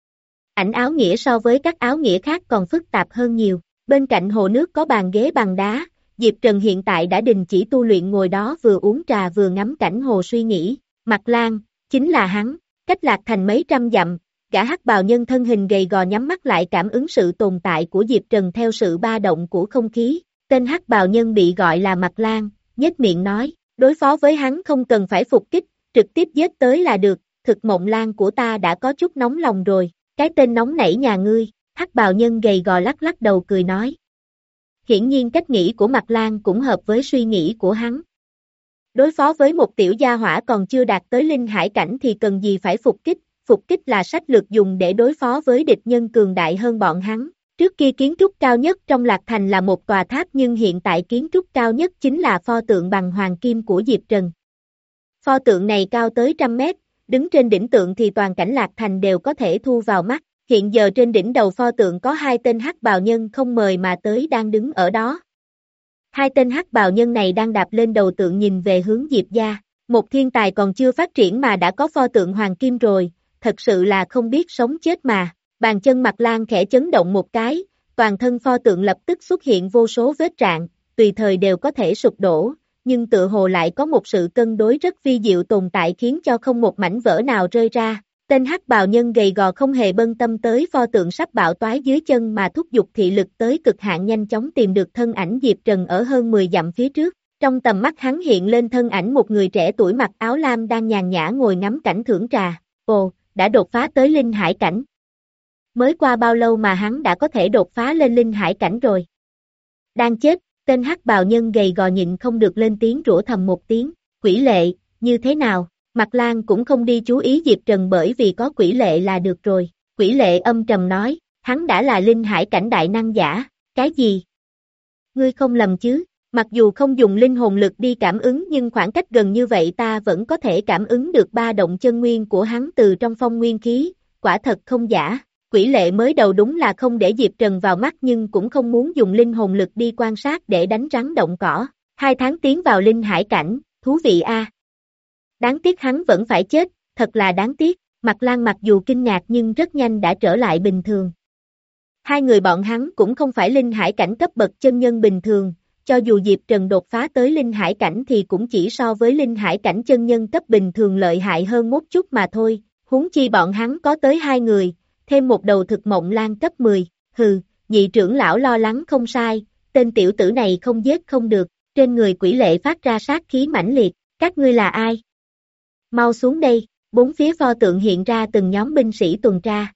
Ảnh áo nghĩa so với các áo nghĩa khác còn phức tạp hơn nhiều. Bên cạnh hồ nước có bàn ghế bằng đá, Diệp Trần hiện tại đã đình chỉ tu luyện ngồi đó vừa uống trà vừa ngắm cảnh hồ suy nghĩ. Mặt Lan, chính là hắn. Cách Lạc Thành mấy trăm dặm, gã hắc bào nhân thân hình gầy gò nhắm mắt lại cảm ứng sự tồn tại của Diệp Trần theo sự ba động của không khí. Tên hắc bào nhân bị gọi là Mạc Lan, nhếch miệng nói, đối phó với hắn không cần phải phục kích, trực tiếp giết tới là được, thực mộng lan của ta đã có chút nóng lòng rồi, cái tên nóng nảy nhà ngươi, hắc bào nhân gầy gò lắc lắc đầu cười nói. Hiển nhiên cách nghĩ của Mạc Lan cũng hợp với suy nghĩ của hắn. Đối phó với một tiểu gia hỏa còn chưa đạt tới linh hải cảnh thì cần gì phải phục kích, phục kích là sách lược dùng để đối phó với địch nhân cường đại hơn bọn hắn. Trước kia kiến trúc cao nhất trong Lạc Thành là một tòa tháp nhưng hiện tại kiến trúc cao nhất chính là pho tượng bằng hoàng kim của Diệp Trần. Pho tượng này cao tới trăm mét, đứng trên đỉnh tượng thì toàn cảnh Lạc Thành đều có thể thu vào mắt. Hiện giờ trên đỉnh đầu pho tượng có hai tên hắc bào nhân không mời mà tới đang đứng ở đó. Hai tên hắc bào nhân này đang đạp lên đầu tượng nhìn về hướng Diệp gia. Một thiên tài còn chưa phát triển mà đã có pho tượng hoàng kim rồi, thật sự là không biết sống chết mà. Bàn chân Mạc Lan khẽ chấn động một cái, toàn thân pho tượng lập tức xuất hiện vô số vết rạn, tùy thời đều có thể sụp đổ, nhưng tự hồ lại có một sự cân đối rất vi diệu tồn tại khiến cho không một mảnh vỡ nào rơi ra. Tên hắc bào nhân gầy gò không hề bận tâm tới pho tượng sắp bạo toái dưới chân mà thúc giục thị lực tới cực hạn nhanh chóng tìm được thân ảnh Diệp Trần ở hơn mười dặm phía trước. Trong tầm mắt hắn hiện lên thân ảnh một người trẻ tuổi mặc áo lam đang nhàn nhã ngồi ngắm cảnh thưởng trà. Ồ, đã đột phá tới linh hải cảnh. Mới qua bao lâu mà hắn đã có thể đột phá lên linh hải cảnh rồi? Đang chết, tên hắc bào nhân gầy gò nhịn không được lên tiếng rủa thầm một tiếng. Quỷ lệ, như thế nào? Mạc Lan cũng không đi chú ý Diệp Trần bởi vì có quỷ lệ là được rồi. Quỷ lệ âm trầm nói, hắn đã là linh hải cảnh đại năng giả. Cái gì? Ngươi không lầm chứ? Mặc dù không dùng linh hồn lực đi cảm ứng nhưng khoảng cách gần như vậy ta vẫn có thể cảm ứng được ba động chân nguyên của hắn từ trong phong nguyên khí, quả thật không giả. Quỷ lệ mới đầu đúng là không để Diệp Trần vào mắt nhưng cũng không muốn dùng linh hồn lực đi quan sát để đánh rắn động cỏ. Hai tháng tiến vào linh hải cảnh, thú vị a. Đáng tiếc hắn vẫn phải chết, thật là đáng tiếc. Mạc Lan mặc dù kinh ngạc nhưng rất nhanh đã trở lại bình thường. Hai người bọn hắn cũng không phải linh hải cảnh cấp bậc chân nhân bình thường, cho dù Diệp Trần đột phá tới linh hải cảnh thì cũng chỉ so với linh hải cảnh chân nhân cấp bình thường lợi hại hơn một chút mà thôi, huống chi bọn hắn có tới hai người, thêm một đầu thực mộng lan cấp mười, hừ, nhị trưởng lão lo lắng không sai, tên tiểu tử này không giết không được, trên người quỷ lệ phát ra sát khí mãnh liệt, các ngươi là ai? Mau xuống đây, bốn phía pho tượng hiện ra từng nhóm binh sĩ tuần tra.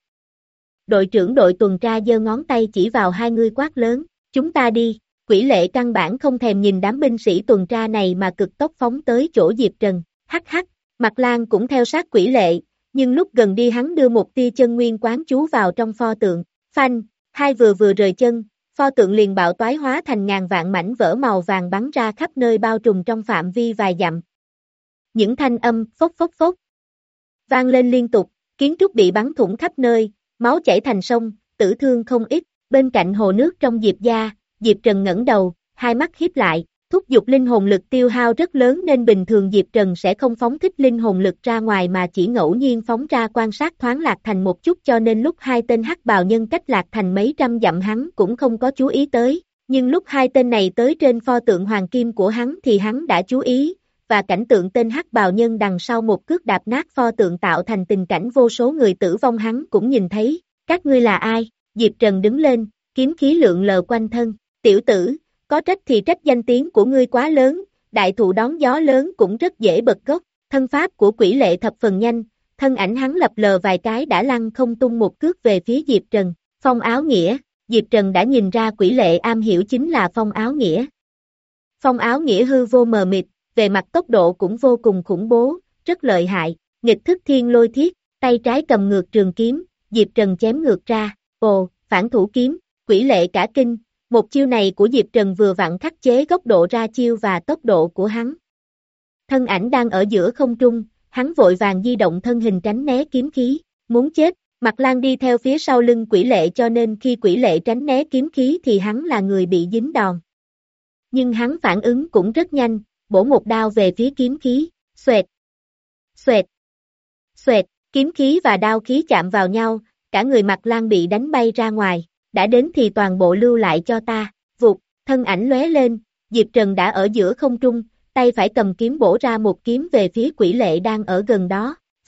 Đội trưởng đội tuần tra giơ ngón tay chỉ vào hai người quát lớn, chúng ta đi, quỷ lệ căn bản không thèm nhìn đám binh sĩ tuần tra này mà cực tốc phóng tới chỗ Diệp Trần, hắc hắc, Mạc Lan cũng theo sát quỷ lệ, nhưng lúc gần đi hắn đưa một tia chân nguyên quán chú vào trong pho tượng, phanh, hai vừa vừa rời chân, pho tượng liền bạo toái hóa thành ngàn vạn mảnh vỡ màu vàng bắn ra khắp nơi bao trùm trong phạm vi vài dặm. Những thanh âm phốc phốc phốc vang lên liên tục, kiến trúc bị bắn thủng khắp nơi, máu chảy thành sông, tử thương không ít. Bên cạnh hồ nước trong Diệp gia, Diệp Trần ngẩng đầu, hai mắt híp lại, thúc giục linh hồn lực tiêu hao rất lớn nên bình thường Diệp Trần sẽ không phóng thích linh hồn lực ra ngoài mà chỉ ngẫu nhiên phóng ra quan sát thoáng Lạc Thành một chút, cho nên lúc hai tên hắc bào nhân cách Lạc Thành mấy trăm dặm hắn cũng không có chú ý tới, nhưng lúc hai tên này tới trên pho tượng hoàng kim của hắn thì hắn đã chú ý, và cảnh tượng tên hắc bào nhân đằng sau một cước đạp nát pho tượng tạo thành tình cảnh vô số người tử vong hắn cũng nhìn thấy. Các ngươi là ai? Diệp Trần đứng lên, kiếm khí lượng lờ quanh thân. Tiểu tử, có trách thì trách danh tiếng của ngươi quá lớn, đại thụ đón gió lớn cũng rất dễ bật gốc. Thân pháp của quỷ lệ thập phần nhanh, thân ảnh hắn lập lờ vài cái đã lăn không tung một cước về phía Diệp Trần. Phong áo nghĩa, Diệp Trần đã nhìn ra quỷ lệ am hiểu chính là phong áo nghĩa. Phong áo nghĩa hư vô mờ mịt, về mặt tốc độ cũng vô cùng khủng bố, rất lợi hại. Nghịch thức thiên lôi thiết, tay trái cầm ngược trường kiếm, Diệp Trần chém ngược ra. Ồ, phản thủ kiếm, quỷ lệ cả kinh, một chiêu này của Diệp Trần vừa vặn khắc chế góc độ ra chiêu và tốc độ của hắn. Thân ảnh đang ở giữa không trung, hắn vội vàng di động thân hình tránh né kiếm khí, muốn chết. Mạc Lan đi theo phía sau lưng quỷ lệ cho nên khi quỷ lệ tránh né kiếm khí thì hắn là người bị dính đòn. Nhưng hắn phản ứng cũng rất nhanh, bổ một đao về phía kiếm khí, xoẹt, xoẹt, xoẹt, kiếm khí và đao khí chạm vào nhau, cả người Mạc Lan bị đánh bay ra ngoài, đã đến thì toàn bộ lưu lại cho ta, vụt, thân ảnh lóe lên, Diệp Trần đã ở giữa không trung, tay phải cầm kiếm bổ ra một kiếm về phía quỷ lệ đang ở gần đó,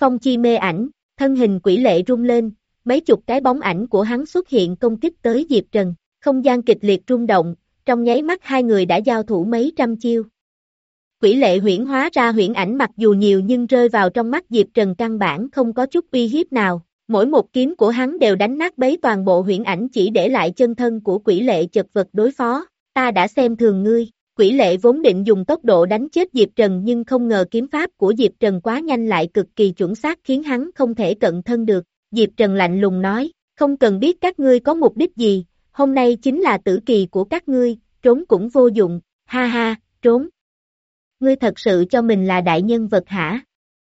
Phong chi mê ảnh, thân hình quỷ lệ rung lên, mấy chục cái bóng ảnh của hắn xuất hiện công kích tới Diệp Trần, không gian kịch liệt rung động, trong nháy mắt hai người đã giao thủ mấy trăm chiêu. Quỷ lệ huyễn hóa ra huyễn ảnh mặc dù nhiều nhưng rơi vào trong mắt Diệp Trần căn bản không có chút uy hiếp nào, mỗi một kiếm của hắn đều đánh nát bấy toàn bộ huyễn ảnh chỉ để lại chân thân của quỷ lệ chật vật đối phó, ta đã xem thường ngươi. Quỷ lệ vốn định dùng tốc độ đánh chết Diệp Trần nhưng không ngờ kiếm pháp của Diệp Trần quá nhanh lại cực kỳ chuẩn xác khiến hắn không thể cận thân được. Diệp Trần lạnh lùng nói, không cần biết các ngươi có mục đích gì, hôm nay chính là tử kỳ của các ngươi, trốn cũng vô dụng, ha ha, trốn. Ngươi thật sự cho mình là đại nhân vật hả?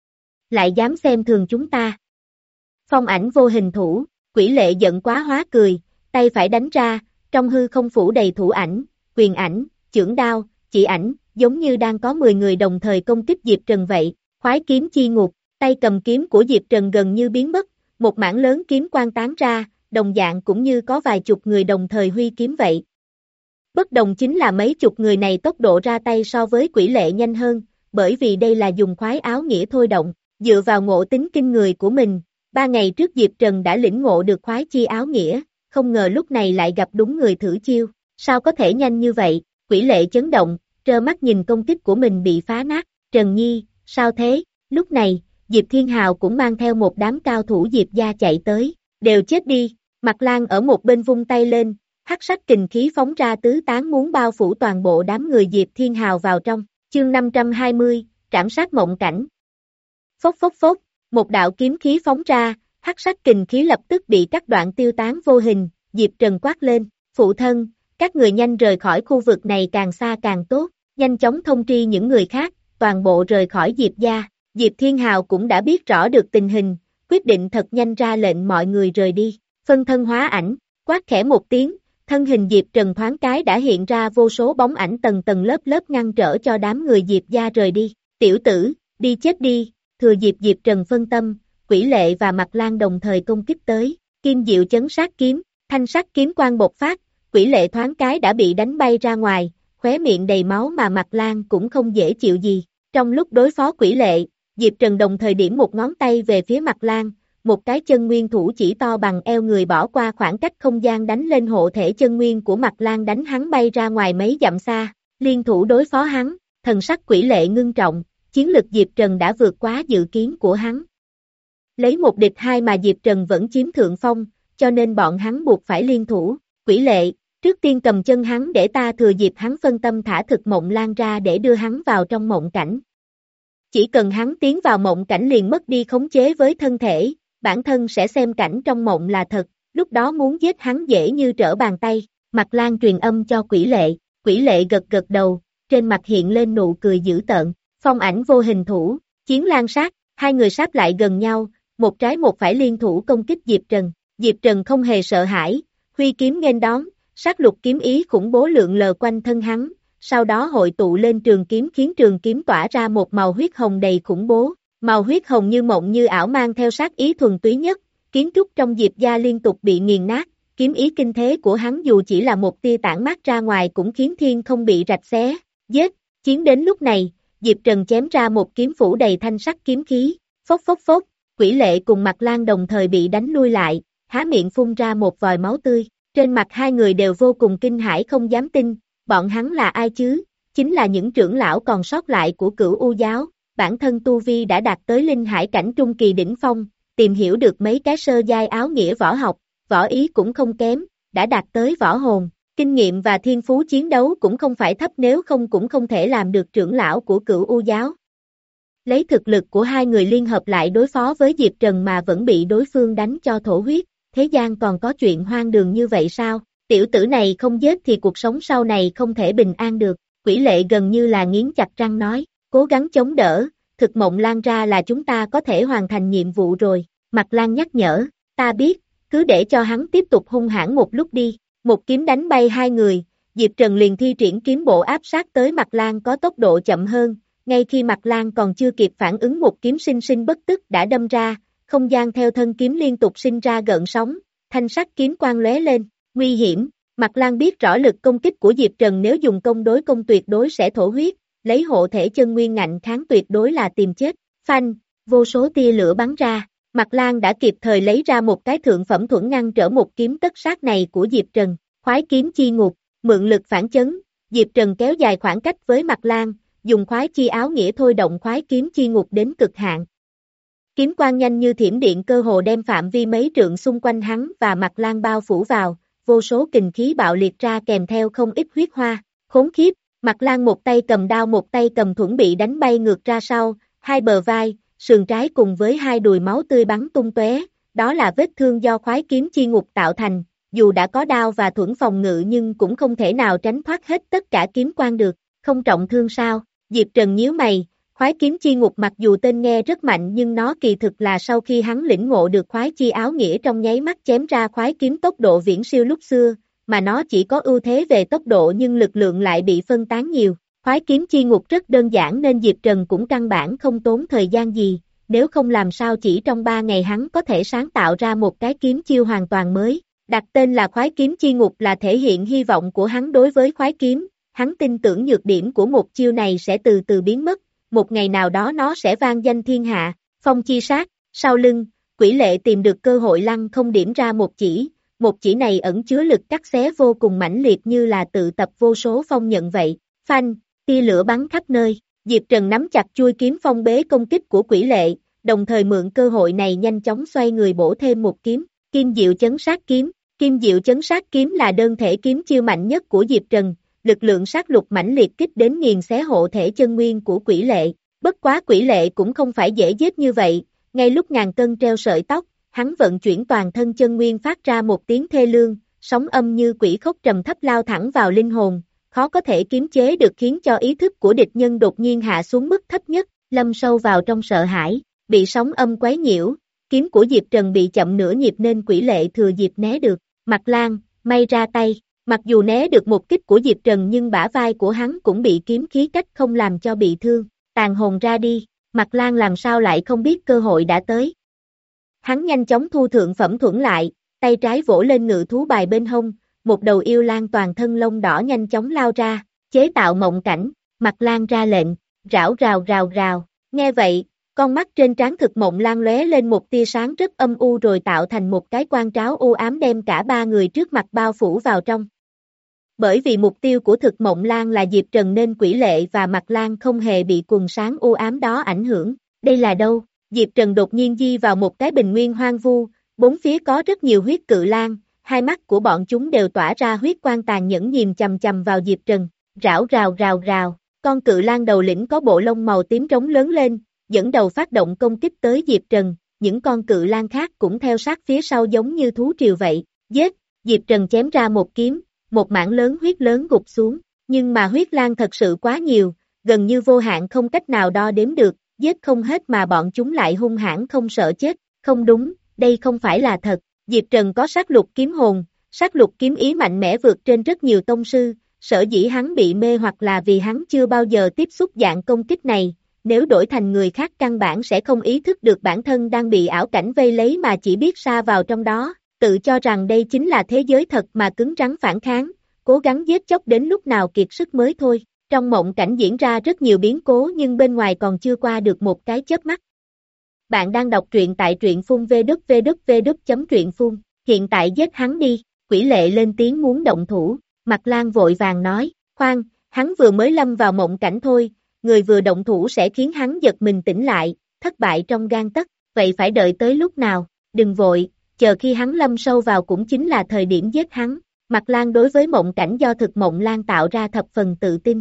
Lại dám xem thường chúng ta. Phong ảnh vô hình thủ, quỷ lệ giận quá hóa cười, tay phải đánh ra, trong hư không phủ đầy thủ ảnh, quyền ảnh, chưởng đao, chỉ ảnh, giống như đang có mười người đồng thời công kích Diệp Trần vậy, khoái kiếm chi ngục, tay cầm kiếm của Diệp Trần gần như biến mất, một mảng lớn kiếm quang tán ra, đồng dạng cũng như có vài chục người đồng thời huy kiếm vậy. Bất đồng chính là mấy chục người này tốc độ ra tay so với quỷ lệ nhanh hơn, bởi vì đây là dùng khoái áo nghĩa thôi động, dựa vào ngộ tính kinh người của mình, ba ngày trước Diệp Trần đã lĩnh ngộ được khoái chi áo nghĩa, không ngờ lúc này lại gặp đúng người thử chiêu, sao có thể nhanh như vậy, quỷ lệ chấn động, trơ mắt nhìn công kích của mình bị phá nát, Trần Nhi, sao thế, lúc này, Diệp Thiên Hào cũng mang theo một đám cao thủ Diệp gia chạy tới, đều chết đi, Mạc Lan ở một bên vung tay lên, hắc sắc kình khí phóng ra tứ tán muốn bao phủ toàn bộ đám người Diệp Thiên Hào vào trong, chương năm trăm hai mươi, trảm sát mộng cảnh. Phốc phốc phốc, một đạo kiếm khí phóng ra, hắc sắc kình khí lập tức bị cắt đoạn tiêu tán vô hình, Diệp Trần quát lên, phụ thân, các người nhanh rời khỏi khu vực này càng xa càng tốt, nhanh chóng thông tri những người khác, toàn bộ rời khỏi Diệp gia, Diệp Thiên Hào cũng đã biết rõ được tình hình, quyết định thật nhanh ra lệnh mọi người rời đi, phân thân hóa ảnh, quát khẽ một tiếng, thân hình Diệp Trần thoáng cái đã hiện ra vô số bóng ảnh tầng tầng lớp lớp ngăn trở cho đám người Diệp gia rời đi, tiểu tử, đi chết đi, thừa dịp Diệp Trần phân tâm, quỷ lệ và Mạc Lan đồng thời công kích tới, kim diệu chấn sát kiếm, thanh sắc kiếm quang bộc phát, quỷ lệ thoáng cái đã bị đánh bay ra ngoài, khóe miệng đầy máu mà Mạc Lan cũng không dễ chịu gì, trong lúc đối phó quỷ lệ, Diệp Trần đồng thời điểm một ngón tay về phía Mạc Lan, một cái chân nguyên thủ chỉ to bằng eo người bỏ qua khoảng cách không gian đánh lên hộ thể chân nguyên của Mạc Lan đánh hắn bay ra ngoài mấy dặm xa, liên thủ đối phó hắn, thần sắc quỷ lệ ngưng trọng, chiến lực Diệp Trần đã vượt quá dự kiến của hắn. Lấy một địch hai mà Diệp Trần vẫn chiếm thượng phong, cho nên bọn hắn buộc phải liên thủ, quỷ lệ, trước tiên cầm chân hắn để ta thừa dịp hắn phân tâm thả thực mộng lan ra để đưa hắn vào trong mộng cảnh. Chỉ cần hắn tiến vào mộng cảnh liền mất đi khống chế với thân thể, bản thân sẽ xem cảnh trong mộng là thật, lúc đó muốn giết hắn dễ như trở bàn tay, Mạc Lan truyền âm cho quỷ lệ, quỷ lệ gật gật đầu, trên mặt hiện lên nụ cười dữ tợn, phong ảnh vô hình thủ, chiến lan sát, hai người sáp lại gần nhau, một trái một phải liên thủ công kích Diệp Trần, Diệp Trần không hề sợ hãi, huy kiếm nghênh đón, sát lục kiếm ý khủng bố lượn lờ quanh thân hắn, sau đó hội tụ lên trường kiếm khiến trường kiếm tỏa ra một màu huyết hồng đầy khủng bố, màu huyết hồng như mộng như ảo mang theo sát ý thuần túy nhất, kiến trúc trong Diệp gia liên tục bị nghiền nát, kiếm ý kinh thế của hắn dù chỉ là một tia tản mát ra ngoài cũng khiến thiên không bị rạch xé, giết, chiến đến lúc này, Diệp Trần chém ra một kiếm phủ đầy thanh sắc kiếm khí, phốc phốc phốc, quỷ lệ cùng Mạc Lan đồng thời bị đánh lui lại, há miệng phun ra một vòi máu tươi, trên mặt hai người đều vô cùng kinh hãi không dám tin, bọn hắn là ai chứ, chính là những trưởng lão còn sót lại của Cửu U giáo, bản thân tu vi đã đạt tới linh hải cảnh trung kỳ đỉnh phong, tìm hiểu được mấy cái sơ giai áo nghĩa võ học, võ ý cũng không kém, đã đạt tới võ hồn, kinh nghiệm và thiên phú chiến đấu cũng không phải thấp nếu không cũng không thể làm được trưởng lão của Cửu U giáo. Lấy thực lực của hai người liên hợp lại đối phó với Diệp Trần mà vẫn bị đối phương đánh cho thổ huyết, thế gian còn có chuyện hoang đường như vậy sao, tiểu tử này không giết thì cuộc sống sau này không thể bình an được, quỷ lệ gần như là nghiến chặt răng nói, cố gắng chống đỡ, thực mộng lan ra là chúng ta có thể hoàn thành nhiệm vụ rồi, Mạc Lan nhắc nhở, ta biết, cứ để cho hắn tiếp tục hung hãn một lúc đi, một kiếm đánh bay hai người, Diệp Trần liền thi triển kiếm bộ áp sát tới Mạc Lan có tốc độ chậm hơn, ngay khi Mạc Lan còn chưa kịp phản ứng một kiếm sinh sinh bất tức đã đâm ra, không gian theo thân kiếm liên tục sinh ra gợn sóng, thanh sắc kiếm quang lóe lên, nguy hiểm, Mạc Lan biết rõ lực công kích của Diệp Trần nếu dùng công đối công tuyệt đối sẽ thổ huyết, lấy hộ thể chân nguyên ngạnh kháng tuyệt đối là tìm chết, phanh, vô số tia lửa bắn ra. Mạc Lan đã kịp thời lấy ra một cái thượng phẩm thuẫn ngăn trở một kiếm tất sát này của Diệp Trần, khoái kiếm chi ngục, mượn lực phản chấn, Diệp Trần kéo dài khoảng cách với Mạc Lan, dùng khoái chi áo nghĩa thôi động khoái kiếm chi ngục đến cực hạn. Kiếm quang nhanh như thiểm điện cơ hồ đem phạm vi mấy trượng xung quanh hắn và Mạc Lan bao phủ vào, vô số kình khí bạo liệt ra kèm theo không ít huyết hoa, khốn khiếp, Mạc Lan một tay cầm đao một tay cầm thuẫn bị đánh bay ngược ra sau, hai bờ vai, sườn trái cùng với hai đùi máu tươi bắn tung tóe, đó là vết thương do khoái kiếm chi ngục tạo thành, dù đã có đao và thuẫn phòng ngự nhưng cũng không thể nào tránh thoát hết tất cả kiếm quang được, không trọng thương sao, Diệp Trần nhíu mày, khoái kiếm chi ngục mặc dù tên nghe rất mạnh nhưng nó kỳ thực là sau khi hắn lĩnh ngộ được khoái chi áo nghĩa trong nháy mắt chém ra khoái kiếm tốc độ viễn siêu lúc xưa, mà nó chỉ có ưu thế về tốc độ nhưng lực lượng lại bị phân tán nhiều. Khoái kiếm chi ngục rất đơn giản nên Diệp Trần cũng căn bản không tốn thời gian gì, nếu không làm sao chỉ trong ba ngày hắn có thể sáng tạo ra một cái kiếm chiêu hoàn toàn mới. Đặt tên là khoái kiếm chi ngục là thể hiện hy vọng của hắn đối với khoái kiếm, hắn tin tưởng nhược điểm của một chiêu này sẽ từ từ biến mất, một ngày nào đó nó sẽ vang danh thiên hạ. Phong chi sát, sau lưng, Quỷ Lệ tìm được cơ hội lăng không điểm ra một chỉ, một chỉ này ẩn chứa lực cắt xé vô cùng mãnh liệt như là tự tập vô số phong nhận vậy, phanh, tia lửa bắn khắp nơi, Diệp Trần nắm chặt chuôi kiếm phong bế công kích của Quỷ Lệ, đồng thời mượn cơ hội này nhanh chóng xoay người bổ thêm một kiếm, Kim Diệu chấn sát kiếm, Kim Diệu chấn sát kiếm là đơn thể kiếm chiêu mạnh nhất của Diệp Trần, lực lượng sát lục mãnh liệt kích đến nghiền xé hộ thể chân nguyên của Quỷ Lệ, bất quá Quỷ Lệ cũng không phải dễ giết như vậy, ngay lúc ngàn cân treo sợi tóc, hắn vận chuyển toàn thân chân nguyên phát ra một tiếng thê lương, sóng âm như quỷ khóc trầm thấp lao thẳng vào linh hồn, khó có thể kiềm chế được khiến cho ý thức của địch nhân đột nhiên hạ xuống mức thấp nhất, lâm sâu vào trong sợ hãi, bị sóng âm quấy nhiễu, kiếm của Diệp Trần bị chậm nửa nhịp nên Quỷ Lệ thừa dịp né được, Mạc Lan, may ra tay, mặc dù né được một kích của Diệp Trần nhưng bả vai của hắn cũng bị kiếm khí cách không làm cho bị thương, tàn hồn ra đi, Mạc Lan làm sao lại không biết cơ hội đã tới. Hắn nhanh chóng thu thượng phẩm thuẫn lại, tay trái vỗ lên ngự thú bài bên hông, một đầu yêu lang toàn thân lông đỏ nhanh chóng lao ra, chế tạo mộng cảnh, Mạc Lan ra lệnh, rảo rào rào rào, nghe vậy, con mắt trên trán Thực Mộng Lan lóe lên một tia sáng rất âm u rồi tạo thành một cái quang tráo u ám đem cả ba người trước mặt bao phủ vào trong. Bởi vì mục tiêu của Thực Mộng Lan là Diệp Trần nên Quỷ Lệ và Mạc Lan không hề bị quần sáng u ám đó ảnh hưởng, đây là đâu? Diệp Trần đột nhiên di vào một cái bình nguyên hoang vu, bốn phía có rất nhiều huyết cự lang, hai mắt của bọn chúng đều tỏa ra huyết quang tàn nhẫn nhìn chằm chằm vào Diệp Trần, rảo rào rào rào, con cự lang đầu lĩnh có bộ lông màu tím trống lớn lên, dẫn đầu phát động công kích tới Diệp Trần, những con cự lang khác cũng theo sát phía sau giống như thú triều vậy, giết, Diệp Trần chém ra một kiếm, một mảng lớn huyết lớn gục xuống, nhưng mà huyết lang thật sự quá nhiều, gần như vô hạn không cách nào đo đếm được, giết không hết mà bọn chúng lại hung hãn không sợ chết, không đúng, đây không phải là thật, Diệp Trần có sát lục kiếm hồn, sát lục kiếm ý mạnh mẽ vượt trên rất nhiều tông sư, sở dĩ hắn bị mê hoặc là vì hắn chưa bao giờ tiếp xúc dạng công kích này, nếu đổi thành người khác căn bản sẽ không ý thức được bản thân đang bị ảo cảnh vây lấy mà chỉ biết sa vào trong đó, tự cho rằng đây chính là thế giới thật mà cứng rắn phản kháng, cố gắng giết chóc đến lúc nào kiệt sức mới thôi. Trong mộng cảnh diễn ra rất nhiều biến cố nhưng bên ngoài còn chưa qua được một cái chớp mắt. Bạn đang đọc truyện tại truyện phun vê kép vê kép vê kép chấm truyện phun, hiện tại giết hắn đi, Quỷ Lệ lên tiếng muốn động thủ, Mạc Lan vội vàng nói, khoan, hắn vừa mới lâm vào mộng cảnh thôi, người vừa động thủ sẽ khiến hắn giật mình tỉnh lại, thất bại trong gang tấc, vậy phải đợi tới lúc nào, đừng vội, chờ khi hắn lâm sâu vào cũng chính là thời điểm giết hắn. Mạc Lan đối với mộng cảnh do Thực Mộng Lan tạo ra thập phần tự tin.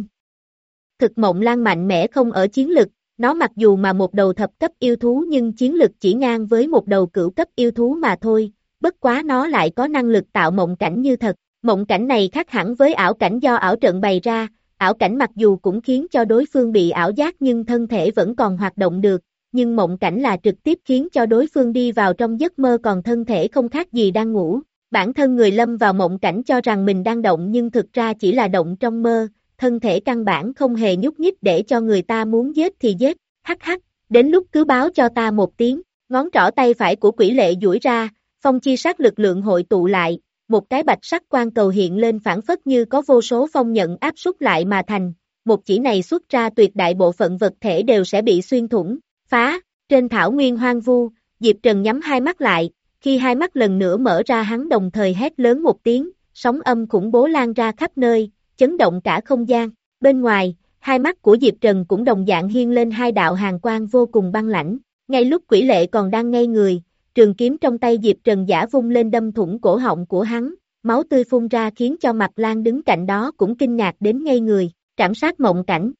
Thực Mộng Lan mạnh mẽ không ở chiến lực, nó mặc dù mà một đầu thập cấp yêu thú nhưng chiến lực chỉ ngang với một đầu cửu cấp yêu thú mà thôi, bất quá nó lại có năng lực tạo mộng cảnh như thật. Mộng cảnh này khác hẳn với ảo cảnh do ảo trận bày ra, ảo cảnh mặc dù cũng khiến cho đối phương bị ảo giác nhưng thân thể vẫn còn hoạt động được, nhưng mộng cảnh là trực tiếp khiến cho đối phương đi vào trong giấc mơ còn thân thể không khác gì đang ngủ. Bản thân người lâm vào mộng cảnh cho rằng mình đang động nhưng thực ra chỉ là động trong mơ, thân thể căn bản không hề nhúc nhích để cho người ta muốn giết thì giết, hắc hắc, đến lúc cứ báo cho ta một tiếng, ngón trỏ tay phải của Quỷ Lệ duỗi ra, phong chi sát lực lượng hội tụ lại, một cái bạch sắc quang cầu hiện lên phản phất như có vô số phong nhận áp xúc lại mà thành, một chỉ này xuất ra tuyệt đại bộ phận vật thể đều sẽ bị xuyên thủng, phá, Trên thảo nguyên hoang vu, Diệp Trần nhắm hai mắt lại, khi hai mắt lần nữa mở ra hắn đồng thời hét lớn một tiếng, sóng âm khủng bố lan ra khắp nơi, chấn động cả không gian. Bên ngoài, hai mắt của Diệp Trần cũng đồng dạng hiên lên hai đạo hàn quang vô cùng băng lãnh. Ngay lúc Quỷ Lệ còn đang ngây người, trường kiếm trong tay Diệp Trần giả vung lên đâm thủng cổ họng của hắn, máu tươi phun ra khiến cho Mạc Lan đứng cạnh đó cũng kinh ngạc đến ngây người, trảm sát mộng cảnh.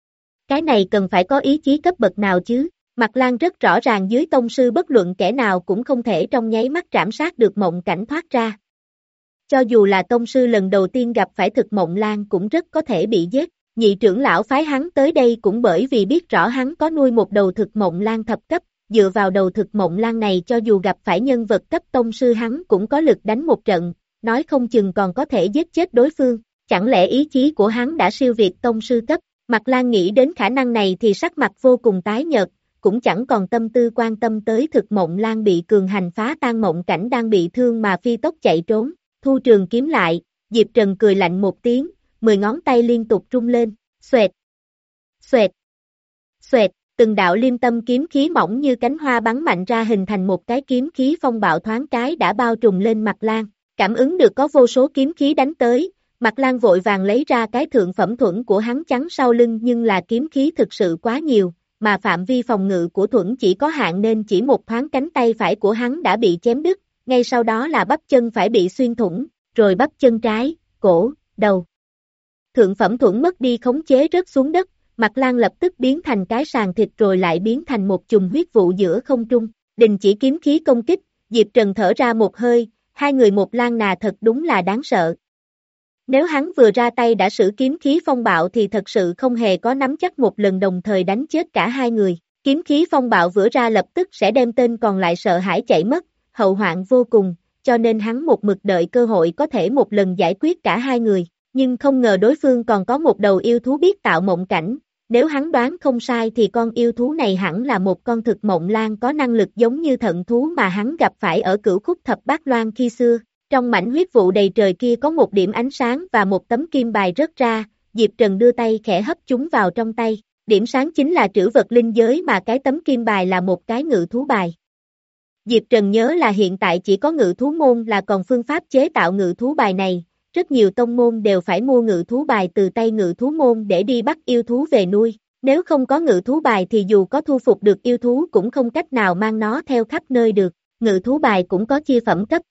Cái này cần phải có ý chí cấp bậc nào chứ? Mạc Lan rất rõ ràng dưới tông sư bất luận kẻ nào cũng không thể trong nháy mắt trảm sát được mộng cảnh thoát ra. Cho dù là tông sư lần đầu tiên gặp phải thực mộng lan cũng rất có thể bị giết. Nhị trưởng lão phái hắn tới đây cũng bởi vì biết rõ hắn có nuôi một đầu thực mộng lan thập cấp, dựa vào đầu thực mộng lan này cho dù gặp phải nhân vật cấp tông sư hắn cũng có lực đánh một trận, nói không chừng còn có thể giết chết đối phương, chẳng lẽ ý chí của hắn đã siêu việt tông sư cấp. Mạc Lan nghĩ đến khả năng này thì sắc mặt vô cùng tái nhợt, cũng chẳng còn tâm tư quan tâm tới thực mộng lan bị cường hành phá tan mộng cảnh đang bị thương mà phi tốc chạy trốn. Thu trường kiếm lại, Diệp Trần cười lạnh một tiếng, mười ngón tay liên tục rung lên, xoẹt, xoẹt, xoẹt, từng đạo liêm tâm kiếm khí mỏng như cánh hoa bắn mạnh ra hình thành một cái kiếm khí phong bạo thoáng cái đã bao trùm lên Mạc Lan. Cảm ứng được có vô số kiếm khí đánh tới, Mạc Lan vội vàng lấy ra cái thượng phẩm thuẫn của hắn chắn sau lưng nhưng là kiếm khí thực sự quá nhiều, mà phạm vi phòng ngự của thuẫn chỉ có hạn nên chỉ một thoáng cánh tay phải của hắn đã bị chém đứt, ngay sau đó là bắp chân phải bị xuyên thủng, rồi bắp chân trái, cổ, đầu. Thượng phẩm thuẫn mất đi khống chế rớt xuống đất, Mạc Lan lập tức biến thành cái sàn thịt rồi lại biến thành một chùm huyết vụ giữa không trung, đình chỉ kiếm khí công kích, Diệp Trần thở ra một hơi, hai người một Lan nà thật đúng là đáng sợ. Nếu hắn vừa ra tay đã sử kiếm khí phong bạo thì thật sự không hề có nắm chắc một lần đồng thời đánh chết cả hai người, kiếm khí phong bạo vừa ra lập tức sẽ đem tên còn lại sợ hãi chạy mất, hậu hoạn vô cùng, cho nên hắn một mực đợi cơ hội có thể một lần giải quyết cả hai người. Nhưng không ngờ đối phương còn có một đầu yêu thú biết tạo mộng cảnh, nếu hắn đoán không sai thì con yêu thú này hẳn là một con thực mộng lan có năng lực giống như thận thú mà hắn gặp phải ở cửu khúc thập bát loan khi xưa. Trong mảnh huyết vụ đầy trời kia có một điểm ánh sáng và một tấm kim bài rớt ra, Diệp Trần đưa tay khẽ hấp chúng vào trong tay, điểm sáng chính là trữ vật linh giới mà cái tấm kim bài là một cái ngự thú bài. Diệp Trần nhớ là hiện tại chỉ có ngự thú môn là còn phương pháp chế tạo ngự thú bài này. Rất nhiều tông môn đều phải mua ngự thú bài từ tay ngự thú môn để đi bắt yêu thú về nuôi. Nếu không có ngự thú bài thì dù có thu phục được yêu thú cũng không cách nào mang nó theo khắp nơi được. Ngự thú bài cũng có chia phẩm cấp.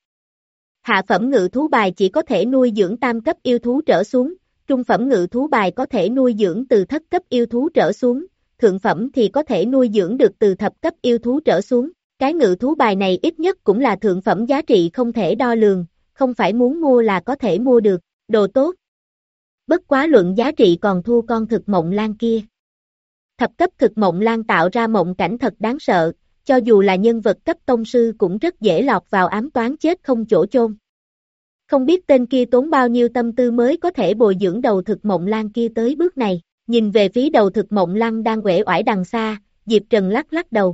Hạ phẩm ngự thú bài chỉ có thể nuôi dưỡng tam cấp yêu thú trở xuống. Trung phẩm ngự thú bài có thể nuôi dưỡng từ thất cấp yêu thú trở xuống. Thượng phẩm thì có thể nuôi dưỡng được từ thập cấp yêu thú trở xuống. Cái ngự thú bài này ít nhất cũng là thượng phẩm giá trị không thể đo lường. Không phải muốn mua là có thể mua được, đồ tốt. Bất quá luận giá trị còn thua con thực mộng lan kia. Thập cấp thực mộng lan tạo ra mộng cảnh thật đáng sợ, cho dù là nhân vật cấp tông sư cũng rất dễ lọt vào ám toán chết không chỗ chôn. Không biết tên kia tốn bao nhiêu tâm tư mới có thể bồi dưỡng đầu thực mộng lan kia tới bước này, nhìn về phía đầu thực mộng lan đang uể oải đằng xa, Diệp Trần lắc lắc đầu.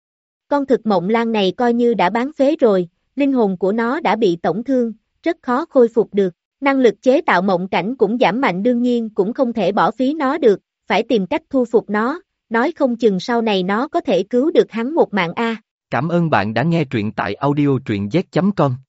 Con thực mộng lan này coi như đã bán phế rồi, linh hồn của nó đã bị tổn thương, rất khó khôi phục được, năng lực chế tạo mộng cảnh cũng giảm mạnh đương nhiên cũng không thể bỏ phí nó được, phải tìm cách thu phục nó, nói không chừng sau này nó có thể cứu được hắn một mạng a. Cảm ơn bạn đã nghe truyện tại audio truyện z chấm com.